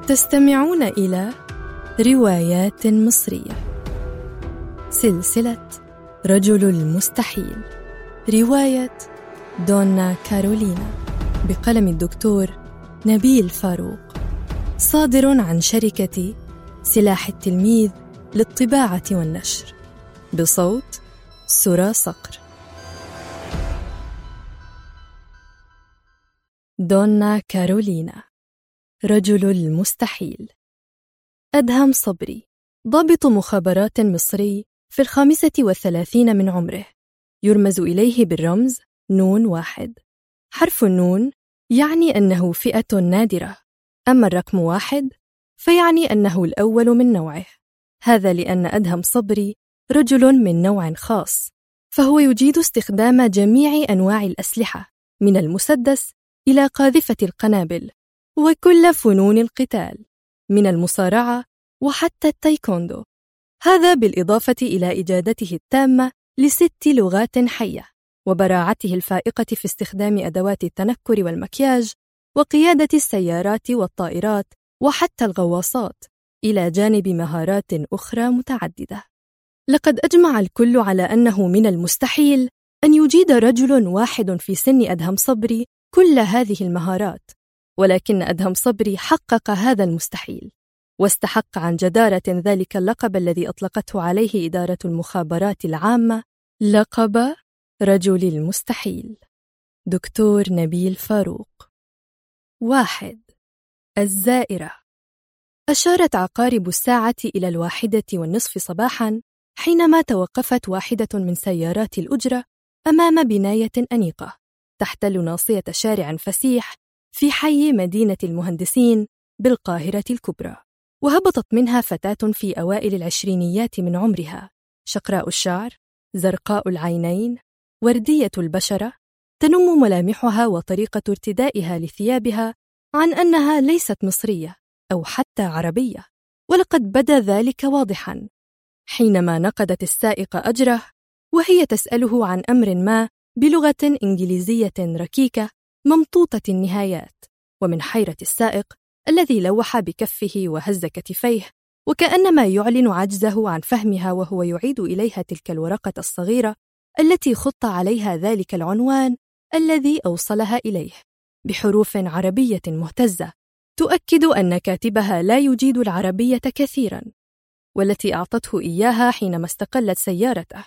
تستمعون إلى روايات مصرية، سلسلة رجل المستحيل، رواية دونا كارولينا بقلم الدكتور نبيل فاروق، صادر عن شركة سلاح التلميذ للطباعة والنشر، بصوت سرى صقر. دونا كارولينا، رجل المستحيل. أدهم صبري، ضابط مخابرات مصري في 35 من عمره، يرمز إليه بالرمز نون 1. حرف النون يعني أنه فئة نادرة، أما الرقم 1 فيعني أنه الأول من نوعه. هذا لأن أدهم صبري رجل من نوع خاص، فهو يجيد استخدام جميع أنواع الأسلحة من المسدس إلى قاذفة القنابل، وكل فنون القتال من المصارعة وحتى التايكوندو. هذا بالإضافة إلى إجادته التامة ل6 لغات حية، وبراعته الفائقة في استخدام أدوات التنكر والمكياج، وقيادة السيارات والطائرات وحتى الغواصات، إلى جانب مهارات أخرى متعددة. لقد أجمع الكل على أنه من المستحيل أن يجيد رجل واحد في سن أدهم صبري كل هذه المهارات، ولكن أدهم صبري حقق هذا المستحيل، واستحق عن جدارة ذلك اللقب الذي أطلقته عليه إدارة المخابرات العامة، لقب رجل المستحيل. دكتور نبيل فاروق. 1. الزائرة. أشارت عقارب الساعة إلى 1:01 صباحاً حينما توقفت واحدة من سيارات الأجرة أمام بناية أنيقة تحتل ناصية شارع فسيح في حي مدينة المهندسين بالقاهرة الكبرى، وهبطت منها فتاة في أوائل العشرينيات من عمرها، شقراء الشعر، زرقاء العينين، وردية البشرة، تنم ملامحها وطريقة ارتدائها لثيابها عن أنها ليست مصرية أو حتى عربية، ولقد بدا ذلك واضحاً حينما نقدت السائق أجره وهي تسأله عن أمر ما بلغة إنجليزية ركيكة ممطوطة النهايات، ومن حيرة السائق الذي لوح بكفه وهز كتفيه وكأنما يعلن عجزه عن فهمها، وهو يعيد إليها تلك الورقة الصغيرة التي خط عليها ذلك العنوان الذي أوصلها إليه بحروف عربية مهتزة تؤكد أن كاتبها لا يجيد العربية كثيراً، والتي أعطته إياها حينما استقلت سيارته.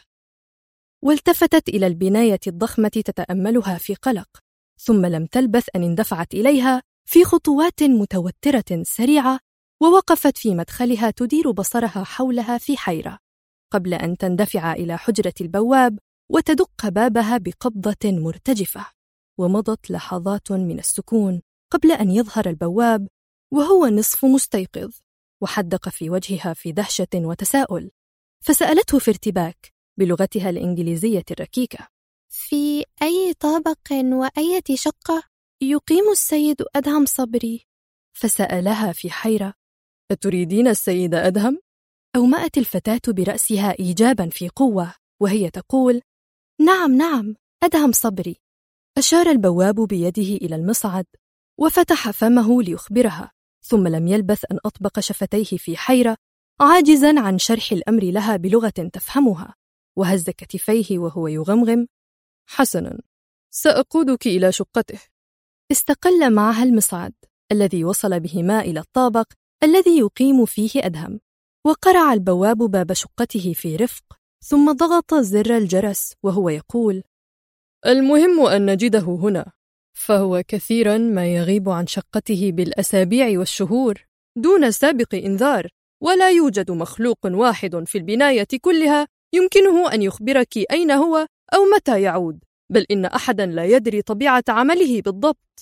والتفتت إلى البناية الضخمة تتأملها في قلق، ثم لم تلبث أن اندفعت إليها في خطوات متوترة سريعة، ووقفت في مدخلها تدير بصرها حولها في حيرة، قبل أن تندفع إلى حجرة البواب وتدق بابها بقبضة مرتجفة. ومضت لحظات من السكون قبل أن يظهر البواب وهو نصف مستيقظ، وحدق في وجهها في دهشة وتساؤل، فسألته في ارتباك بلغتها الإنجليزية الركيكة: في أي طابق وأية شقة يقيم السيد أدهم صبري؟ فسألها في حيرة: أتريدين السيد أدهم؟ أومأت الفتاة برأسها إيجابا في قوة وهي تقول: نعم، أدهم صبري. أشار البواب بيده إلى المصعد وفتح فمه ليخبرها، ثم لم يلبث أن أطبق شفتيه في حيرة، عاجزا عن شرح الأمر لها بلغة تفهمها، وهز كتفيه وهو يغمغم: حسناً، سأقودك إلى شقته. استقل معها المصعد الذي وصل بهما إلى الطابق الذي يقيم فيه أدهم، وقرع البواب باب شقته في رفق، ثم ضغط زر الجرس وهو يقول: المهم أن نجده هنا، فهو كثيراً ما يغيب عن شقته بالأسابيع والشهور دون سابق إنذار، ولا يوجد مخلوق واحد في البناية كلها يمكنه أن يخبرك أين هو أو متى يعود، بل إن أحداً لا يدري طبيعة عمله بالضبط.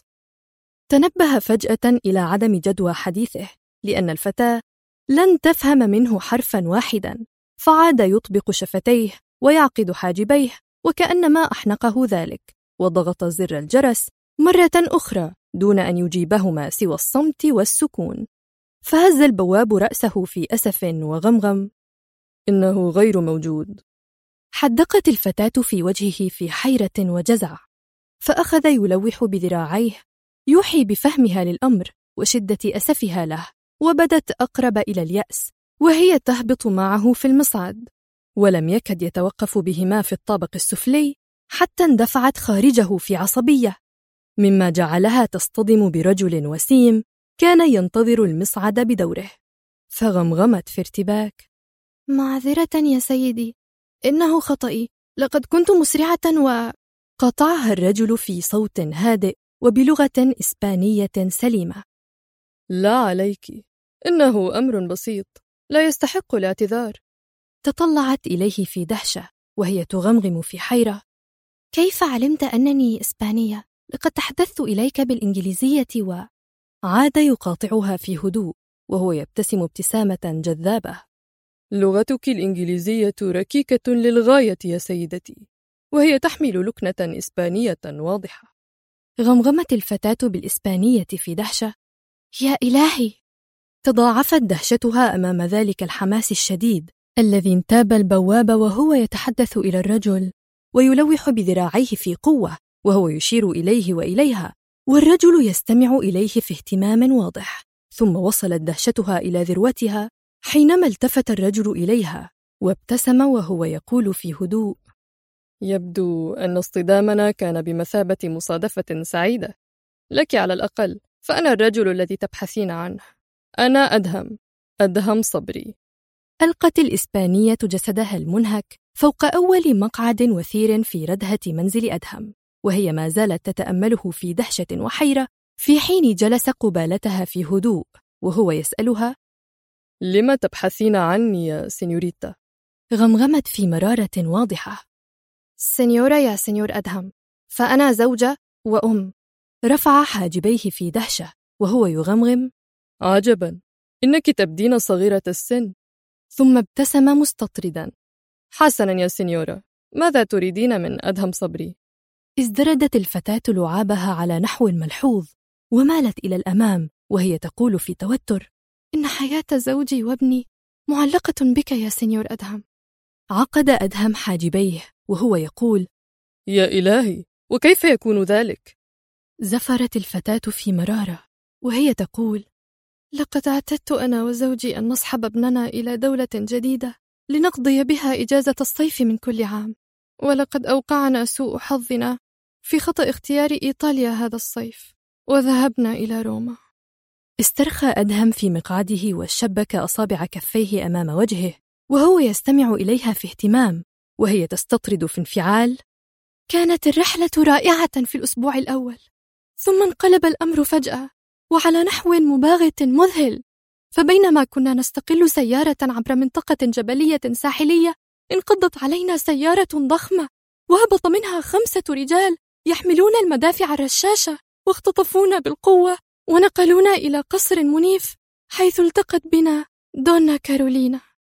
تنبه فجأة إلى عدم جدوى حديثه، لأن الفتاة لن تفهم منه حرفاً واحداً، فعاد يطبق شفتيه ويعقد حاجبيه وكأنما أحنقه ذلك، وضغط زر الجرس مرة أخرى دون أن يجيبهما سوى الصمت والسكون. فهز البواب رأسه في أسف وغمغم: إنه غير موجود. حدقت الفتاة في وجهه في حيرة وجزع، فأخذ يلوح بذراعيه يوحي بفهمها للأمر وشدة أسفها له، وبدت أقرب إلى اليأس، وهي تهبط معه في المصعد، ولم يكد يتوقف بهما في الطابق السفلي حتى اندفعت خارجه في عصبية، مما جعلها تصطدم برجل وسيم كان ينتظر المصعد بدوره، فغمغمت في ارتباك: معذرة يا سيدي، إنه خطئي، لقد كنت مسرعة قطعها الرجل في صوت هادئ وبلغة إسبانية سليمة: لا عليك، إنه أمر بسيط لا يستحق الاعتذار. تطلعت إليه في دهشة وهي تغمغم في حيرة: كيف علمت أنني إسبانية؟ لقد تحدثت إليك بالإنجليزية عاد يقاطعها في هدوء وهو يبتسم ابتسامة جذابة: لغتك الإنجليزية ركيكة للغاية يا سيدتي، وهي تحمل لكنة إسبانية واضحة. غمغمت الفتاة بالإسبانية في دهشة: يا إلهي! تضاعفت دهشتها أمام ذلك الحماس الشديد الذي انتاب البواب وهو يتحدث إلى الرجل ويلوح بذراعيه في قوة وهو يشير إليه وإليها، والرجل يستمع إليه في اهتمام واضح. ثم وصلت دهشتها إلى ذروتها حينما التفت الرجل إليها وابتسم وهو يقول في هدوء: يبدو أن اصطدامنا كان بمثابة مصادفة سعيدة لك على الأقل، فأنا الرجل الذي تبحثين عنه، أنا أدهم صبري. ألقت الإسبانية جسدها المنهك فوق أول مقعد وثير في ردهة منزل أدهم، وهي ما زالت تتأمله في دهشة وحيرة، في حين جلس قبالتها في هدوء وهو يسألها: لما تبحثين عني يا سينيوريتا؟ غمغمت في مرارة واضحة: سينيورا يا سينيور أدهم، فأنا زوجة وأم. رفع حاجبيه في دهشة وهو يغمغم: عجبا، إنك تبدين صغيرة السن. ثم ابتسم مستطردا: حسنا يا سينيورا، ماذا تريدين من أدهم صبري؟ ازدردت الفتاة لعابها على نحو ملحوظ ومالت إلى الأمام وهي تقول في توتر: إن حياة زوجي وابني معلقة بك يا سينيور أدهم. عقد أدهم حاجبيه وهو يقول: يا إلهي، وكيف يكون ذلك؟ زفرت الفتاة في مرارة وهي تقول: لقد اعتدت أنا وزوجي أن نصحب ابننا إلى دولة جديدة لنقضي بها إجازة الصيف من كل عام، ولقد أوقعنا سوء حظنا في خطأ اختيار إيطاليا هذا الصيف، وذهبنا إلى روما. استرخى أدهم في مقعده وشبك أصابع كفيه أمام وجهه وهو يستمع إليها في اهتمام وهي تستطرد في انفعال: كانت الرحلة رائعة في الأسبوع الأول، ثم انقلب الأمر فجأة وعلى نحو مباغت مذهل، فبينما كنا نستقل سيارة عبر منطقة جبلية ساحلية انقضت علينا سيارة ضخمة وهبط منها 5 رجال يحملون المدافع الرشاشة واختطفونا بالقوة ونقلونا إلى قصر منيف حيث التقت بنا دونا كارولينا.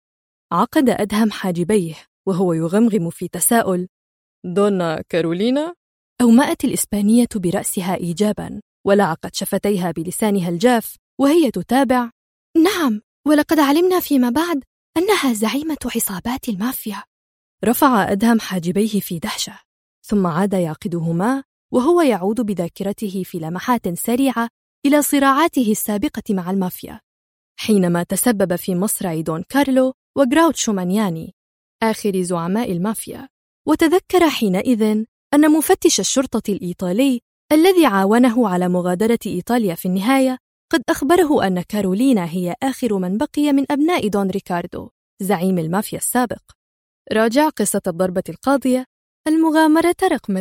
عقد أدهم حاجبيه وهو يغمغم في تساؤل: دونا كارولينا؟ أومأت الإسبانية برأسها إيجابا ولعقت شفتيها بلسانها الجاف وهي تتابع: نعم، ولقد علمنا فيما بعد أنها زعيمة عصابات المافيا. رفع أدهم حاجبيه في دهشة ثم عاد يعقدهما وهو يعود بذاكرته في لمحات سريعة إلى صراعاته السابقة مع المافيا حينما تسبب في مصرع دون كارلو وغراوتشو مانياني آخر زعماء المافيا، وتذكر حينئذ أن مفتش الشرطة الإيطالي الذي عاونه على مغادرة إيطاليا في النهاية قد أخبره أن كارولينا هي آخر من بقي من أبناء دون ريكاردو زعيم المافيا السابق. راجع قصة الضربة القاضية، المغامرة رقم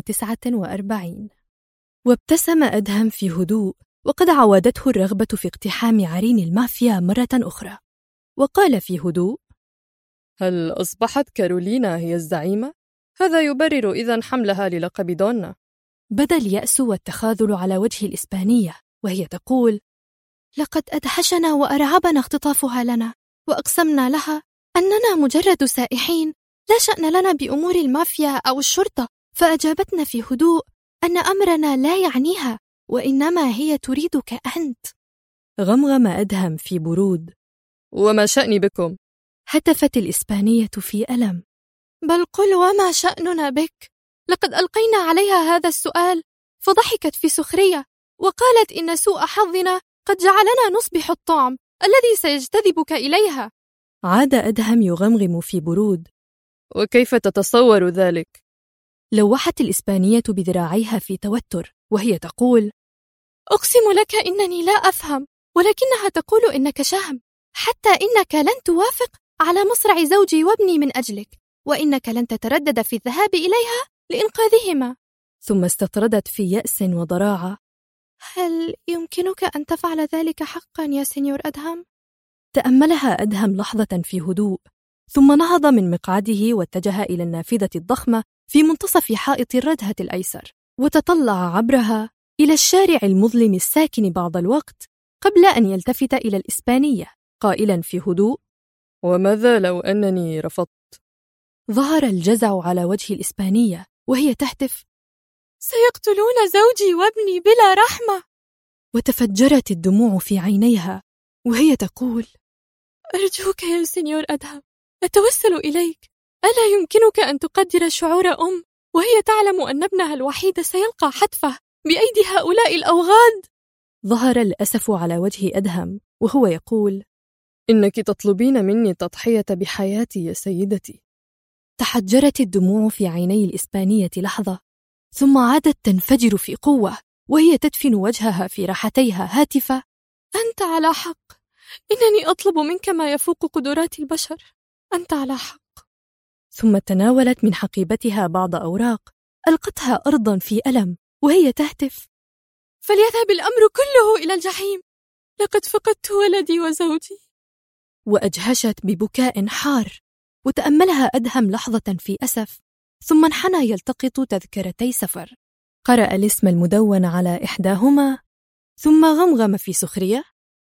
49. وابتسم أدهم في هدوء وقد عودته الرغبة في اقتحام عرين المافيا مرة أخرى، وقال في هدوء: هل أصبحت كارولينا هي الزعيمة؟ هذا يبرر إذن حملها للقب دونا. بدا اليأس والتخاذل على وجه الإسبانية وهي تقول: لقد أدهشنا وأرعبنا اختطافها لنا، وأقسمنا لها أننا مجرد سائحين لا شأن لنا بأمور المافيا أو الشرطة، فأجابتنا في هدوء أن أمرنا لا يعنيها وإنما هي تريدك أنت. غمغم أدهم في برود: وما شأني بكم؟ هتفت الإسبانية في ألم: بل قل وما شأننا بك؟ لقد ألقينا عليها هذا السؤال فضحكت في سخرية وقالت إن سوء حظنا قد جعلنا نصبح الطعم الذي سيجتذبك إليها. عاد أدهم يغمغم في برود. وكيف تتصور ذلك؟ لوحت الإسبانية بذراعيها في توتر وهي تقول: أقسم لك إنني لا أفهم، ولكنها تقول إنك شهم، حتى إنك لن توافق على مصرع زوجي وابني من أجلك، وإنك لن تتردد في الذهاب إليها لإنقاذهما. ثم استطردت في يأس وضراعة: هل يمكنك أن تفعل ذلك حقا يا سينيور أدهم؟ تأملها أدهم لحظة في هدوء، ثم نهض من مقعده واتجه إلى النافذة الضخمة في منتصف حائط الردهة الأيسر، وتطلع عبرها إلى الشارع المظلم الساكن بعض الوقت قبل أن يلتفت إلى الإسبانية قائلا في هدوء: وماذا لو أنني رفضت؟ ظهر الجزع على وجه الإسبانية وهي تهتف: سيقتلون زوجي وابني بلا رحمة. وتفجرت الدموع في عينيها وهي تقول: أرجوك يا سينيور أدهم، أتوسل إليك، ألا يمكنك أن تقدر شعور وهي تعلم أن ابنها الوحيد سيلقى حتفه بأيدي هؤلاء الأوغاد؟ ظهر الأسف على وجه أدهم وهو يقول: إنك تطلبين مني التضحية بحياتي يا سيدتي. تحجرت الدموع في عيني الإسبانية لحظة، ثم عادت تنفجر في قوة وهي تدفن وجهها في راحتيها هاتفة: أنت على حق، إنني أطلب منك ما يفوق قدرات البشر، أنت على حق. ثم تناولت من حقيبتها بعض أوراق ألقتها أرضا في ألم وهي تهتف: فليذهب الأمر كله إلى الجحيم، لقد فقدت ولدي وزوجي. وأجهشت ببكاء حار، وتأملها أدهم لحظة في أسف، ثم انحنى يلتقط تذكرتي سفر. قرأ الاسم المدون على إحداهما ثم غمغم في سخرية: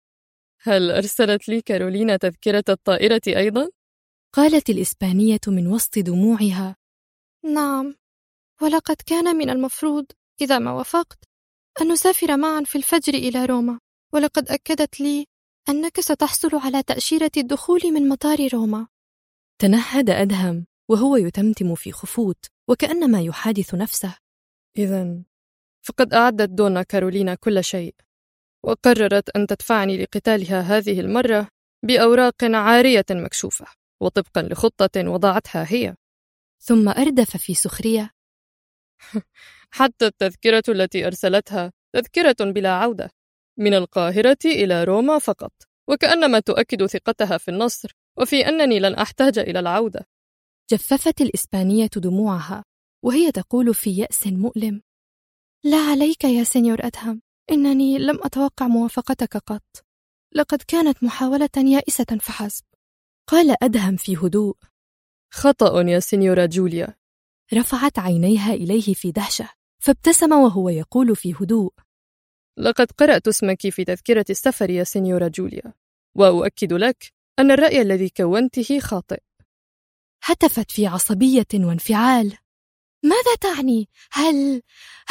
هل أرسلت لي كارولينا تذكرة الطائرة أيضا؟ قالت الإسبانية من وسط دموعها: نعم، ولقد كان من المفروض إذا ما وافقت أن نسافر معا في الفجر إلى روما، ولقد أكدت لي أنك ستحصل على تأشيرة الدخول من مطار روما. تنهد أدهم وهو يتمتم في خفوت وكأنما يحادث نفسه: إذن فقد أعدت دونا كارولينا كل شيء، وقررت أن تدفعني لقتالها هذه المرة بأوراق عارية مكشوفة وطبقا لخطة وضعتها هي. ثم أردف في سخرية: حتى التذكرة التي أرسلتها تذكرة بلا عودة من القاهرة إلى روما فقط، وكأنما تؤكد ثقتها في النصر وفي أنني لن أحتاج إلى العودة. جففت الإسبانية دموعها وهي تقول في يأس مؤلم: لا عليك يا سينيور أدهم، إنني لم أتوقع موافقتك قط، لقد كانت محاولة يائسة فحسب. قال أدهم في هدوء: خطأ يا سينيورا جوليا. رفعت عينيها إليه في دهشة فابتسم وهو يقول في هدوء: لقد قرأت اسمك في تذكرة السفر يا سينيورا جوليا، وأؤكد لك أن الرأي الذي كونته خاطئ. هتفت في عصبية وانفعال: ماذا تعني؟ هل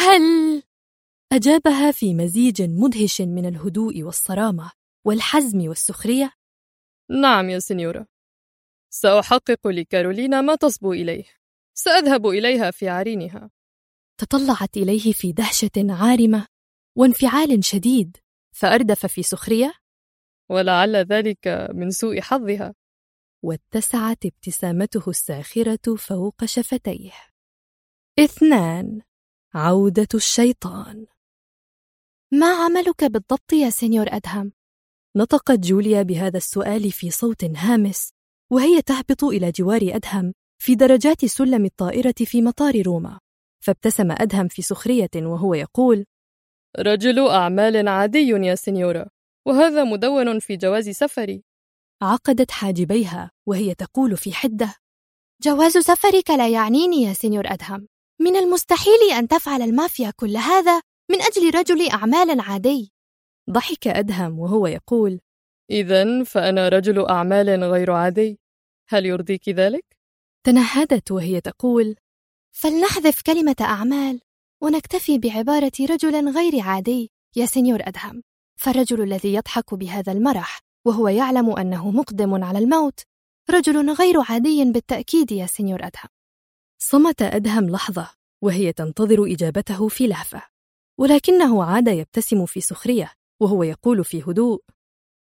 أجابها في مزيج مدهش من الهدوء والصرامة والحزم والسخرية: نعم يا سينيورا، سأحقق لكارولينا ما تصبو إليه، سأذهب إليها في عرينها. تطلعت إليه في دهشة عارمة وانفعال شديد فأردف في سخرية: ولعل ذلك من سوء حظها. واتسعت ابتسامته الساخرة فوق شفتيه. 2. عودة الشيطان. ما عملك بالضبط يا سينيور أدهم؟ نطقت جوليا بهذا السؤال في صوت هامس وهي تهبط إلى جوار أدهم في درجات سلم الطائرة في مطار روما. فابتسم أدهم في سخرية وهو يقول: رجل أعمال عادي يا سينيورا، وهذا مدون في جواز سفري. عقدت حاجبيها وهي تقول في حدة: جواز سفرك لا يعنيني يا سينيور أدهم، من المستحيل أن تفعل المافيا كل هذا من أجل رجل أعمال عادي. ضحك أدهم وهو يقول: إذن فأنا رجل أعمال غير عادي، هل يرضيك ذلك؟ تنهدت وهي تقول: فلنحذف كلمة أعمال ونكتفي بعبارة رجل غير عادي يا سينيور أدهم، فالرجل الذي يضحك بهذا المرح وهو يعلم أنه مقدم على الموت رجل غير عادي بالتأكيد يا سينيور أدهم. صمت أدهم لحظة وهي تنتظر إجابته في لهفة، ولكنه عاد يبتسم في سخرية وهو يقول في هدوء: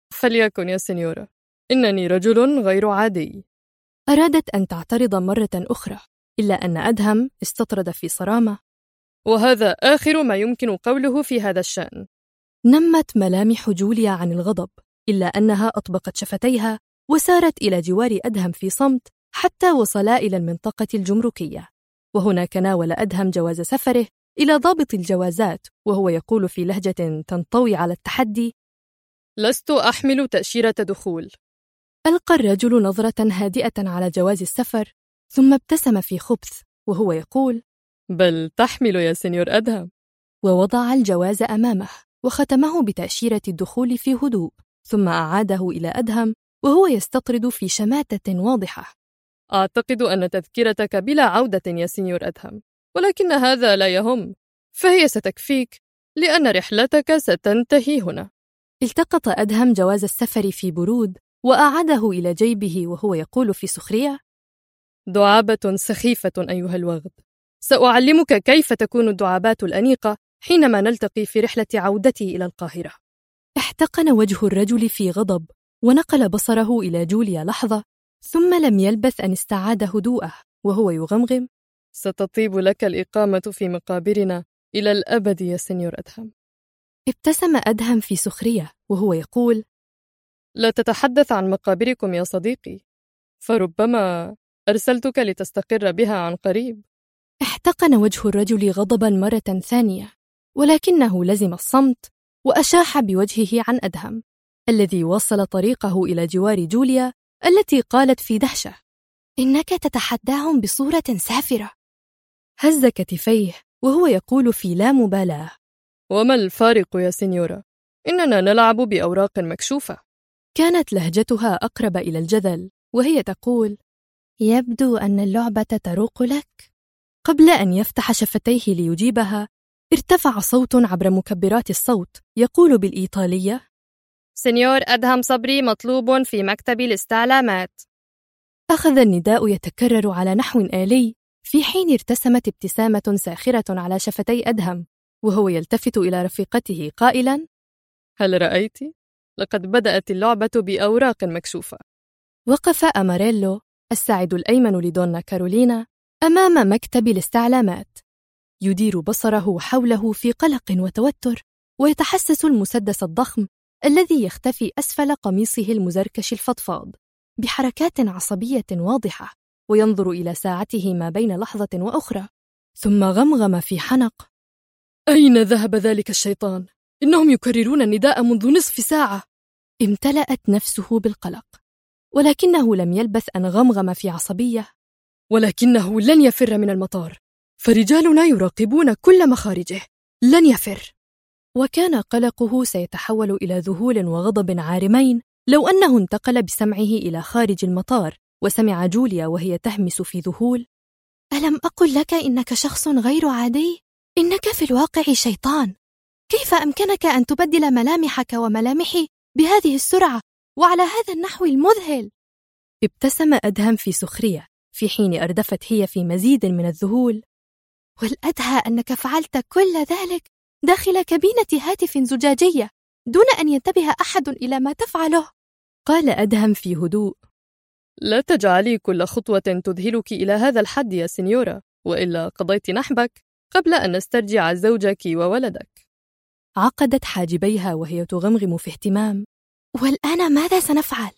فليكن يا سينيورا، إنني رجل غير عادي. أرادت أن تعترض مرة أخرى، إلا أن أدهم استطرد في صرامة: وهذا آخر ما يمكن قوله في هذا الشأن. نمت ملامح جوليا عن الغضب، إلا أنها أطبقت شفتيها وسارت إلى جوار أدهم في صمت حتى وصلا إلى المنطقة الجمركية. وهناك ناول أدهم جواز سفره إلى ضابط الجوازات، وهو يقول في لهجة تنطوي على التحدي: لست أحمل تأشيرة دخول. ألقى الرجل نظرة هادئة على جواز السفر، ثم ابتسم في خبث وهو يقول: بل تحمل يا سينيور أدهم. ووضع الجواز أمامه وختمه بتأشيرة الدخول في هدوء، ثم أعاده إلى أدهم وهو يستطرد في شماتة واضحة: أعتقد أن تذكرتك بلا عودة يا سينيور أدهم، ولكن هذا لا يهم، فهي ستكفيك لأن رحلتك ستنتهي هنا. التقط أدهم جواز السفر في برود وأعاده إلى جيبه وهو يقول في سخرية: دعابة سخيفة أيها الوغد، سأعلمك كيف تكون الدعابات الأنيقة حينما نلتقي في رحلة عودتي إلى القاهرة. احتقن وجه الرجل في غضب ونقل بصره إلى جوليا لحظة، ثم لم يلبث أن استعاد هدوءه وهو يغمغم: ستطيب لك الإقامة في مقابرنا إلى الأبد يا سينيور أدهم. ابتسم أدهم في سخرية وهو يقول: لا تتحدث عن مقابركم يا صديقي، فربما أرسلتك لتستقر بها عن قريب. احتقن وجه الرجل غضبا مرة ثانية، ولكنه لزم الصمت وأشاح بوجهه عن أدهم الذي وصل طريقه إلى جوار جوليا التي قالت في دهشة: إنك تتحداهم بصورة سافرة. هز كتفيه وهو يقول في لا مبالاة: وما الفارق يا سينيورا؟ إننا نلعب بأوراق مكشوفة. كانت لهجتها أقرب إلى الجذل وهي تقول: يبدو أن اللعبة تروق لك. قبل أن يفتح شفتيه ليجيبها، ارتفع صوت عبر مكبرات الصوت يقول بالإيطالية: سينيور أدهم صبري مطلوب في مكتب الاستعلامات. أخذ النداء يتكرر على نحو آلي، في حين ارتسمت ابتسامة ساخرة على شفتي أدهم وهو يلتفت إلى رفيقته قائلاً: هل رأيت؟ لقد بدأت اللعبة بأوراق مكشوفة. وقف أماريلو الساعد الأيمن لدونا كارولينا أمام مكتب الاستعلامات، يدير بصره حوله في قلق وتوتر، ويتحسس المسدس الضخم الذي يختفي أسفل قميصه المزركش الفضفاض بحركات عصبية واضحة، وينظر إلى ساعته ما بين لحظة وأخرى، ثم غمغم في حنق: أين ذهب ذلك الشيطان؟ إنهم يكررون النداء منذ نصف ساعة. امتلأت نفسه بالقلق، ولكنه لم يلبث أن غمغم في عصبية: ولكنه لن يفر من المطار، فرجالنا يراقبون كل مخارجه، لن يفر. وكان قلقه سيتحول إلى ذهول وغضب عارمين لو أنه انتقل بسمعه إلى خارج المطار وسمع جوليا وهي تهمس في ذهول: ألم أقل لك إنك شخص غير عادي؟ إنك في الواقع شيطان. كيف أمكنك أن تبدل ملامحك وملامحي بهذه السرعة وعلى هذا النحو المذهل؟ ابتسم أدهم في سخرية، في حين أردفت هي في مزيد من الذهول: والأدهى أنك فعلت كل ذلك داخل كابينة هاتف زجاجية دون أن ينتبه أحد إلى ما تفعله. قال أدهم في هدوء: لا تجعلي كل خطوة تذهلك إلى هذا الحد يا سينيورا، وإلا قضيت نحبك قبل أن نسترجع زوجك وولدك. عقدت حاجبيها وهي تغمغم في اهتمام: والآن ماذا سنفعل؟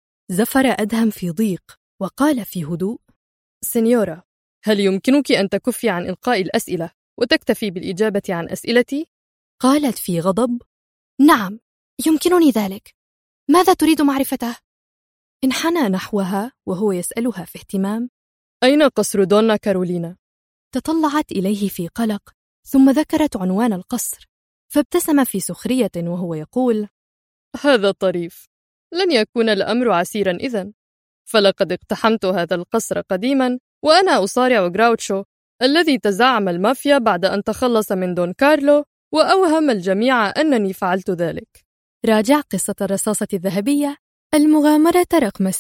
زفر أدهم في ضيق وقال في هدوء: سينيورا، هل يمكنك أن تكفي عن إلقاء الأسئلة وتكتفي بالإجابة عن أسئلتي؟ قالت في غضب: نعم، يمكنني ذلك. ماذا تريد معرفته؟ انحنى نحوها وهو يسألها في اهتمام: أين قصر دونا كارولينا؟ تطلعت إليه في قلق، ثم ذكرت عنوان القصر، فابتسم في سخرية وهو يقول: هذا طريف، لن يكون الأمر عسيرا إذن، فلقد اقتحمت هذا القصر قديما وأنا أصارع غراوتشو الذي تزعم المافيا بعد أن تخلص من دون كارلو وأوهم الجميع أنني فعلت ذلك. راجع قصة الرصاصة الذهبية، المغامرة رقم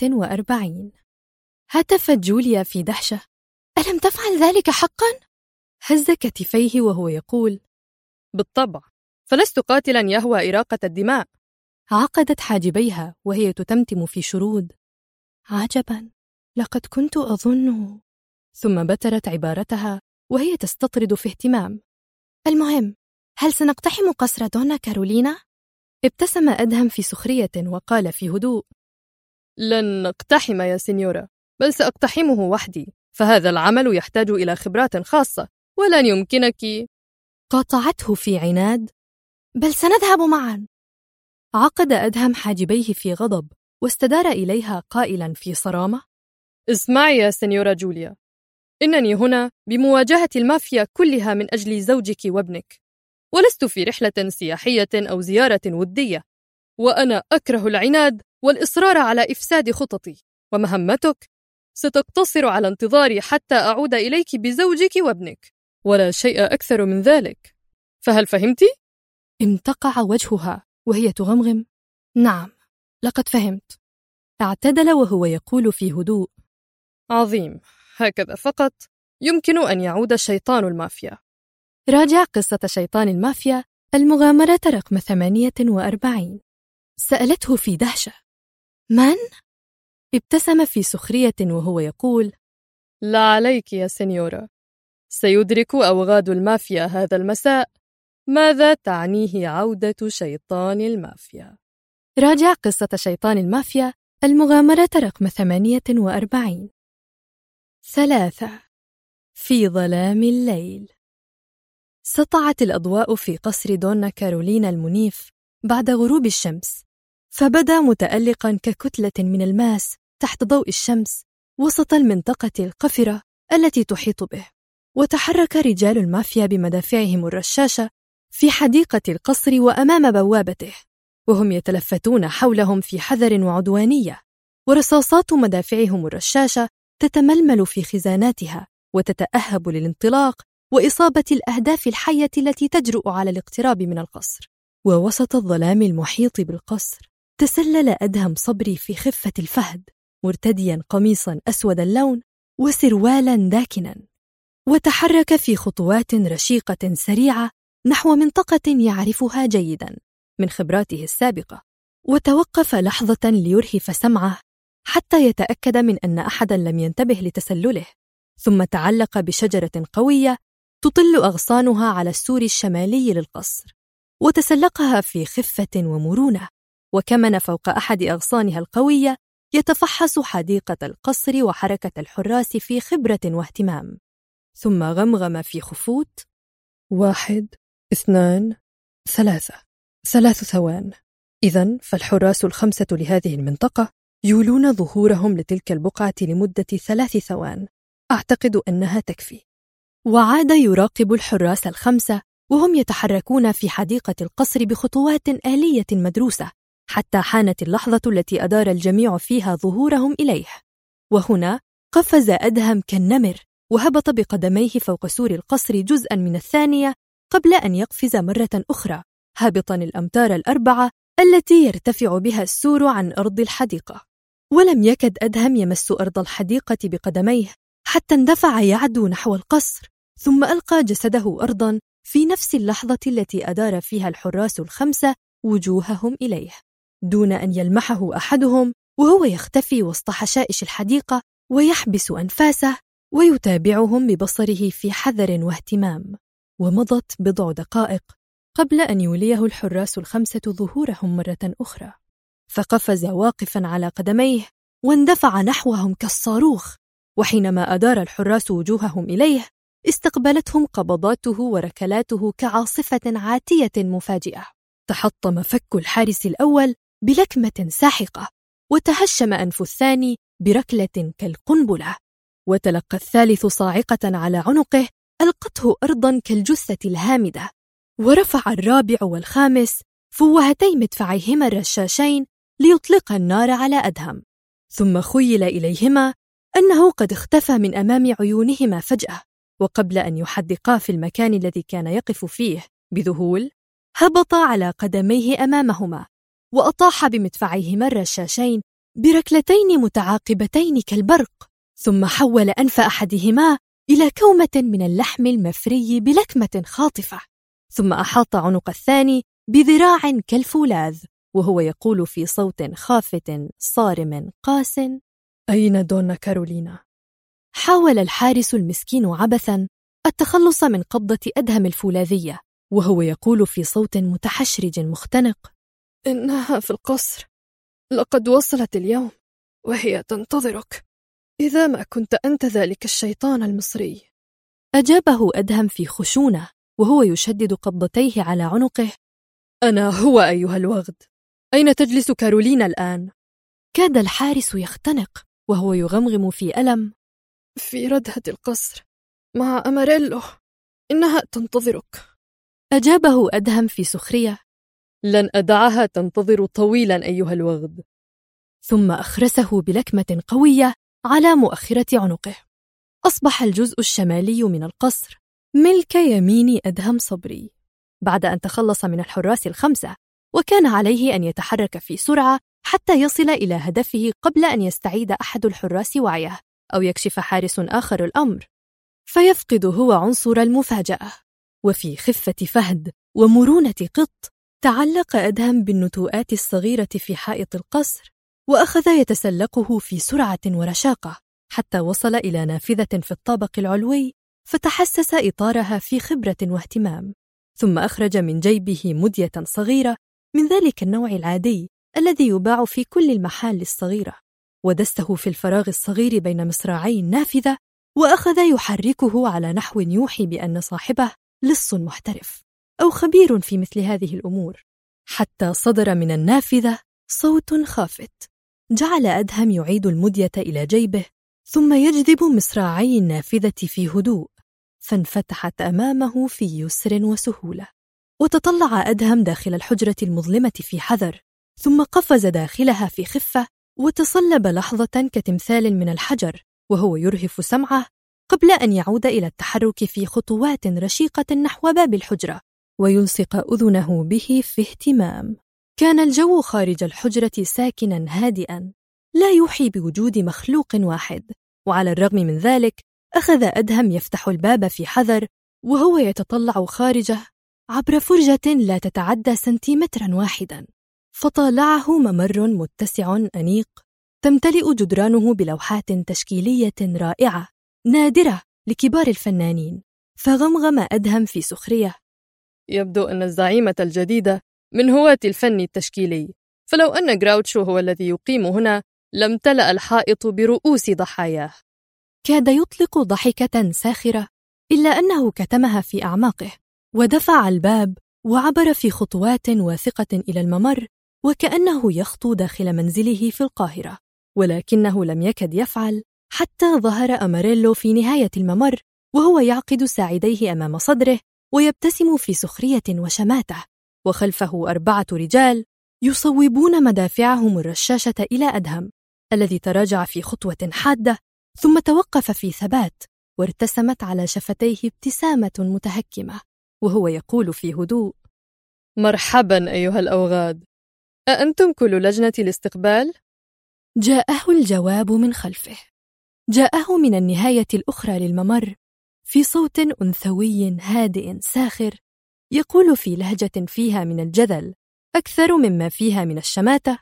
47. هتفت جوليا في دهشة: ألم تفعل ذلك حقا؟ هز كتفيه وهو يقول: بالطبع، فلست قاتلا يهوى إراقة الدماء. عقدت حاجبيها وهي تتمتم في شرود: عجبا، لقد كنت أظنه. ثم بترت عبارتها وهي تستطرد في اهتمام: المهم، هل سنقتحم قصر دونا كارولينا؟ ابتسم أدهم في سخرية وقال في هدوء: لن نقتحم يا سينيورا، بل سأقتحمه وحدي، فهذا العمل يحتاج إلى خبرات خاصة ولن يمكنك. قاطعته في عناد: بل سنذهب معا. عقد أدهم حاجبيه في غضب واستدار إليها قائلا في صرامة: اسمعي يا سينيورا جوليا، إنني هنا بمواجهة المافيا كلها من أجل زوجك وابنك، ولست في رحلة سياحية أو زيارة ودية، وأنا أكره العناد والإصرار على إفساد خططي، ومهمتك ستقتصر على انتظاري حتى أعود إليك بزوجك وابنك، ولا شيء أكثر من ذلك. فهل فهمت؟ امتقع وجهها وهي تغمغم: نعم، لقد فهمت. اعتدل وهو يقول في هدوء: عظيم، هكذا فقط يمكن أن يعود شيطان المافيا. راجع قصة شيطان المافيا المغامرة رقم 48. سألته في دهشة: من؟ ابتسم في سخرية وهو يقول: لا عليك يا سينيورا، سيدرك أوغاد المافيا هذا المساء ماذا تعنيه عودة شيطان المافيا. راجع قصة شيطان المافيا المغامرة رقم 48. 3. في ظلام الليل. سطعت الأضواء في قصر دونا كارولينا المنيف بعد غروب الشمس، فبدا متألقا ككتلة من الماس تحت ضوء الشمس وسط المنطقة القفرة التي تحيط به. وتحرك رجال المافيا بمدافعهم الرشاشة في حديقة القصر وأمام بوابته، وهم يتلفتون حولهم في حذر وعدوانية، ورصاصات مدافعهم الرشاشة تتململ في خزاناتها وتتأهب للانطلاق وإصابة الأهداف الحية التي تجرؤ على الاقتراب من القصر. ووسط الظلام المحيط بالقصر تسلل أدهم صبري في خفة الفهد، مرتديا قميصا أسود اللون وسروالا داكنا، وتحرك في خطوات رشيقة سريعة نحو منطقة يعرفها جيدا من خبراته السابقة، وتوقف لحظة ليرهف سمعه حتى يتأكد من أن أحدا لم ينتبه لتسلله، ثم تعلق بشجرة قوية تطل أغصانها على السور الشمالي للقصر، وتسلقها في خفة ومرونة، وكمن فوق أحد أغصانها القوية يتفحص حديقة القصر وحركة الحراس في خبرة واهتمام، ثم غمغم في خفوت: 1 2 3 ثوان. إذن فالحراس 5 لهذه المنطقة يولون ظهورهم لتلك البقعة لمدة 3 ثوان، أعتقد أنها تكفي. وعاد يراقب الحراس 5 وهم يتحركون في حديقة القصر بخطوات آلية مدروسة، حتى حانت اللحظة التي أدار الجميع فيها ظهورهم إليه. وهنا قفز أدهم كالنمر وهبط بقدميه فوق سور القصر جزءا من الثانية قبل أن يقفز مرة أخرى هابطا الأمتار 4 التي يرتفع بها السور عن أرض الحديقة. ولم يكد أدهم يمس أرض الحديقة بقدميه حتى اندفع يعدو نحو القصر، ثم ألقى جسده أرضا في نفس اللحظة التي أدار فيها الحراس 5 وجوههم إليه، دون أن يلمحه أحدهم، وهو يختفي وسط حشائش الحديقة ويحبس أنفاسه ويتابعهم ببصره في حذر واهتمام. ومضت بضع دقائق قبل أن يوليه الحراس 5 ظهورهم مرة أخرى، فقفز واقفا على قدميه واندفع نحوهم كالصاروخ، وحينما أدار الحراس وجوههم إليه استقبلتهم قبضاته وركلاته كعاصفة عاتية مفاجئة. تحطم فك الحارس الأول بلكمة ساحقة، وتهشم أنف الثاني بركلة كالقنبلة، وتلقى الثالث صاعقة على عنقه ألقته أرضا كالجثة الهامدة. ورفع الرابع والخامس فوهتي مدفعيهما الرشاشين ليطلق النار على أدهم، ثم خيل إليهما أنه قد اختفى من أمام عيونهما فجأة، وقبل أن يحدقا في المكان الذي كان يقف فيه بذهول هبط على قدميه أمامهما وأطاح بمدفعيهما الرشاشين بركلتين متعاقبتين كالبرق، ثم حول أنف أحدهما إلى كومة من اللحم المفري بلكمة خاطفة، ثم أحاط عنق الثاني بذراع كالفولاذ وهو يقول في صوت خافت صارم قاس: أين دونا كارولينا؟ حاول الحارس المسكين عبثاً التخلص من قبضة أدهم الفولاذية، وهو يقول في صوت متحشرج مختنق: إنها في القصر، لقد وصلت اليوم وهي تنتظرك، إذا ما كنت أنت ذلك الشيطان المصري. أجابه أدهم في خشونة وهو يشدد قبضتيه على عنقه: أنا هو أيها الوغد، أين تجلس كارولينا الآن؟ كاد الحارس يختنق وهو يغمغم في ألم: في ردهة القصر مع أماريلو، إنها تنتظرك. أجابه أدهم في سخرية: لن أدعها تنتظر طويلا أيها الوغد. ثم أخرسه بلكمة قوية على مؤخرة عنقه. أصبح الجزء الشمالي من القصر ملك يمين أدهم صبري بعد أن تخلص من الحراس الخمسة، وكان عليه أن يتحرك في سرعة حتى يصل إلى هدفه قبل أن يستعيد أحد الحراس وعيه أو يكشف حارس آخر الأمر، فيفقد هو عنصر المفاجأة. وفي خفة فهد ومرونة قط تعلق أدهم بالنتوءات الصغيرة في حائط القصر، وأخذ يتسلقه في سرعة ورشاقة حتى وصل إلى نافذة في الطابق العلوي، فتحسس إطارها في خبرة واهتمام، ثم أخرج من جيبه مدية صغيرة من ذلك النوع العادي الذي يباع في كل المحال الصغيرة، ودسه في الفراغ الصغير بين مصراعي النافذة، وأخذ يحركه على نحو يوحي بأن صاحبه لص محترف أو خبير في مثل هذه الأمور، حتى صدر من النافذة صوت خافت جعل أدهم يعيد المدية إلى جيبه، ثم يجذب مصراعي النافذة في هدوء، فانفتحت أمامه في يسر وسهولة. وتطلع أدهم داخل الحجرة المظلمة في حذر، ثم قفز داخلها في خفة، وتصلب لحظة كتمثال من الحجر وهو يرهف سمعه قبل أن يعود إلى التحرك في خطوات رشيقة نحو باب الحجرة ويلصق أذنه به في اهتمام. كان الجو خارج الحجرة ساكناً هادئاً لا يوحي بوجود مخلوق واحد، وعلى الرغم من ذلك أخذ أدهم يفتح الباب في حذر وهو يتطلع خارجه عبر فرجة لا تتعدى سنتيمتراً واحداً، فطالعه ممر متسع أنيق تمتلئ جدرانه بلوحات تشكيلية رائعة نادرة لكبار الفنانين. فغمغم أدهم في سخرية: يبدو أن الزعيمة الجديدة من هواة الفن التشكيلي، فلو أن غراوتشو هو الذي يقيم هنا لامتلأ الحائط برؤوس ضحاياه. كاد يطلق ضحكة ساخرة إلا أنه كتمها في أعماقه، ودفع الباب وعبر في خطوات واثقة إلى الممر وكأنه يخطو داخل منزله في القاهرة، ولكنه لم يكد يفعل حتى ظهر أماريلو في نهاية الممر وهو يعقد ساعديه أمام صدره ويبتسم في سخرية وشماتة، وخلفه 4 رجال يصوبون مدافعهم الرشاشة إلى أدهم الذي تراجع في خطوة حادة ثم توقف في ثبات، وارتسمت على شفتيه ابتسامة متهكمة وهو يقول في هدوء: مرحبا أيها الأوغاد، أأنتم كل لجنة الاستقبال؟ جاءه الجواب من خلفه، جاءه من النهاية الأخرى للممر في صوت أنثوي هادئ ساخر يقول في لهجة فيها من الجذل أكثر مما فيها من الشماتة: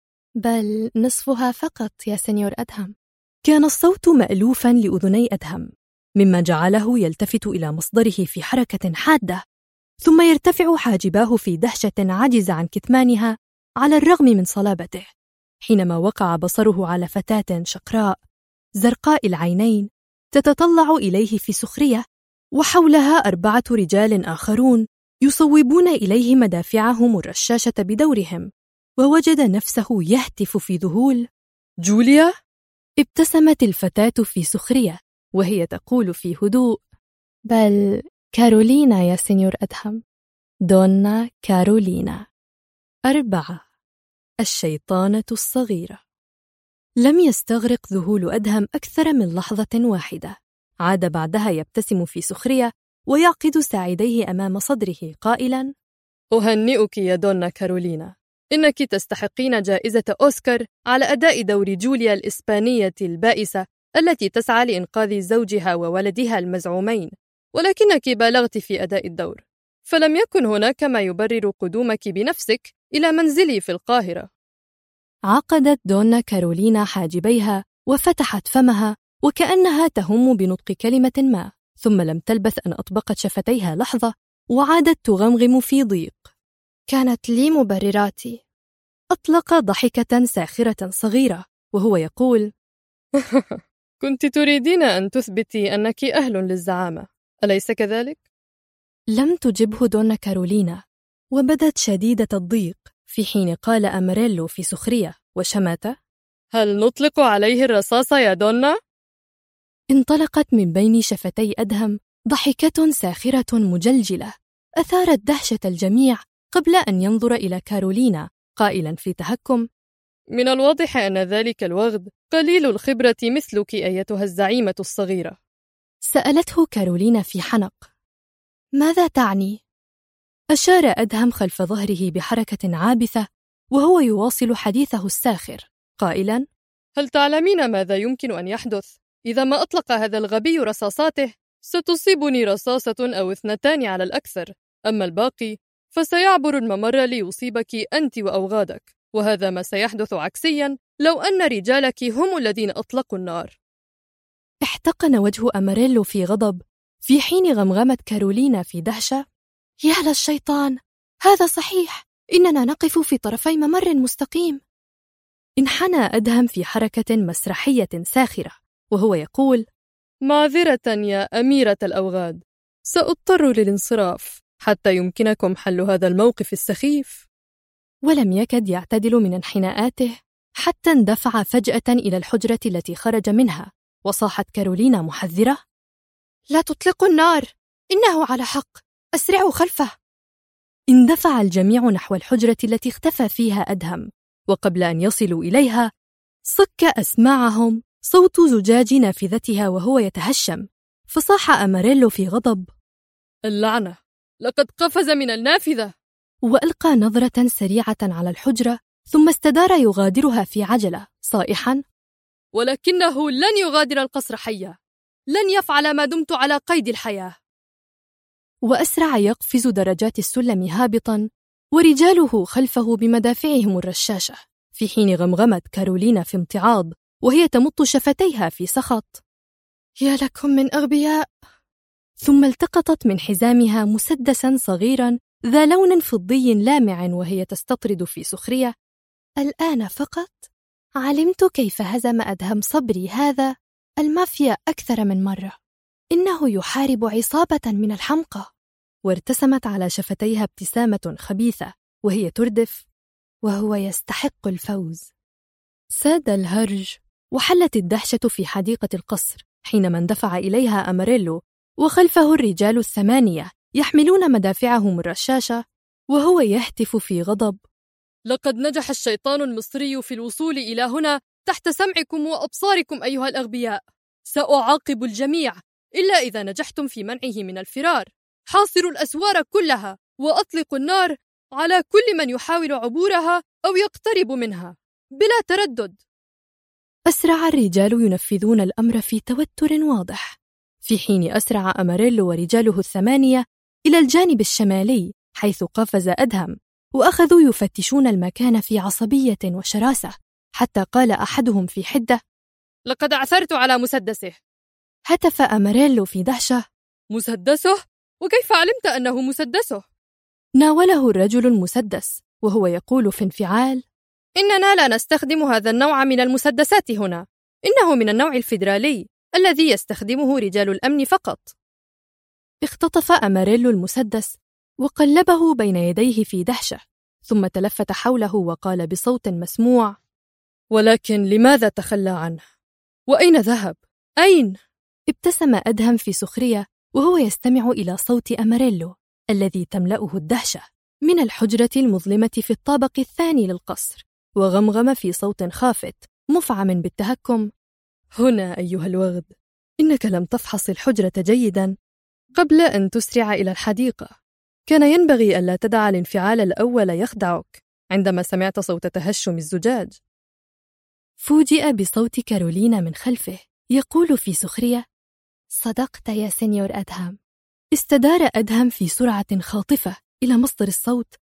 بل نصفها فقط يا سنيور أدهم. كان الصوت مألوفا لأذني أدهم، مما جعله يلتفت إلى مصدره في حركة حادة، ثم يرتفع حاجباه في دهشة عجز عن كتمانها على الرغم من صلابته، حينما وقع بصره على فتاة شقراء زرقاء العينين تتطلع إليه في سخرية، وحولها 4 رجال آخرون يصوبون إليه مدافعهم الرشاشة بدورهم، ووجد نفسه يهتف في ذهول: جوليا؟ ابتسمت الفتاة في سخرية وهي تقول في هدوء: بل كارولينا يا سنيور أدهم، دونا كارولينا. 4. الشيطانة الصغيرة. لم يستغرق ذهول أدهم أكثر من لحظة واحدة، عاد بعدها يبتسم في سخرية ويعقد ساعديه أمام صدره قائلاً: أهنئك يا دونا كارولينا، إنك تستحقين جائزة أوسكار على أداء دور جوليا الإسبانية البائسة التي تسعى لإنقاذ زوجها وولدها المزعومين، ولكنك بالغت في أداء الدور، فلم يكن هناك ما يبرر قدومك بنفسك إلى منزلي في القاهرة. عقدت دونا كارولينا حاجبيها وفتحت فمها وكأنها تهم بنطق كلمة ما، ثم لم تلبث أن أطبقت شفتيها لحظة وعادت تغمغم في ضيق. كانت لي مبرراتي. أطلق ضحكة ساخرة صغيرة وهو يقول: كنت تريدين أن تثبتي أنك أهل للزعامة، أليس كذلك؟ لم تجبه دونا كارولينا، وبدت شديدة الضيق في حين قال أماريلو في سخرية وشماتة: هل نطلق عليه الرصاص يا دونا؟ انطلقت من بين شفتي أدهم ضحكة ساخرة مجلجلة أثارت دهشة الجميع قبل أن ينظر إلى كارولينا قائلا في تهكم: من الواضح أن ذلك الوغد قليل الخبرة مثلك أيتها الزعيمة الصغيرة. سألته كارولينا في حنق: ماذا تعني؟ أشار أدهم خلف ظهره بحركة عابثة وهو يواصل حديثه الساخر قائلا: هل تعلمين ماذا يمكن أن يحدث إذا ما أطلق هذا الغبي رصاصاته؟ ستصيبني رصاصة أو 2 على الأكثر، أما الباقي فسيعبر الممر ليصيبك أنت وأوغادك، وهذا ما سيحدث عكسيا لو أن رجالك هم الذين أطلقوا النار. احتقن وجه أماريلو في غضب في حين غمغمت كارولينا في دهشة: يا للشيطان، هذا صحيح، إننا نقف في طرفي ممر مستقيم. انحنى أدهم في حركة مسرحية ساخرة وهو يقول: معذرة يا أميرة الأوغاد، سأضطر للانصراف حتى يمكنكم حل هذا الموقف السخيف. ولم يكد يعتدل من انحناءاته حتى اندفع فجأة إلى الحجرة التي خرج منها، وصاحت كارولينا محذرة: لا تطلقوا النار، إنه على حق، أسرعوا خلفه. اندفع الجميع نحو الحجرة التي اختفى فيها أدهم، وقبل أن يصلوا إليها صك أسماعهم صوت زجاج نافذتها وهو يتهشم، فصاح أماريلو في غضب: اللعنة، لقد قفز من النافذة. وألقى نظرة سريعة على الحجرة ثم استدار يغادرها في عجلة صائحا: ولكنه لن يغادر القصر حيا، لن يفعل ما دمت على قيد الحياة. وأسرع يقفز درجات السلم هابطا ورجاله خلفه بمدافعهم الرشاشة، في حين غمغمت كارولينا في امتعاض وهي تمط شفتيها في سخط: يا لكم من أغبياء. ثم التقطت من حزامها مسدسا صغيرا ذا لون فضي لامع وهي تستطرد في سخرية: الآن فقط علمت كيف هزم أدهم صبري هذا المافيا أكثر من مرة، إنه يحارب عصابة من الحمقى. وارتسمت على شفتيها ابتسامة خبيثة وهي تردف: وهو يستحق الفوز. ساد الهرج وحلت الدهشة في حديقة القصر حينما اندفع إليها أماريلو وخلفه الرجال 8 يحملون مدافعهم الرشاشة وهو يهتف في غضب: لقد نجح الشيطان المصري في الوصول إلى هنا تحت سمعكم وأبصاركم أيها الأغبياء. سأعاقب الجميع إلا إذا نجحتم في منعه من الفرار. حاصروا الأسوار كلها وأطلقوا النار على كل من يحاول عبورها أو يقترب منها بلا تردد. أسرع الرجال ينفذون الأمر في توتر واضح، في حين أسرع أماريلو ورجاله 8 إلى الجانب الشمالي حيث قفز أدهم، وأخذوا يفتشون المكان في عصبية وشراسة، حتى قال أحدهم في حدة: لقد عثرت على مسدسه. هتف أماريلو في دهشة: مسدسه؟ وكيف علمت أنه مسدسه؟ ناوله الرجل المسدس وهو يقول في انفعال: إننا لا نستخدم هذا النوع من المسدسات هنا، إنه من النوع الفيدرالي الذي يستخدمه رجال الأمن فقط. اختطف أماريلو المسدس وقلبه بين يديه في دهشة، ثم تلفت حوله وقال بصوت مسموع: ولكن لماذا تخلى عنه؟ وأين ذهب؟ أين؟ ابتسم أدهم في سخرية وهو يستمع إلى صوت أماريلو الذي تملأه الدهشة من الحجرة المظلمة في الطابق الثاني للقصر، وغمغم في صوت خافت مفعم بالتهكم: هنا أيها الوغد، إنك لم تفحص الحجرة جيدا قبل أن تسرع إلى الحديقة. كان ينبغي ألا تدع الانفعال الأول يخدعك عندما سمعت صوت تهشم الزجاج. فوجئ بصوت كارولينا من خلفه يقول في سخرية: صدقت يا سينيور أدهم. استدار أدهم في سرعة خاطفة إلى مصدر الصوت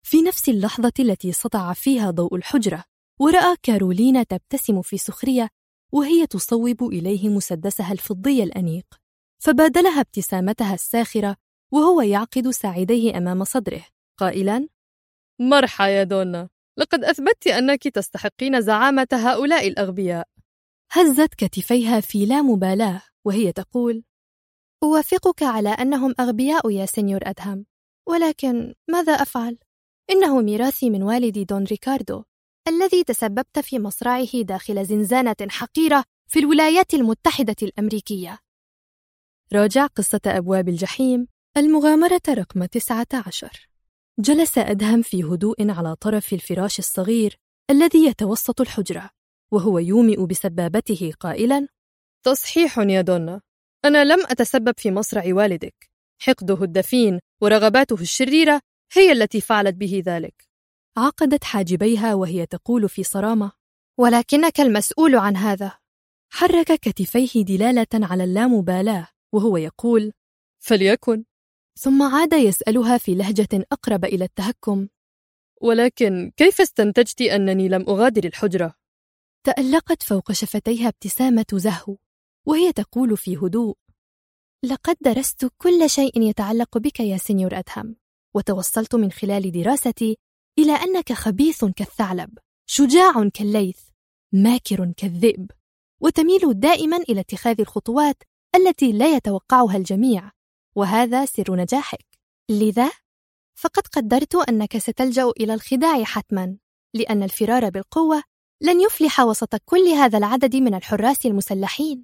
في نفس اللحظة التي سطع فيها ضوء الحجرة، ورأى كارولينا تبتسم في سخرية وهي تصوب إليه مسدسها الفضي الأنيق، فبادلها ابتسامتها الساخرة وهو يعقد ساعديه أمام صدره قائلاً: مرحى يا دونا، لقد أثبتت أنك تستحقين زعامة هؤلاء الأغبياء. هزت كتفيها في لا مبالاة وهي تقول: أوافقك على أنهم أغبياء يا سينيور أدهم، ولكن ماذا أفعل؟ إنه ميراثي من والدي دون ريكاردو الذي تسببت في مصرعه داخل زنزانة حقيرة في الولايات المتحدة الأمريكية. راجع قصة أبواب الجحيم، المغامرة رقم 19. جلس أدهم في هدوء على طرف الفراش الصغير الذي يتوسط الحجرة وهو يومئ بسبابته قائلاً: تصحيح يا دونا، أنا لم أتسبب في مصرع والدك. حقده الدفين ورغباته الشريرة هي التي فعلت به ذلك. عقدت حاجبيها وهي تقول في صرامة: ولكنك المسؤول عن هذا. حرك كتفيه دلالة على اللامبالاة وهو يقول: فليكن. ثم عاد يسألها في لهجة أقرب إلى التهكم: ولكن كيف استنتجت أنني لم أغادر الحجرة؟ تألقت فوق شفتيها ابتسامة زهو وهي تقول في هدوء: لقد درست كل شيء يتعلق بك يا سينيور أدهم، وتوصلت من خلال دراستي إلى أنك خبيث كالثعلب، شجاع كالليث، ماكر كالذئب، وتميل دائما إلى اتخاذ الخطوات التي لا يتوقعها الجميع، وهذا سر نجاحك. لذا فقد قدرت أنك ستلجأ إلى الخداع حتما، لأن الفرار بالقوة لن يفلح وسط كل هذا العدد من الحراس المسلحين.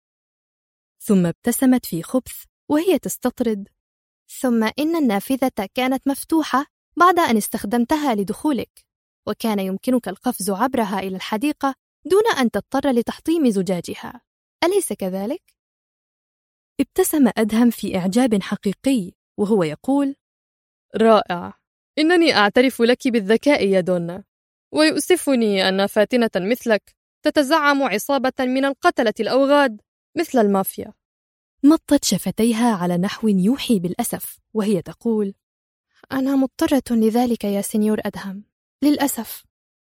ثم ابتسمت في خبث وهي تستطرد: ثم إن النافذة كانت مفتوحة بعد أن استخدمتها لدخولك، وكان يمكنك القفز عبرها إلى الحديقة دون أن تضطر لتحطيم زجاجها، أليس كذلك؟ ابتسم أدهم في إعجاب حقيقي وهو يقول: رائع، إنني أعترف لك بالذكاء يا دونا، ويؤسفني أن فاتنة مثلك تتزعم عصابة من القتلة الأوغاد مثل المافيا. مطت شفتيها على نحو يوحي بالأسف وهي تقول: أنا مضطرة لذلك يا سينيور أدهم، للأسف.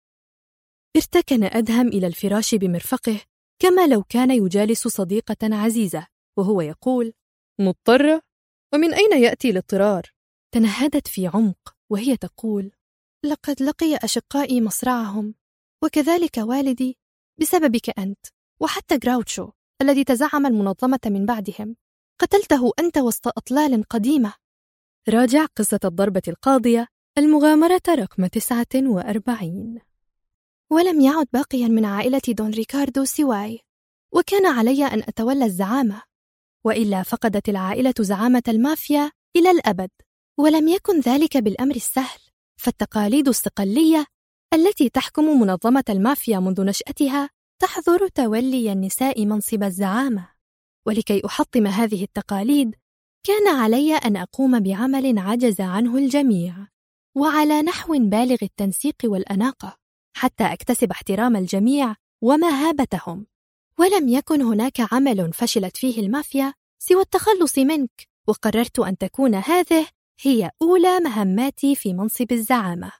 ارتكن أدهم إلى الفراش بمرفقه كما لو كان يجالس صديقة عزيزة وهو يقول: مضطرة؟ ومن أين يأتي الاضطرار؟ تنهدت في عمق وهي تقول: لقد لقي أشقائي مصرعهم، وكذلك والدي بسببك أنت، وحتى غراوتشو الذي تزعم المنظمة من بعدهم، قتلته أنت وسط أطلال قديمة. راجع قصة الضربة القاضية، المغامرة رقم 49. ولم يعد باقيا من عائلة دون ريكاردو سواي، وكان علي أن أتولى الزعامة، وإلا فقدت العائلة زعامة المافيا إلى الأبد. ولم يكن ذلك بالأمر السهل، فالتقاليد الصقلية التي تحكم منظمة المافيا منذ نشأتها تحظر تولي النساء منصب الزعامة، ولكي أحطم هذه التقاليد كان علي أن أقوم بعمل عجز عنه الجميع، وعلى نحو بالغ التنسيق والأناقة، حتى أكتسب احترام الجميع ومهابتهم. ولم يكن هناك عمل فشلت فيه المافيا سوى التخلص منك، وقررت أن تكون هذه هي أولى مهماتي في منصب الزعامة.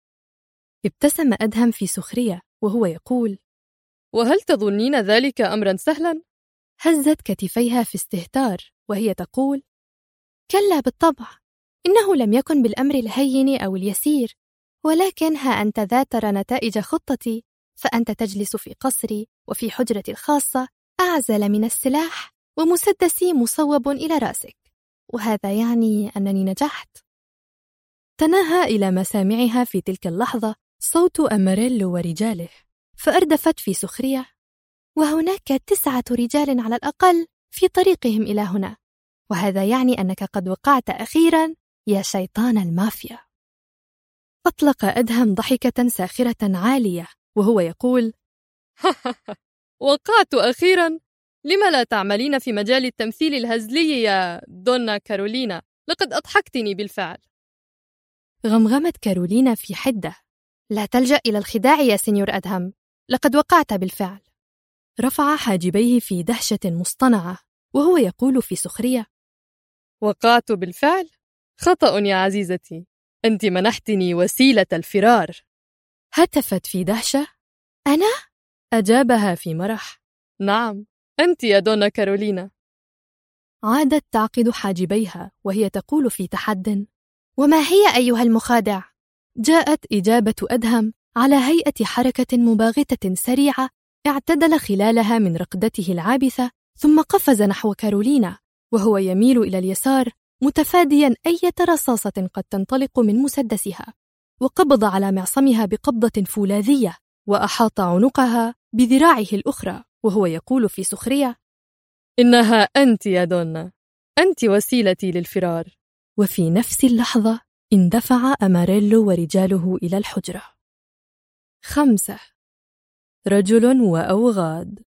ابتسم أدهم في سخرية وهو يقول: وهل تظنين ذلك أمرا سهلا؟ هزت كتفيها في استهتار وهي تقول: كلا بالطبع، إنه لم يكن بالأمر الهين أو اليسير، ولكن ها أنت ذا ترى نتائج خطتي، فأنت تجلس في قصري وفي حجرتي الخاصة أعزل من السلاح، ومسدسي مصوب إلى رأسك، وهذا يعني أنني نجحت. تناهى إلى مسامعها في تلك اللحظة صوت أماريلو ورجاله، فأردفت في سخرية: وهناك 9 رجال على الأقل في طريقهم إلى هنا، وهذا يعني أنك قد وقعت أخيرا يا شيطان المافيا. أطلق أدهم ضحكة ساخرة عالية وهو يقول: وقعت أخيرا؟ لما لا تعملين في مجال التمثيل الهزلي يا دونا كارولينا؟ لقد أضحكتني بالفعل. غمغمت كارولينا في حدة: لا تلجأ إلى الخداع يا سينيور أدهم، لقد وقعت بالفعل. رفع حاجبيه في دهشة مصطنعة وهو يقول في سخرية: وقعت بالفعل؟ خطأ يا عزيزتي، أنت منحتني وسيلة الفرار. هتفت في دهشة. أنا؟ أجابها في مرح. نعم، أنت يا دونا كارولينا. عادت تعقد حاجبيها وهي تقول في تحد: وما هي أيها المخادع؟ جاءت إجابة أدهم على هيئة حركة مباغتة سريعة اعتدل خلالها من رقدته العابثة، ثم قفز نحو كارولينا وهو يميل إلى اليسار متفاديا أي رصاصة قد تنطلق من مسدسها، وقبض على معصمها بقبضة فولاذية وأحاط عنقها بذراعه الأخرى وهو يقول في سخرية: إنها أنت يا دونا، أنت وسيلتي للفرار. وفي نفس اللحظة اندفع أماريلو ورجاله إلى الحجرة. 5. رجل وأوغاد.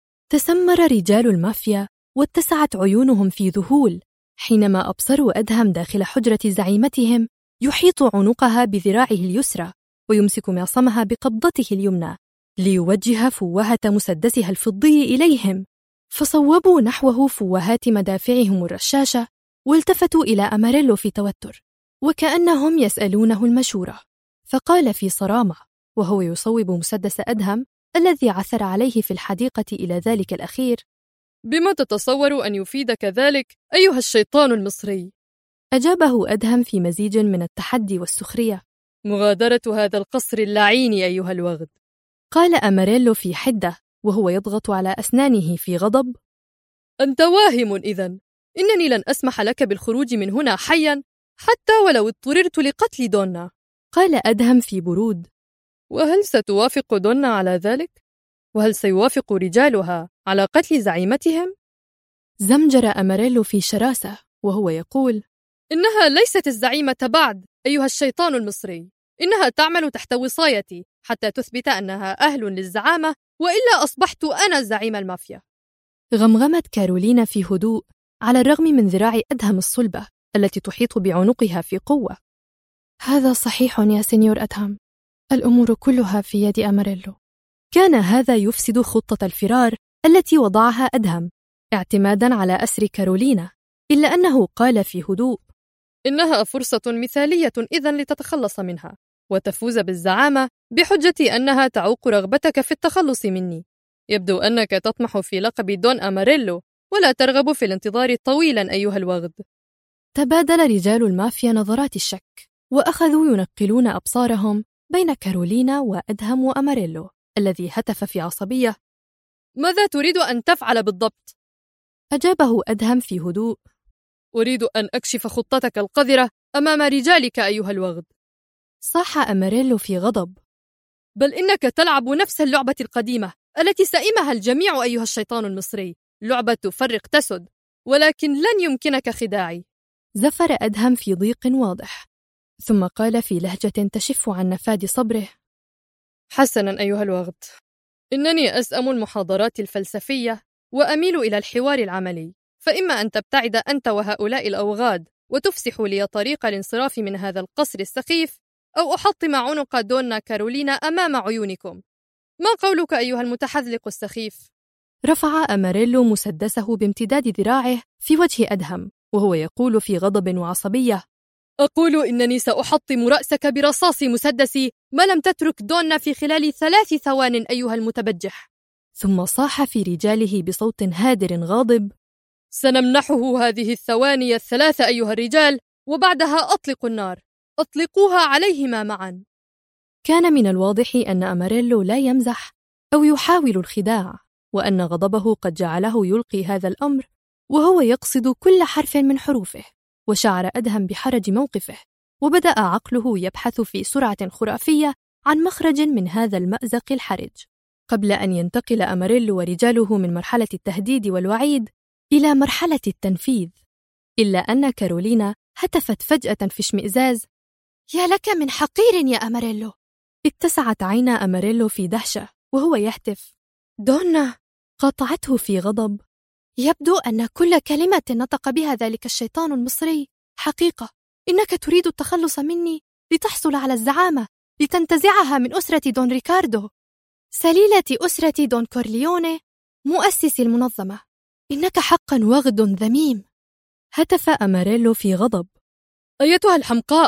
تسمر رجال المافيا واتسعت عيونهم في ذهول حينما أبصروا أدهم داخل حجرة زعيمتهم يحيط عنقها بذراعه اليسرى ويمسك معصمها بقبضته اليمنى ليوجه فوهة مسدسها الفضي إليهم، فصوبوا نحوه فوهات مدافعهم الرشاشة والتفتوا إلى أماريلو في توتر وكأنهم يسألونه المشورة، فقال في صرامة وهو يصوب مسدس أدهم الذي عثر عليه في الحديقة إلى ذلك الأخير: بما تتصور أن يفيدك ذلك أيها الشيطان المصري؟ أجابه أدهم في مزيج من التحدي والسخرية: مغادرة هذا القصر اللعين أيها الوغد. قال أماريلو في حدة وهو يضغط على أسنانه في غضب: أنت واهم إذن. إنني لن أسمح لك بالخروج من هنا حيا حتى ولو اضطررت لقتل دونا. قال أدهم في برود: وهل ستوافق دونا على ذلك؟ وهل سيوافق رجالها على قتل زعيمتهم؟ زمجر أماريلو في شراسة وهو يقول: إنها ليست الزعيمة بعد أيها الشيطان المصري، إنها تعمل تحت وصايتي حتى تثبت أنها أهل للزعامة، وإلا أصبحت أنا زعيم المافيا. غمغمت كارولينا في هدوء على الرغم من ذراع أدهم الصلبة التي تحيط بعنقها في قوة. هذا صحيح يا سينيور أدهم، الأمور كلها في يد أماريلو. كان هذا يفسد خطة الفرار التي وضعها أدهم اعتمادا على أسر كارولينا، إلا أنه قال في هدوء: إنها فرصة مثالية إذن لتتخلص منها وتفوز بالزعامة بحجة أنها تعوق رغبتك في التخلص مني. يبدو أنك تطمح في لقب دون أماريلو ولا ترغب في الانتظار طويلا أيها الوغد. تبادل رجال المافيا نظرات الشك وأخذوا ينقلون أبصارهم بين كارولينا وأدهم وأماريلو الذي هتف في عصبية: ماذا تريد أن تفعل بالضبط؟ أجابه أدهم في هدوء: أريد أن أكشف خطتك القذرة أمام رجالك أيها الوغد. صاح أماريلو في غضب: بل إنك تلعب نفس اللعبة القديمة التي سئمها الجميع أيها الشيطان المصري، لعبة فرق تسد، ولكن لن يمكنك خداعي. زفر أدهم في ضيق واضح، ثم قال في لهجة تشف عن نفاد صبره: حسنا أيها الوغد، إنني أسأم المحاضرات الفلسفية وأميل إلى الحوار العملي، فإما أن تبتعد أنت وهؤلاء الأوغاد وتفسحوا لي طريق الانصراف من هذا القصر السخيف، أو أحطم عنق دونا كارولينا أمام عيونكم. ما قولك أيها المتحذلق السخيف؟ رفع أماريلو مسدسه بامتداد ذراعه في وجه أدهم وهو يقول في غضب وعصبية: أقول إنني سأحطم رأسك برصاص مسدسي ما لم تترك دونا في خلال 3 ثوان أيها المتبجح. ثم صاح في رجاله بصوت هادر غاضب: سنمنحه هذه الثواني 3 أيها الرجال، وبعدها أطلقوا النار، أطلقوها عليهما معا. كان من الواضح أن أماريلو لا يمزح أو يحاول الخداع، وأن غضبه قد جعله يلقي هذا الأمر وهو يقصد كل حرف من حروفه. وشعر أدهم بحرج موقفه، وبدأ عقله يبحث في سرعة خرافية عن مخرج من هذا المأزق الحرج، قبل أن ينتقل أماريلو ورجاله من مرحلة التهديد والوعيد إلى مرحلة التنفيذ. إلا أن كارولينا هتفت فجأة في اشمئزاز: يا لك من حقير يا أماريلو! اتسعت عينا أماريلو في دهشة وهو يهتف: دونا! قاطعته في غضب: يبدو أن كل كلمة نطق بها ذلك الشيطان المصري حقيقة. إنك تريد التخلص مني لتحصل على الزعامة، لتنتزعها من أسرة دون ريكاردو، سليلة أسرة دون كورليوني، مؤسس المنظمة. إنك حقا وغد ذميم. هتف أماريلو في غضب: أيتها الحمقاء،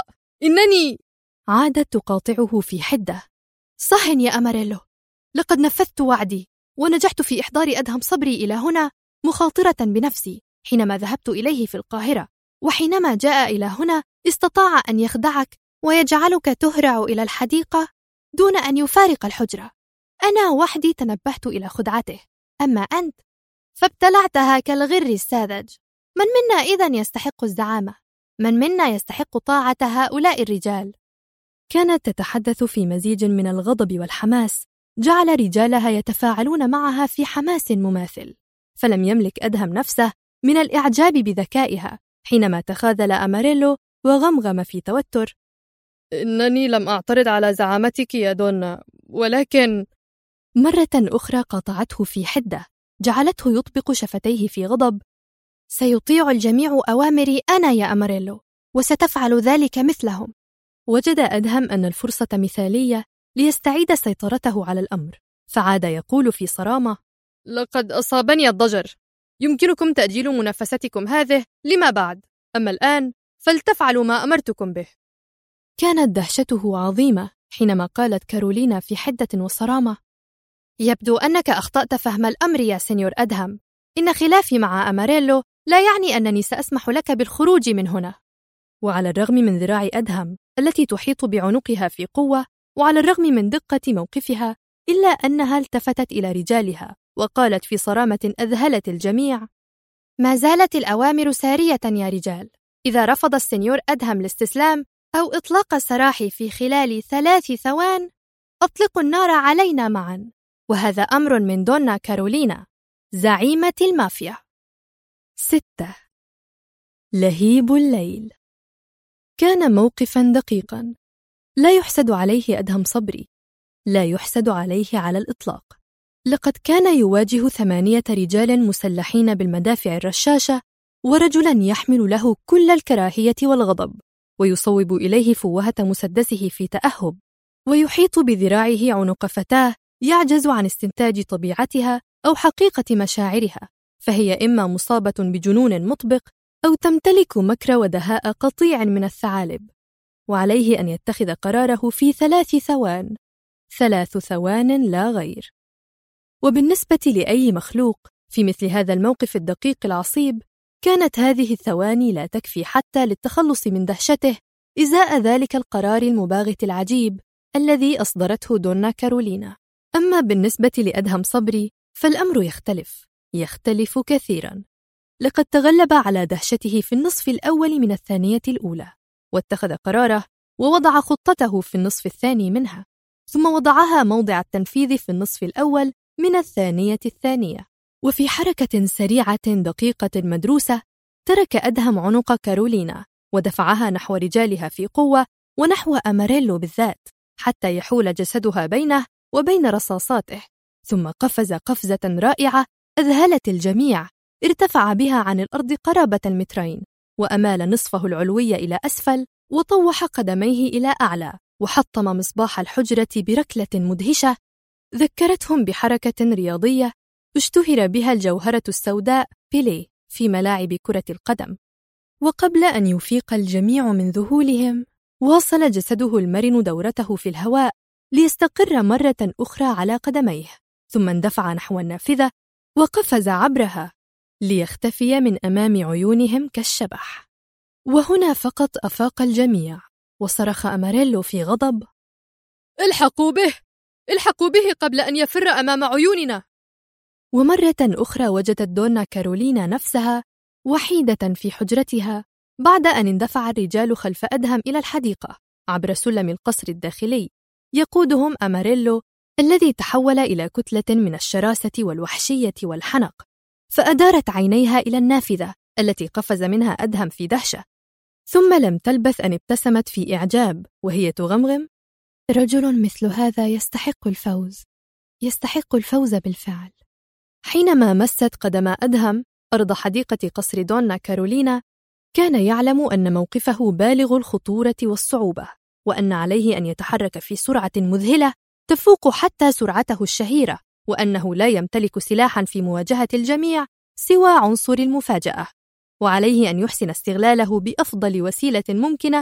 إنني عادت تقاطعه في حدة. صهن يا أماريلو، لقد نفذت وعدي ونجحت في إحضار أدهم صبري إلى هنا مخاطرة بنفسي حينما ذهبت إليه في القاهرة، وحينما جاء إلى هنا استطاع أن يخدعك ويجعلك تهرع إلى الحديقة دون أن يفارق الحجرة. أنا وحدي تنبهت إلى خدعته، أما أنت فابتلعتها كالغر الساذج. من منا إذن يستحق الزعامة؟ من منا يستحق طاعة هؤلاء الرجال؟ كانت تتحدث في مزيج من الغضب والحماس جعل رجالها يتفاعلون معها في حماس مماثل، فلم يملك أدهم نفسه من الإعجاب بذكائها حينما تخاذل أماريلو وغمغم في توتر: إنني لم أعترض على زعامتك يا دونا، ولكن… مرة أخرى قاطعته في حدة جعلته يطبق شفتيه في غضب: سيطيع الجميع أوامري أنا يا أماريلو، وستفعل ذلك مثلهم. وجد أدهم أن الفرصة مثالية ليستعيد سيطرته على الأمر، فعاد يقول في صرامة: لقد أصابني الضجر، يمكنكم تأجيل منافستكم هذه لما بعد، أما الآن فلتفعلوا ما أمرتكم به. كانت دهشته عظيمة حينما قالت كارولينا في حدة وصرامة: يبدو أنك أخطأت فهم الأمر يا سينيور أدهم. إن خلافي مع أماريلو لا يعني أنني سأسمح لك بالخروج من هنا. وعلى الرغم من ذراع أدهم التي تحيط بعنقها في قوة، وعلى الرغم من دقة موقفها، إلا أنها التفتت إلى رجالها وقالت في صرامة أذهلت الجميع: ما زالت الأوامر سارية يا رجال. إذا رفض السينيور أدهم الاستسلام أو إطلاق السراح في خلال 3 ثوان، أطلقوا النار علينا معا، وهذا أمر من دونا كارولينا زعيمة المافيا. 6. لهيب الليل. كان موقفا دقيقا لا يحسد عليه أدهم صبري، لا يحسد عليه على الإطلاق. لقد كان يواجه 8 رجال مسلحين بالمدافع الرشاشة، ورجلا يحمل له كل الكراهية والغضب، ويصوب إليه فوهة مسدسه في تأهب، ويحيط بذراعه عنق فتاة يعجز عن استنتاج طبيعتها أو حقيقة مشاعرها، فهي إما مصابة بجنون مطبق أو تمتلك مكر ودهاء قطيع من الثعالب، وعليه أن يتخذ قراره في 3 ثوان، 3 ثوان لا غير. وبالنسبة لأي مخلوق في مثل هذا الموقف الدقيق العصيب، كانت هذه الثواني لا تكفي حتى للتخلص من دهشته إزاء ذلك القرار المباغت العجيب الذي أصدرته دونا كارولينا. أما بالنسبة لأدهم صبري فالأمر يختلف كثيرا. لقد تغلب على دهشته في النصف الأول من الثانية الأولى، واتخذ قراره ووضع خطته في النصف الثاني منها، ثم وضعها موضع التنفيذ في النصف الأول من الثانية الثانية. وفي حركة سريعة دقيقة مدروسة ترك أدهم عنق كارولينا ودفعها نحو رجالها في قوة ونحو أماريلو بالذات، حتى يحول جسدها بينه وبين رصاصاته، ثم قفز قفزة رائعة أذهلت الجميع، ارتفع بها عن الأرض قرابة 2 متر، وأمال نصفه العلوي إلى أسفل، وطوح قدميه إلى أعلى، وحطم مصباح الحجرة بركلة مدهشة ذكرتهم بحركة رياضية اشتهر بها الجوهرة السوداء بيليه في ملاعب كرة القدم. وقبل أن يفيق الجميع من ذهولهم، واصل جسده المرن دورته في الهواء ليستقر مرة أخرى على قدميه، ثم اندفع نحو النافذة وقفز عبرها ليختفي من أمام عيونهم كالشبح. وهنا فقط أفاق الجميع، وصرخ أماريلو في غضب: الحقوا به قبل أن يفر أمام عيوننا. ومرة أخرى وجدت دونا كارولينا نفسها وحيدة في حجرتها بعد أن اندفع الرجال خلف أدهم إلى الحديقة عبر سلم القصر الداخلي، يقودهم أماريلو الذي تحول إلى كتلة من الشراسة والوحشية والحنق، فأدارت عينيها إلى النافذة التي قفز منها أدهم في دهشة، ثم لم تلبث أن ابتسمت في إعجاب وهي تغمغم: رجل مثل هذا يستحق الفوز بالفعل. حينما مست قدم أدهم أرض حديقة قصر دونا كارولينا، كان يعلم أن موقفه بالغ الخطورة والصعوبة، وأن عليه أن يتحرك في سرعة مذهلة تفوق حتى سرعته الشهيرة، وأنه لا يمتلك سلاحاً في مواجهة الجميع سوى عنصر المفاجأة، وعليه أن يحسن استغلاله بأفضل وسيلة ممكنة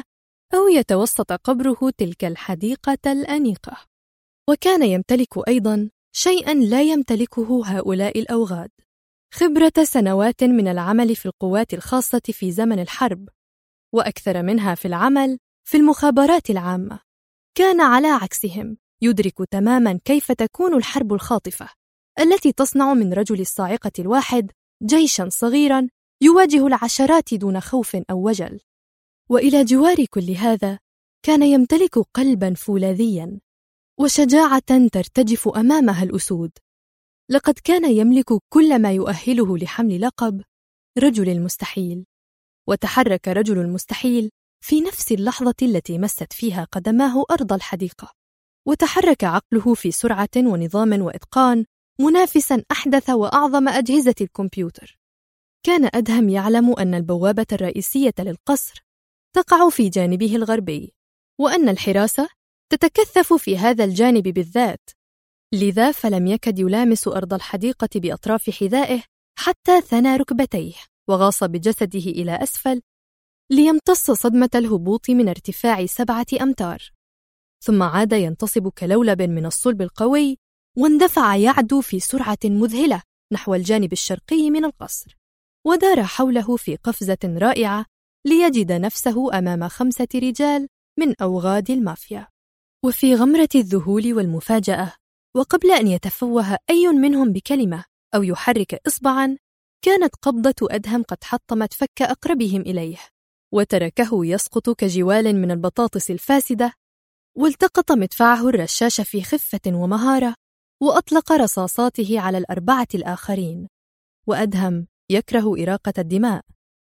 أو يتوسط قبره تلك الحديقة الأنيقة. وكان يمتلك أيضاً شيئاً لا يمتلكه هؤلاء الأوغاد: خبرة سنوات من العمل في القوات الخاصة في زمن الحرب، وأكثر منها في العمل في المخابرات العامة. كان على عكسهم يدرك تماماً كيف تكون الحرب الخاطفة التي تصنع من رجل الصاعقة الواحد جيشاً صغيراً يواجه العشرات دون خوف أو وجل. وإلى جوار كل هذا كان يمتلك قلباً فولاذياً وشجاعة ترتجف أمامها الأسود. لقد كان يملك كل ما يؤهله لحمل لقب رجل المستحيل. وتحرك رجل المستحيل في نفس اللحظة التي مست فيها قدماه أرض الحديقة، وتحرك عقله في سرعة ونظام وإتقان منافساً أحدث وأعظم أجهزة الكمبيوتر. كان أدهم يعلم أن البوابة الرئيسية للقصر تقع في جانبه الغربي، وأن الحراسة تتكثف في هذا الجانب بالذات، لذا فلم يكد يلامس أرض الحديقة بأطراف حذائه حتى ثنى ركبتيه وغاص بجسده إلى أسفل ليمتص صدمة الهبوط من ارتفاع 7 أمتار، ثم عاد ينتصب كلولب من الصلب القوي واندفع يعدو في سرعة مذهلة نحو الجانب الشرقي من القصر، ودار حوله في قفزة رائعة ليجد نفسه أمام 5 رجال من أوغاد المافيا. وفي غمرة الذهول والمفاجأة، وقبل أن يتفوه أي منهم بكلمة أو يحرك إصبعاً، كانت قبضة أدهم قد حطمت فك أقربهم إليه، وتركه يسقط كجوال من البطاطس الفاسدة. والتقط مدفعه الرشاش في خفة ومهارة، وأطلق رصاصاته على ال4 الآخرين. وأدهم يكره إراقة الدماء،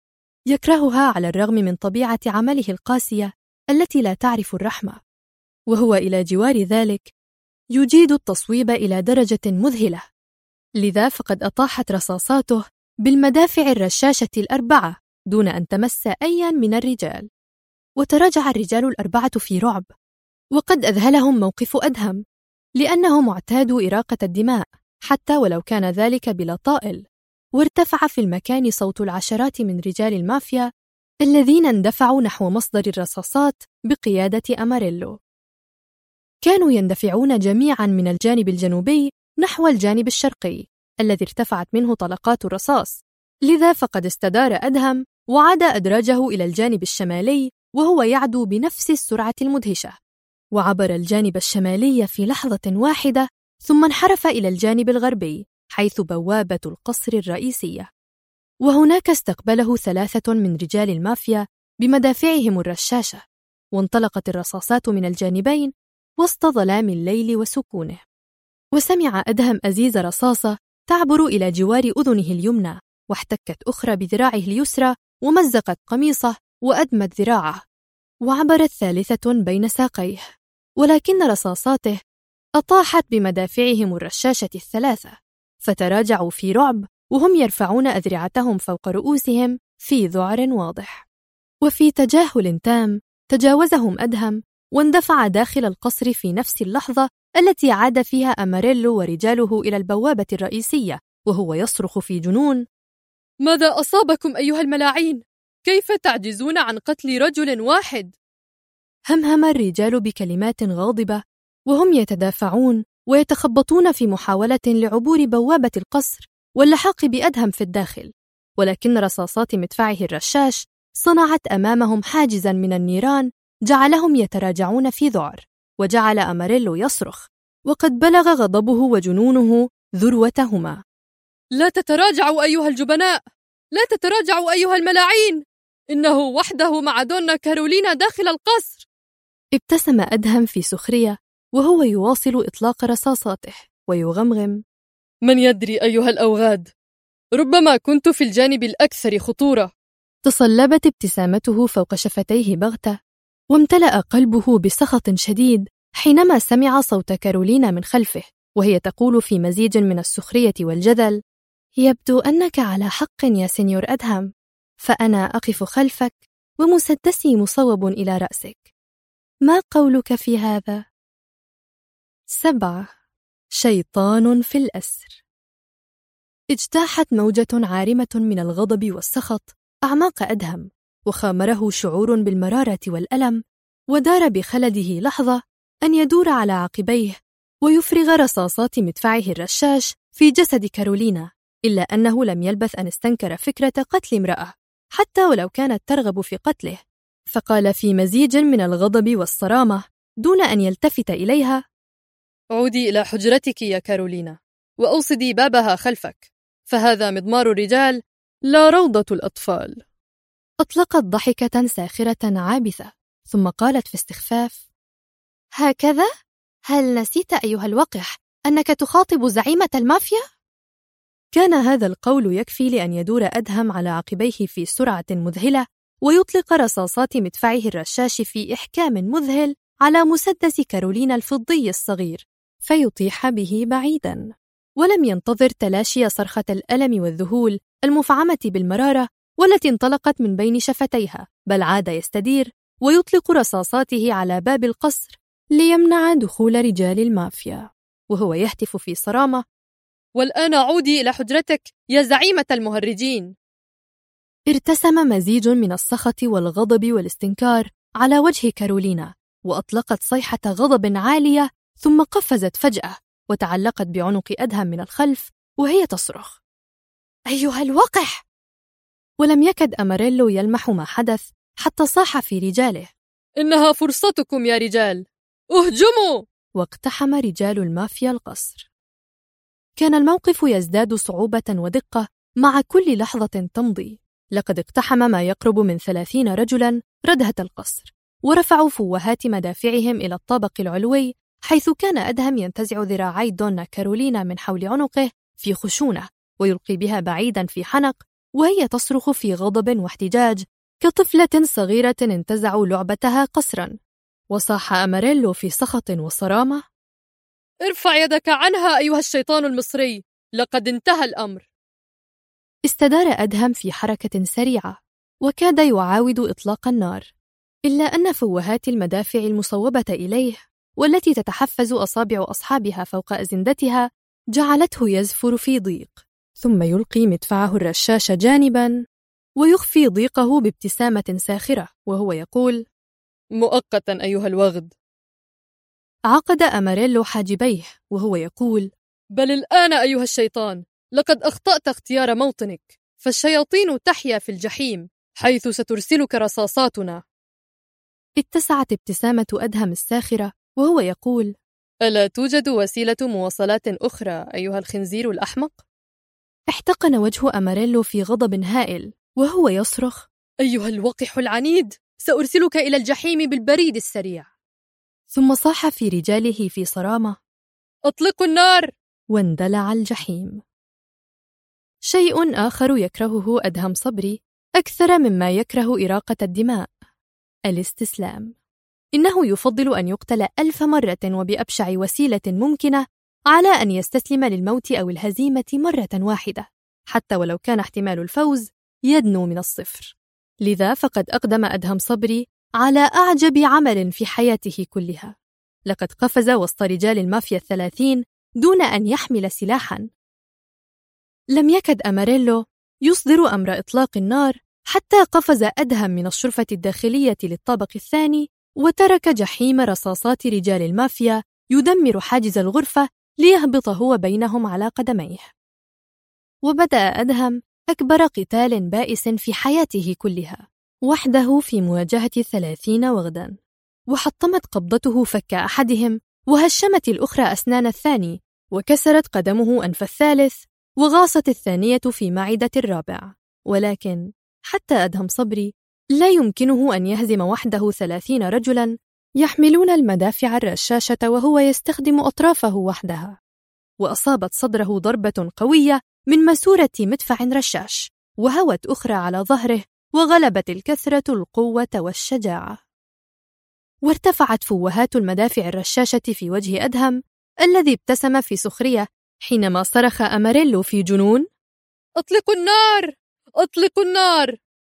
يكرهها على الرغم من طبيعة عمله القاسية التي لا تعرف الرحمة، وهو إلى جوار ذلك يجيد التصويب إلى درجة مذهلة، لذا فقد أطاحت رصاصاته بالمدافع الرشاشة ال4 دون أن تمس أيا من الرجال. وتراجع الرجال ال4 في رعب، وقد أذهلهم موقف أدهم، لأنه معتاد إراقة الدماء حتى ولو كان ذلك بلا طائل. وارتفع في المكان صوت العشرات من رجال المافيا الذين اندفعوا نحو مصدر الرصاصات بقيادة أماريلو. كانوا يندفعون جميعا من الجانب الجنوبي نحو الجانب الشرقي الذي ارتفعت منه طلقات الرصاص، لذا فقد استدار أدهم وعاد أدراجه إلى الجانب الشمالي وهو يعدو بنفس السرعة المدهشة، وعبر الجانب الشمالي في لحظة واحدة، ثم انحرف إلى الجانب الغربي حيث بوابة القصر الرئيسية. وهناك استقبله 3 من رجال المافيا بمدافعهم الرشاشة، وانطلقت الرصاصات من الجانبين وسط ظلام الليل وسكونه. وسمع أدهم أزيز رصاصة تعبر إلى جوار أذنه اليمنى، واحتكت أخرى بذراعه اليسرى ومزقت قميصه وأدمت ذراعه، وعبرت 3 بين ساقيه، ولكن رصاصاته أطاحت بمدافعهم الرشاشة ال3، فتراجعوا في رعب وهم يرفعون أذرعتهم فوق رؤوسهم في ذعر واضح. وفي تجاهل تام تجاوزهم أدهم واندفع داخل القصر في نفس اللحظة التي عاد فيها أماريلو ورجاله إلى البوابة الرئيسية وهو يصرخ في جنون: ماذا أصابكم أيها الملاعين؟ كيف تعجزون عن قتل رجل واحد؟ همهم الرجال بكلمات غاضبة وهم يتدافعون ويتخبطون في محاولة لعبور بوابة القصر واللحاق بأدهم في الداخل، ولكن رصاصات مدفعه الرشاش صنعت أمامهم حاجزاً من النيران جعلهم يتراجعون في ذعر، وجعل أماريلو يصرخ، وقد بلغ غضبه وجنونه ذروتهما: لا تتراجعوا أيها الجبناء! لا تتراجعوا أيها الملاعين! إنه وحده مع دونا كارولينا داخل القصر. ابتسم أدهم في سخرية وهو يواصل إطلاق رصاصاته ويغمغم: من يدري أيها الأوغاد، ربما كنت في الجانب الأكثر خطورة. تصلبت ابتسامته فوق شفتيه بغتة، وامتلأ قلبه بسخط شديد حينما سمع صوت كارولينا من خلفه وهي تقول في مزيج من السخرية والجدل: يبدو أنك على حق يا سينيور أدهم، فأنا أقف خلفك ومسدسي مصوب إلى رأسك. ما قولك في هذا؟ 7. شيطان في الأسر. اجتاحت موجة عارمة من الغضب والسخط أعماق أدهم، وخامره شعور بالمرارة والألم ودار بخلده لحظة أن يدور على عقبيه ويفرغ رصاصات مدفعه الرشاش في جسد كارولينا، إلا أنه لم يلبث أن استنكر فكرة قتل امرأة حتى ولو كانت ترغب في قتله، فقال في مزيج من الغضب والصرامة دون أن يلتفت إليها: عودي إلى حجرتك يا كارولينا، وأوصدي بابها خلفك، فهذا مضمار الرجال لا روضة الأطفال. أطلقت ضحكة ساخرة عابثة، ثم قالت في استخفاف: هكذا؟ هل نسيت أيها الوقح أنك تخاطب زعيمة المافيا؟ كان هذا القول يكفي لأن يدور أدهم على عقبيه في سرعة مذهلة ويطلق رصاصات مدفعه الرشاش في إحكام مذهل على مسدس كارولينا الفضي الصغير فيطيح به بعيداً، ولم ينتظر تلاشي صرخة الألم والذهول المفعمة بالمرارة والتي انطلقت من بين شفتيها، بل عاد يستدير ويطلق رصاصاته على باب القصر ليمنع دخول رجال المافيا، وهو يهتف في صرامة: والآن عودي إلى حجرتك يا زعيمة المهرجين. ارتسم مزيج من السخط والغضب والاستنكار على وجه كارولينا، وأطلقت صيحة غضب عالية ثم قفزت فجأة وتعلقت بعنق أدهم من الخلف وهي تصرخ: أيها الوقح! ولم يكد أماريلو يلمح ما حدث حتى صاح في رجاله: إنها فرصتكم يا رجال، اهجموا! واقتحم رجال المافيا القصر. كان الموقف يزداد صعوبة ودقة مع كل لحظة تمضي. لقد اقتحم ما يقرب من 30 رجلاً ردهة القصر، ورفعوا فوهات مدافعهم إلى الطابق العلوي، حيث كان أدهم ينتزع ذراعي دونا كارولينا من حول عنقه في خشونة ويلقي بها بعيداً في حنق، وهي تصرخ في غضب واحتجاج كطفلة صغيرة انتزعوا لعبتها قسراً. وصاح أماريلو في سخط وصرامة: ارفع يدك عنها أيها الشيطان المصري، لقد انتهى الأمر. استدار أدهم في حركة سريعة وكاد يعاود إطلاق النار، إلا أن فوهات المدافع المصوبة إليه والتي تتحفز أصابع أصحابها فوق أزندتها جعلته يزفر في ضيق، ثم يلقي مدفعه الرشاش جانباً ويخفي ضيقه بابتسامة ساخرة وهو يقول: مؤقتاً أيها الوغد. عقد أماريلو حاجبيه وهو يقول: بل الآن أيها الشيطان، لقد أخطأت اختيار موطنك، فالشياطين تحيا في الجحيم حيث سترسلك رصاصاتنا. اتسعت ابتسامة أدهم الساخرة وهو يقول: ألا توجد وسيلة مواصلات أخرى أيها الخنزير الأحمق؟ احتقن وجه أماريلو في غضب هائل وهو يصرخ: أيها الوقح العنيد، سأرسلك إلى الجحيم بالبريد السريع. ثم صاح في رجاله في صرامة: أطلقوا النار! واندلع الجحيم. شيء آخر يكرهه أدهم صبري أكثر مما يكره إراقة الدماء: الاستسلام. إنه يفضل أن يقتل 1000 مرة وبأبشع وسيلة ممكنة على أن يستسلم للموت أو الهزيمة مرة واحدة، حتى ولو كان احتمال الفوز يدنو من الصفر. لذا فقد أقدم أدهم صبري على أعجب عمل في حياته كلها. لقد قفز وسط رجال المافيا 30 دون أن يحمل سلاحاً. لم يكد أماريلو يصدر أمر إطلاق النار حتى قفز أدهم من الشرفة الداخلية للطابق الثاني وترك جحيم رصاصات رجال المافيا يدمر حاجز الغرفة ليهبط هو بينهم على قدميه. وبدأ أدهم أكبر قتال بائس في حياته كلها وحده في مواجهة 30 وغداً، وحطمت قبضته فك أحدهم وهشمت الأخرى أسنان الثاني، وكسرت قدمه أنف الثالث، وغاصت الثانية في معدة الرابع. ولكن حتى أدهم صبري لا يمكنه أن يهزم وحده 30 رجلاً يحملون المدافع الرشاشة وهو يستخدم أطرافه وحدها. وأصابت صدره ضربة قوية من ماسورة مدفع رشاش، وهوت أخرى على ظهره، وغلبت الكثرة القوة والشجاعة. وارتفعت فوهات المدافع الرشاشة في وجه أدهم الذي ابتسم في سخرية حينما صرخ أماريلو في جنون: أطلقوا النار! أطلقوا النار!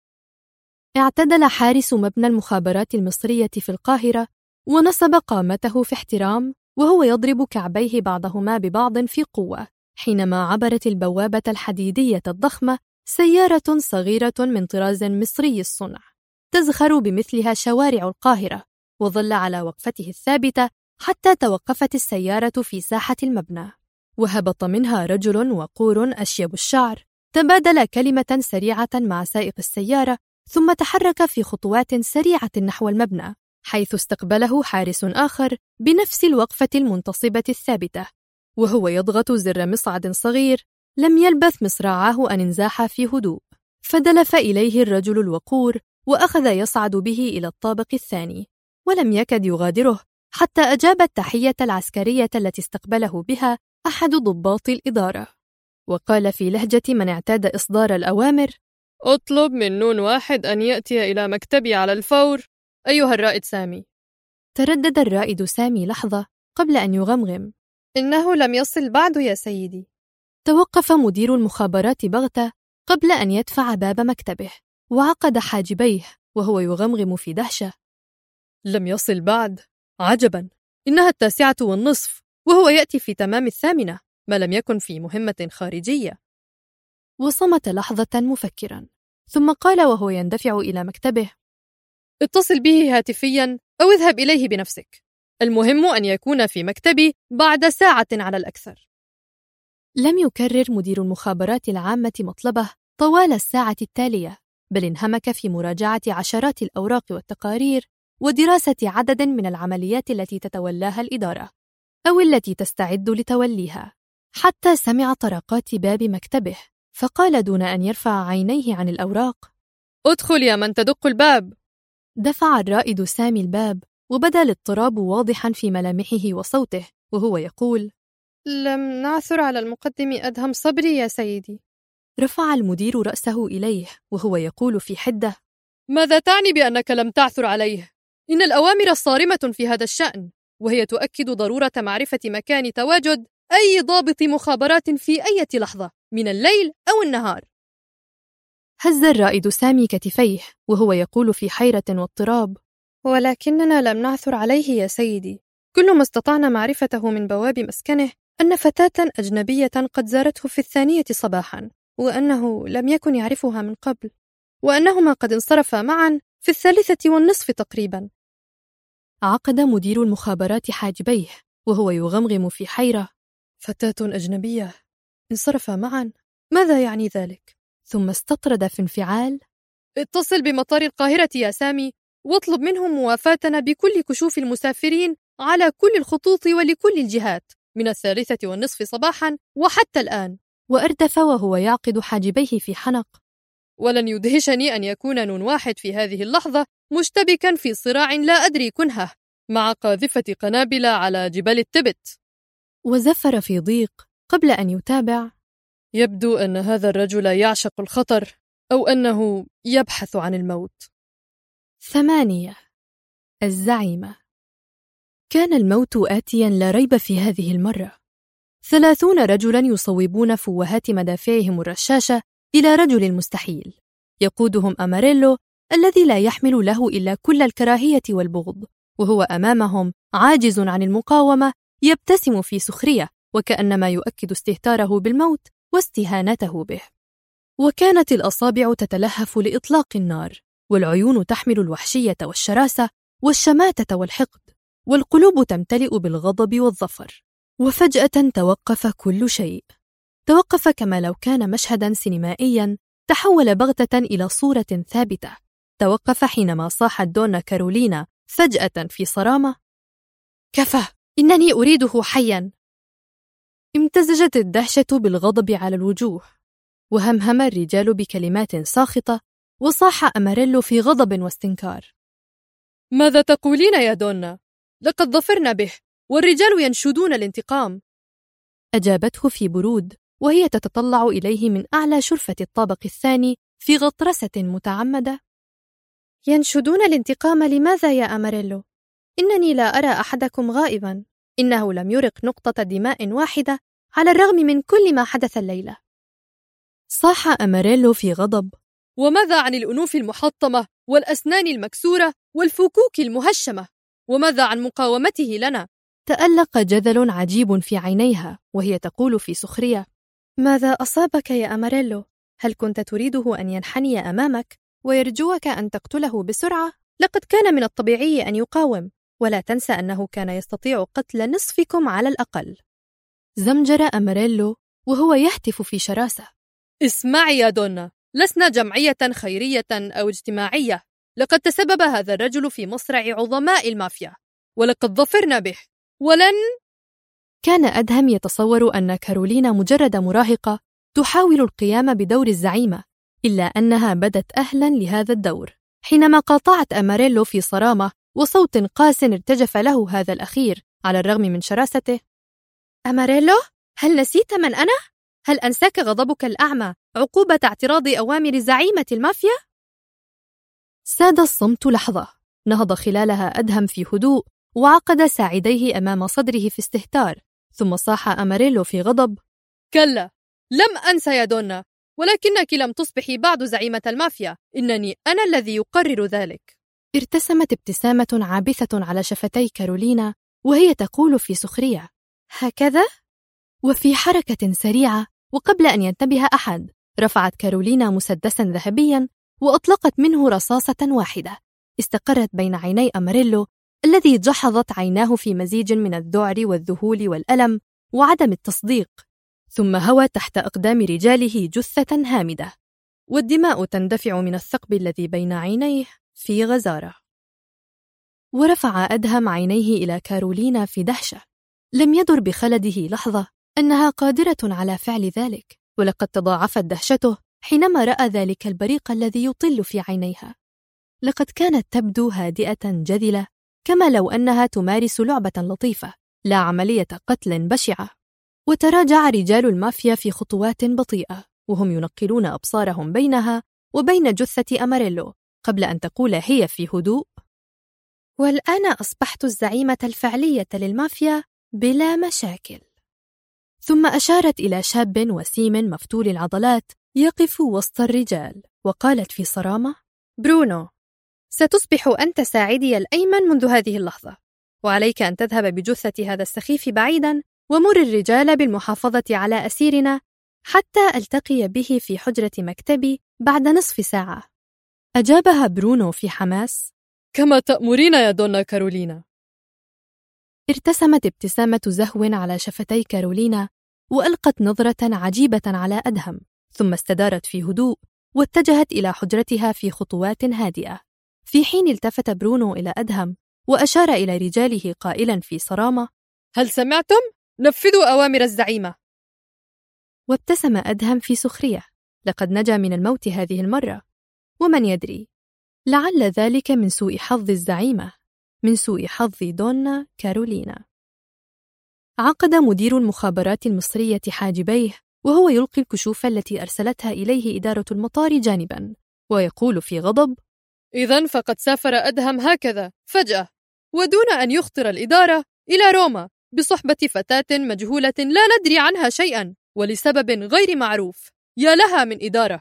اعتدل حارس مبنى المخابرات المصرية في القاهرة ونصب قامته في احترام وهو يضرب كعبيه بعضهما ببعض في قوة، حينما عبرت البوابة الحديدية الضخمة سيارة صغيرة من طراز مصري الصنع تزخر بمثلها شوارع القاهرة، وظل على وقفته الثابتة حتى توقفت السيارة في ساحة المبنى، وهبط منها رجل وقور أشيب الشعر، تبادل كلمة سريعة مع سائق السيارة، ثم تحرك في خطوات سريعة نحو المبنى، حيث استقبله حارس آخر بنفس الوقفة المنتصبة الثابتة، وهو يضغط زر مصعد صغير. لم يلبث مصراعاه أن انزاح في هدوء، فدلف إليه الرجل الوقور وأخذ يصعد به إلى الطابق الثاني، ولم يكد يغادره حتى أجاب التحية العسكرية التي استقبله بها أحد ضباط الإدارة، وقال في لهجة من اعتاد إصدار الأوامر: اطلب من نون واحد أن يأتي إلى مكتبي على الفور أيها الرائد سامي. تردد الرائد سامي لحظة قبل أن يغمغم: إنه لم يصل بعد يا سيدي. توقف مدير المخابرات بغتة قبل أن يدفع باب مكتبه، وعقد حاجبيه وهو يغمغم في دهشة: لم يصل بعد؟ عجبا، إنها 9:30 وهو يأتي في تمام 8، ما لم يكن في مهمة خارجية. وصمت لحظة مفكرا، ثم قال وهو يندفع إلى مكتبه: اتصل به هاتفيا أو اذهب إليه بنفسك، المهم أن يكون في مكتبي بعد ساعة على الأكثر. لم يكرر مدير المخابرات العامة مطلبه طوال الساعة التالية، بل انهمك في مراجعة عشرات الأوراق والتقارير ودراسة عدد من العمليات التي تتولاها الإدارة أو التي تستعد لتوليها، حتى سمع طرقات باب مكتبه، فقال دون أن يرفع عينيه عن الأوراق: ادخل يا من تدق الباب. دفع الرائد سامي الباب، وبدا الاضطراب واضحا في ملامحه وصوته وهو يقول: لم نعثر على المقدم أدهم صبري يا سيدي. رفع المدير رأسه إليه وهو يقول في حدة: ماذا تعني بأنك لم تعثر عليه؟ إن الأوامر صارمة في هذا الشأن، وهي تؤكد ضرورة معرفة مكان تواجد أي ضابط مخابرات في أي لحظة من الليل أو النهار. هز الرائد سامي كتفيه وهو يقول في حيرة واضطراب: ولكننا لم نعثر عليه يا سيدي. كل ما استطعنا معرفته من بواب مسكنه أن فتاة أجنبية قد زارته في 2 صباحا، وأنه لم يكن يعرفها من قبل، وأنهما قد انصرفا معا في 3:30 تقريبا. عقد مدير المخابرات حاجبيه وهو يغمغم في حيرة: فتاة أجنبية انصرفا معا؟ ماذا يعني ذلك؟ ثم استطرد في انفعال: اتصل بمطار القاهرة يا سامي واطلب منهم موافاتنا بكل كشوف المسافرين على كل الخطوط ولكل الجهات من 3:30 صباحا وحتى الآن. وأردف وهو يعقد حاجبيه في حنق: ولن يدهشني أن يكون نون واحد في هذه اللحظة مشتبكا في صراع لا أدري كنهه مع قاذفة قنابل على جبال التبت. وزفر في ضيق قبل أن يتابع: يبدو أن هذا الرجل يعشق الخطر أو أنه يبحث عن الموت. 8. الزعيمة. كان الموت آتيا لا ريب في هذه المرة. 30 رجلا يصوبون فوهات مدافعهم الرشاشة إلى رجل المستحيل، يقودهم أماريلو الذي لا يحمل له إلا كل الكراهية والبغض، وهو أمامهم عاجز عن المقاومة، يبتسم في سخرية وكأنما يؤكد استهتاره بالموت واستهانته به. وكانت الأصابع تتلهف لإطلاق النار، والعيون تحمل الوحشية والشراسة والشماتة والحقد، والقلوب تمتلئ بالغضب والظفر. وفجأة توقف كل شيء، توقف كما لو كان مشهدا سينمائيا تحول بغتة إلى صورة ثابتة. توقف حينما صاحت دونا كارولينا فجأة في صرامة: كفى، إنني أريده حيا. امتزجت الدهشة بالغضب على الوجوه، وهمهم الرجال بكلمات ساخطة، وصاح أماريلو في غضب واستنكار: ماذا تقولين يا دونا؟ لقد ظفرنا به والرجال ينشدون الانتقام. أجابته في برود وهي تتطلع إليه من أعلى شرفة الطابق الثاني في غطرسة متعمدة: ينشدون الانتقام لماذا يا أماريلو؟ إنني لا أرى أحدكم غائبا. إنه لم يرق نقطة دماء واحدة على الرغم من كل ما حدث الليلة. صاح أماريلو في غضب: وماذا عن الأنوف المحطمة والأسنان المكسورة والفكوك المهشمة؟ وماذا عن مقاومته لنا؟ تألق جذل عجيب في عينيها وهي تقول في سخرية: ماذا أصابك يا أماريلو؟ هل كنت تريده أن ينحني أمامك ويرجوك أن تقتله بسرعة؟ لقد كان من الطبيعي أن يقاوم، ولا تنسى أنه كان يستطيع قتل نصفكم على الأقل. زمجر أماريلو وهو يهتف في شراسة: اسمعي يا دونا، لسنا جمعية خيرية أو اجتماعية. لقد تسبب هذا الرجل في مصرع عظماء المافيا، ولقد ظفرنا به، ولن... كان أدهم يتصور أن كارولينا مجرد مراهقة تحاول القيام بدور الزعيمة، إلا أنها بدت أهلاً لهذا الدور حينما قاطعت أماريلو في صرامة وصوت قاس ارتجف له هذا الأخير على الرغم من شراسته: أماريلو، هل نسيت من أنا؟ هل أنساك غضبك الأعمى عقوبة اعتراض أوامر زعيمة المافيا؟ ساد الصمت لحظة، نهض خلالها أدهم في هدوء وعقد ساعديه أمام صدره في استهتار، ثم صاح أماريلو في غضب: كلا، لم أنسى يا دونا، ولكنك لم تصبحي بعد زعيمة المافيا، إنني أنا الذي يقرر ذلك. ارتسمت ابتسامة عابثة على شفتي كارولينا وهي تقول في سخرية: هكذا؟ وفي حركة سريعة وقبل أن ينتبه أحد، رفعت كارولينا مسدساً ذهبياً وأطلقت منه رصاصة واحدة استقرت بين عيني أماريلو الذي جحظت عيناه في مزيج من الذعر والذهول والألم وعدم التصديق، ثم هوى تحت أقدام رجاله جثة هامدة، والدماء تندفع من الثقب الذي بين عينيه في غزارة. ورفع أدهم عينيه إلى كارولينا في دهشة، لم يدر بخلده لحظة أنها قادرة على فعل ذلك، ولقد تضاعفت دهشته حينما رأى ذلك البريق الذي يطل في عينيها. لقد كانت تبدو هادئة جذلة، كما لو أنها تمارس لعبة لطيفة لا عملية قتل بشعة. وتراجع رجال المافيا في خطوات بطيئة وهم ينقلون أبصارهم بينها وبين جثة أماريلو قبل أن تقول هي في هدوء: والآن أصبحت الزعيمة الفعلية للمافيا بلا مشاكل. ثم أشارت إلى شاب وسيم مفتول العضلات يقف وسط الرجال وقالت في صرامة: برونو، ستصبح أنت ساعدي الأيمن منذ هذه اللحظة، وعليك أن تذهب بجثة هذا السخيف بعيداً ومر الرجال بالمحافظة على أسيرنا حتى ألتقي به في حجرة مكتبي بعد نصف ساعة. أجابها برونو في حماس: كما تأمرين يا دونا كارولينا. ارتسمت ابتسامة زهو على شفتي كارولينا وألقت نظرة عجيبة على أدهم، ثم استدارت في هدوء واتجهت إلى حجرتها في خطوات هادئة، في حين التفت برونو إلى أدهم وأشار إلى رجاله قائلا في صرامة: هل سمعتم؟ نفذوا أوامر الزعيمة. وابتسم أدهم في سخرية، لقد نجا من الموت هذه المرة، ومن يدري، لعل ذلك من سوء حظ الزعيمة، من سوء حظ دونا كارولينا. عقد مدير المخابرات المصرية حاجبيه وهو يلقي الكشوف التي أرسلتها إليه إدارة المطار جانباً، ويقول في غضب: إذن فقد سافر أدهم هكذا فجأة ودون أن يخطر الإدارة إلى روما بصحبة فتاة مجهولة لا ندري عنها شيئاً ولسبب غير معروف. يا لها من إدارة.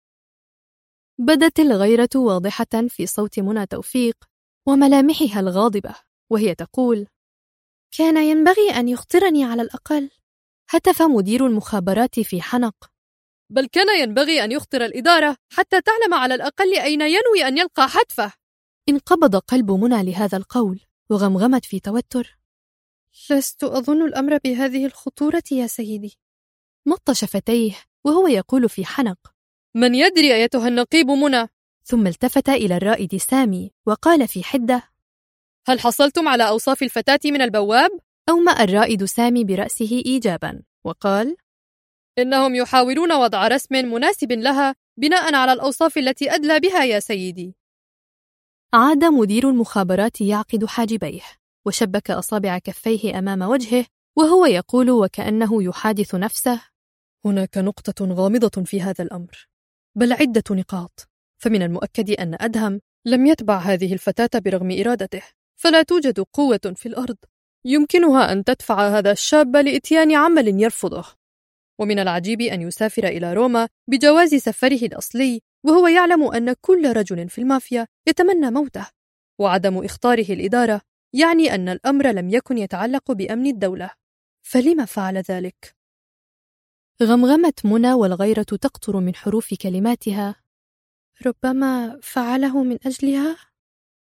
بدت الغيرة واضحة في صوت منى توفيق وملامحها الغاضبة وهي تقول: كان ينبغي أن يخطرني على الأقل. هتف مدير المخابرات في حنق: بل كان ينبغي أن يخطر الإدارة حتى تعلم على الأقل أين ينوي أن يلقى حتفه. انقبض قلب منى لهذا القول وغمغمت في توتر: لست أظن الأمر بهذه الخطورة يا سيدي. مط شفتيه وهو يقول في حنق: من يدري أيتها النقيب منى؟ ثم التفت إلى الرائد سامي وقال في حدة: هل حصلتم على أوصاف الفتاة من البواب؟ أومأ الرائد سامي برأسه إيجابا وقال: إنهم يحاولون وضع رسم مناسب لها بناء على الأوصاف التي أدلى بها يا سيدي. عاد مدير المخابرات يعقد حاجبيه وشبك أصابع كفيه أمام وجهه وهو يقول وكأنه يحادث نفسه: هناك نقطة غامضة في هذا الأمر، بل عدة نقاط. فمن المؤكد أن أدهم لم يتبع هذه الفتاة برغم إرادته، فلا توجد قوة في الأرض يمكنها أن تدفع هذا الشاب لإتيان عمل يرفضه. ومن العجيب أن يسافر إلى روما بجواز سفره الأصلي وهو يعلم أن كل رجل في المافيا يتمنى موته، وعدم إخطاره الإدارة يعني أن الأمر لم يكن يتعلق بأمن الدولة، فلما فعل ذلك؟ غمغمت منى والغيرة تقطر من حروف كلماتها: ربما فعله من أجلها؟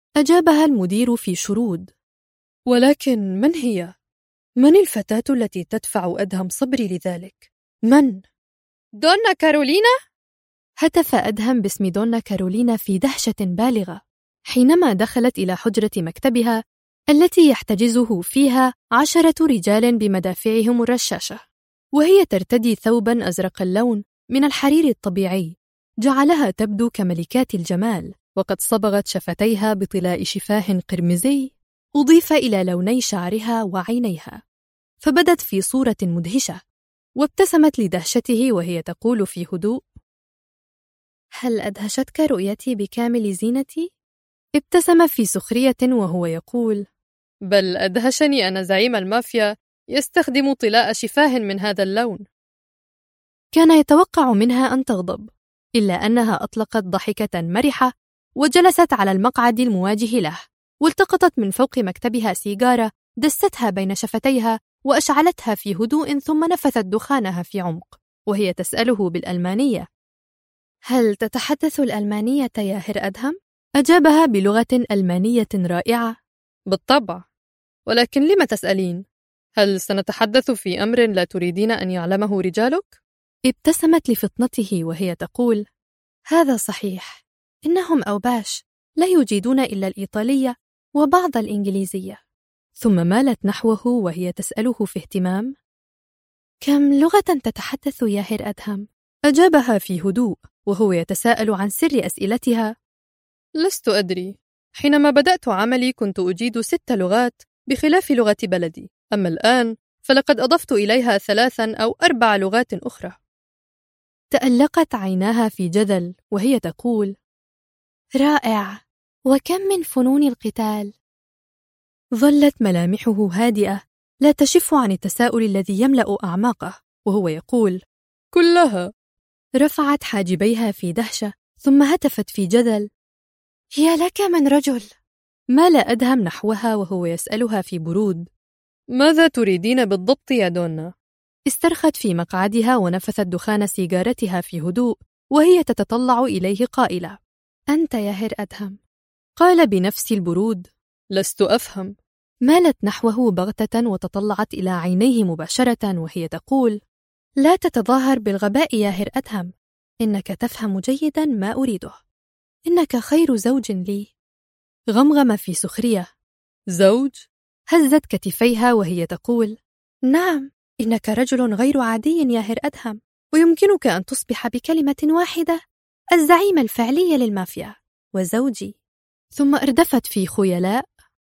أجابها المدير في شرود. ولكن من هي؟ من الفتاة التي تدفع أدهم صبري لذلك؟ من؟ دونا كارولينا؟ هتف أدهم باسم دونا كارولينا في دهشة بالغة حينما دخلت إلى حجرة مكتبها التي يحتجزه فيها 10 رجال بمدافعهم الرشاشة، وهي ترتدي ثوباً أزرق اللون من الحرير الطبيعي جعلها تبدو كملكات الجمال، وقد صبغت شفتيها بطلاء شفاه قرمزي أضيف إلى لوني شعرها وعينيها، فبدت في صورة مدهشة، وابتسمت لدهشته وهي تقول في هدوء: هل أدهشتك رؤيتي بكامل زينتي؟ ابتسم في سخرية وهو يقول: بل أدهشني أن زعيم المافيا يستخدم طلاء شفاه من هذا اللون. كان يتوقع منها أن تغضب، إلا أنها أطلقت ضحكة مرحة وجلست على المقعد المواجه له، والتقطت من فوق مكتبها سيجارة دستها بين شفتيها وأشعلتها في هدوء، ثم نفثت دخانها في عمق وهي تسأله بالألمانية: هل تتحدث الألمانية يا هر أدهم؟ أجابها بلغة ألمانية رائعة: بالطبع، ولكن لم تسألين؟ هل سنتحدث في أمر لا تريدين أن يعلمه رجالك؟ ابتسمت لفطنته وهي تقول: هذا صحيح، إنهم أوباش لا يجيدون إلا الإيطالية وبعض الإنجليزية. ثم مالت نحوه وهي تسأله في اهتمام: كم لغة تتحدث يا هر أدهم؟ أجابها في هدوء وهو يتساءل عن سر أسئلتها: لست أدري. حينما بدأت عملي كنت أجيد 6 لغات بخلاف لغة بلدي، أما الآن فلقد أضفت إليها 3 أو 4 لغات أخرى. تألقت عيناها في جدل وهي تقول: رائع، وكم من فنون القتال؟ ظلت ملامحه هادئة لا تشف عن التساؤل الذي يملأ أعماقه وهو يقول: كلها. رفعت حاجبيها في دهشة ثم هتفت في جدل: يا لك من رجل. مال أدهم نحوها وهو يسألها في برود: ماذا تريدين بالضبط يا دونا؟ استرخت في مقعدها ونفثت دخان سيجارتها في هدوء وهي تتطلع إليه قائلة: أنت يا هر أدهم. قال بنفس البرود: لست أفهم. مالت نحوه بغتة وتطلعت إلى عينيه مباشرة وهي تقول: لا تتظاهر بالغباء يا هر أدهم، إنك تفهم جيدا ما أريده، إنك خير زوج لي. غمغم في سخرية: زوج؟ هزت كتفيها وهي تقول: نعم، إنك رجل غير عادي يا هر أدهم، ويمكنك أن تصبح بكلمة واحدة الزعيم الفعلي للمافيا وزوجي. ثم اردفت في خيلاء: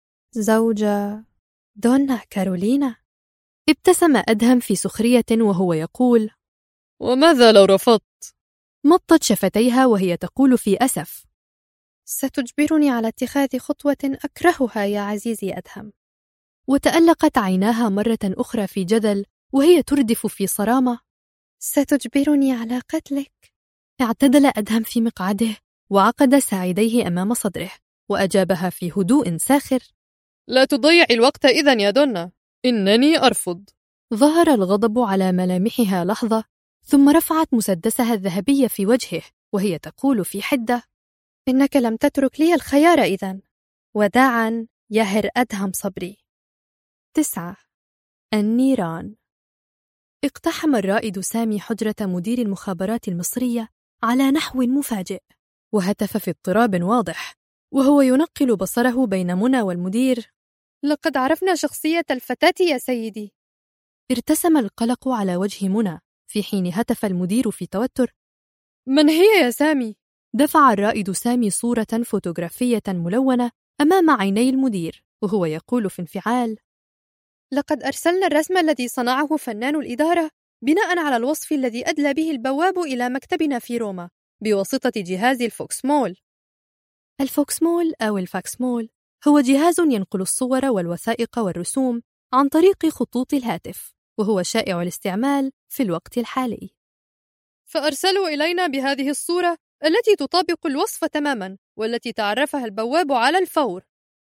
زوجة دونا كارولينا. ابتسم أدهم في سخرية وهو يقول: وماذا لو رفضت؟ مطت شفتيها وهي تقول في أسف: ستجبرني على اتخاذ خطوة أكرهها يا عزيزي أدهم. وتألقت عيناها مرة أخرى في جدل وهي تردف في صرامة: ستجبرني على قتلك. اعتدل أدهم في مقعده وعقد ساعديه أمام صدره وأجابها في هدوء ساخر: لا تضيع الوقت إذن يا دونا، إنني أرفض. ظهر الغضب على ملامحها لحظة ثم رفعت مسدسها الذهبي في وجهه وهي تقول في حدة: إنك لم تترك لي الخيار إذن. وداعا يا هر أدهم صبري. 9. النيران. اقتحم الرائد سامي حجرة مدير المخابرات المصرية على نحو مفاجئ، وهتف في اضطراب واضح وهو ينقل بصره بين منى والمدير: لقد عرفنا شخصية الفتاة يا سيدي. ارتسم القلق على وجه منى في حين هتف المدير في توتر: من هي يا سامي؟ دفع الرائد سامي صورة فوتوغرافية ملونة أمام عيني المدير وهو يقول في انفعال: لقد أرسلنا الرسم الذي صنعه فنان الإدارة بناء على الوصف الذي أدلى به البواب إلى مكتبنا في روما بواسطة جهاز الفوكسمول. الفوكسمول أو الفاكسمول هو جهاز ينقل الصور والوثائق والرسوم عن طريق خطوط الهاتف، وهو شائع الاستعمال في الوقت الحالي. فأرسلوا إلينا بهذه الصورة التي تطابق الوصف تماما والتي تعرفها البواب على الفور.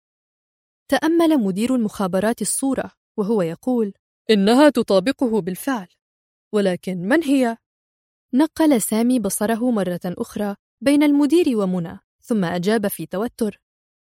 تأمل مدير المخابرات الصورة وهو يقول: إنها تطابقه بالفعل، ولكن من هي؟ نقل سامي بصره مرة أخرى بين المدير ومنى ثم أجاب في توتر: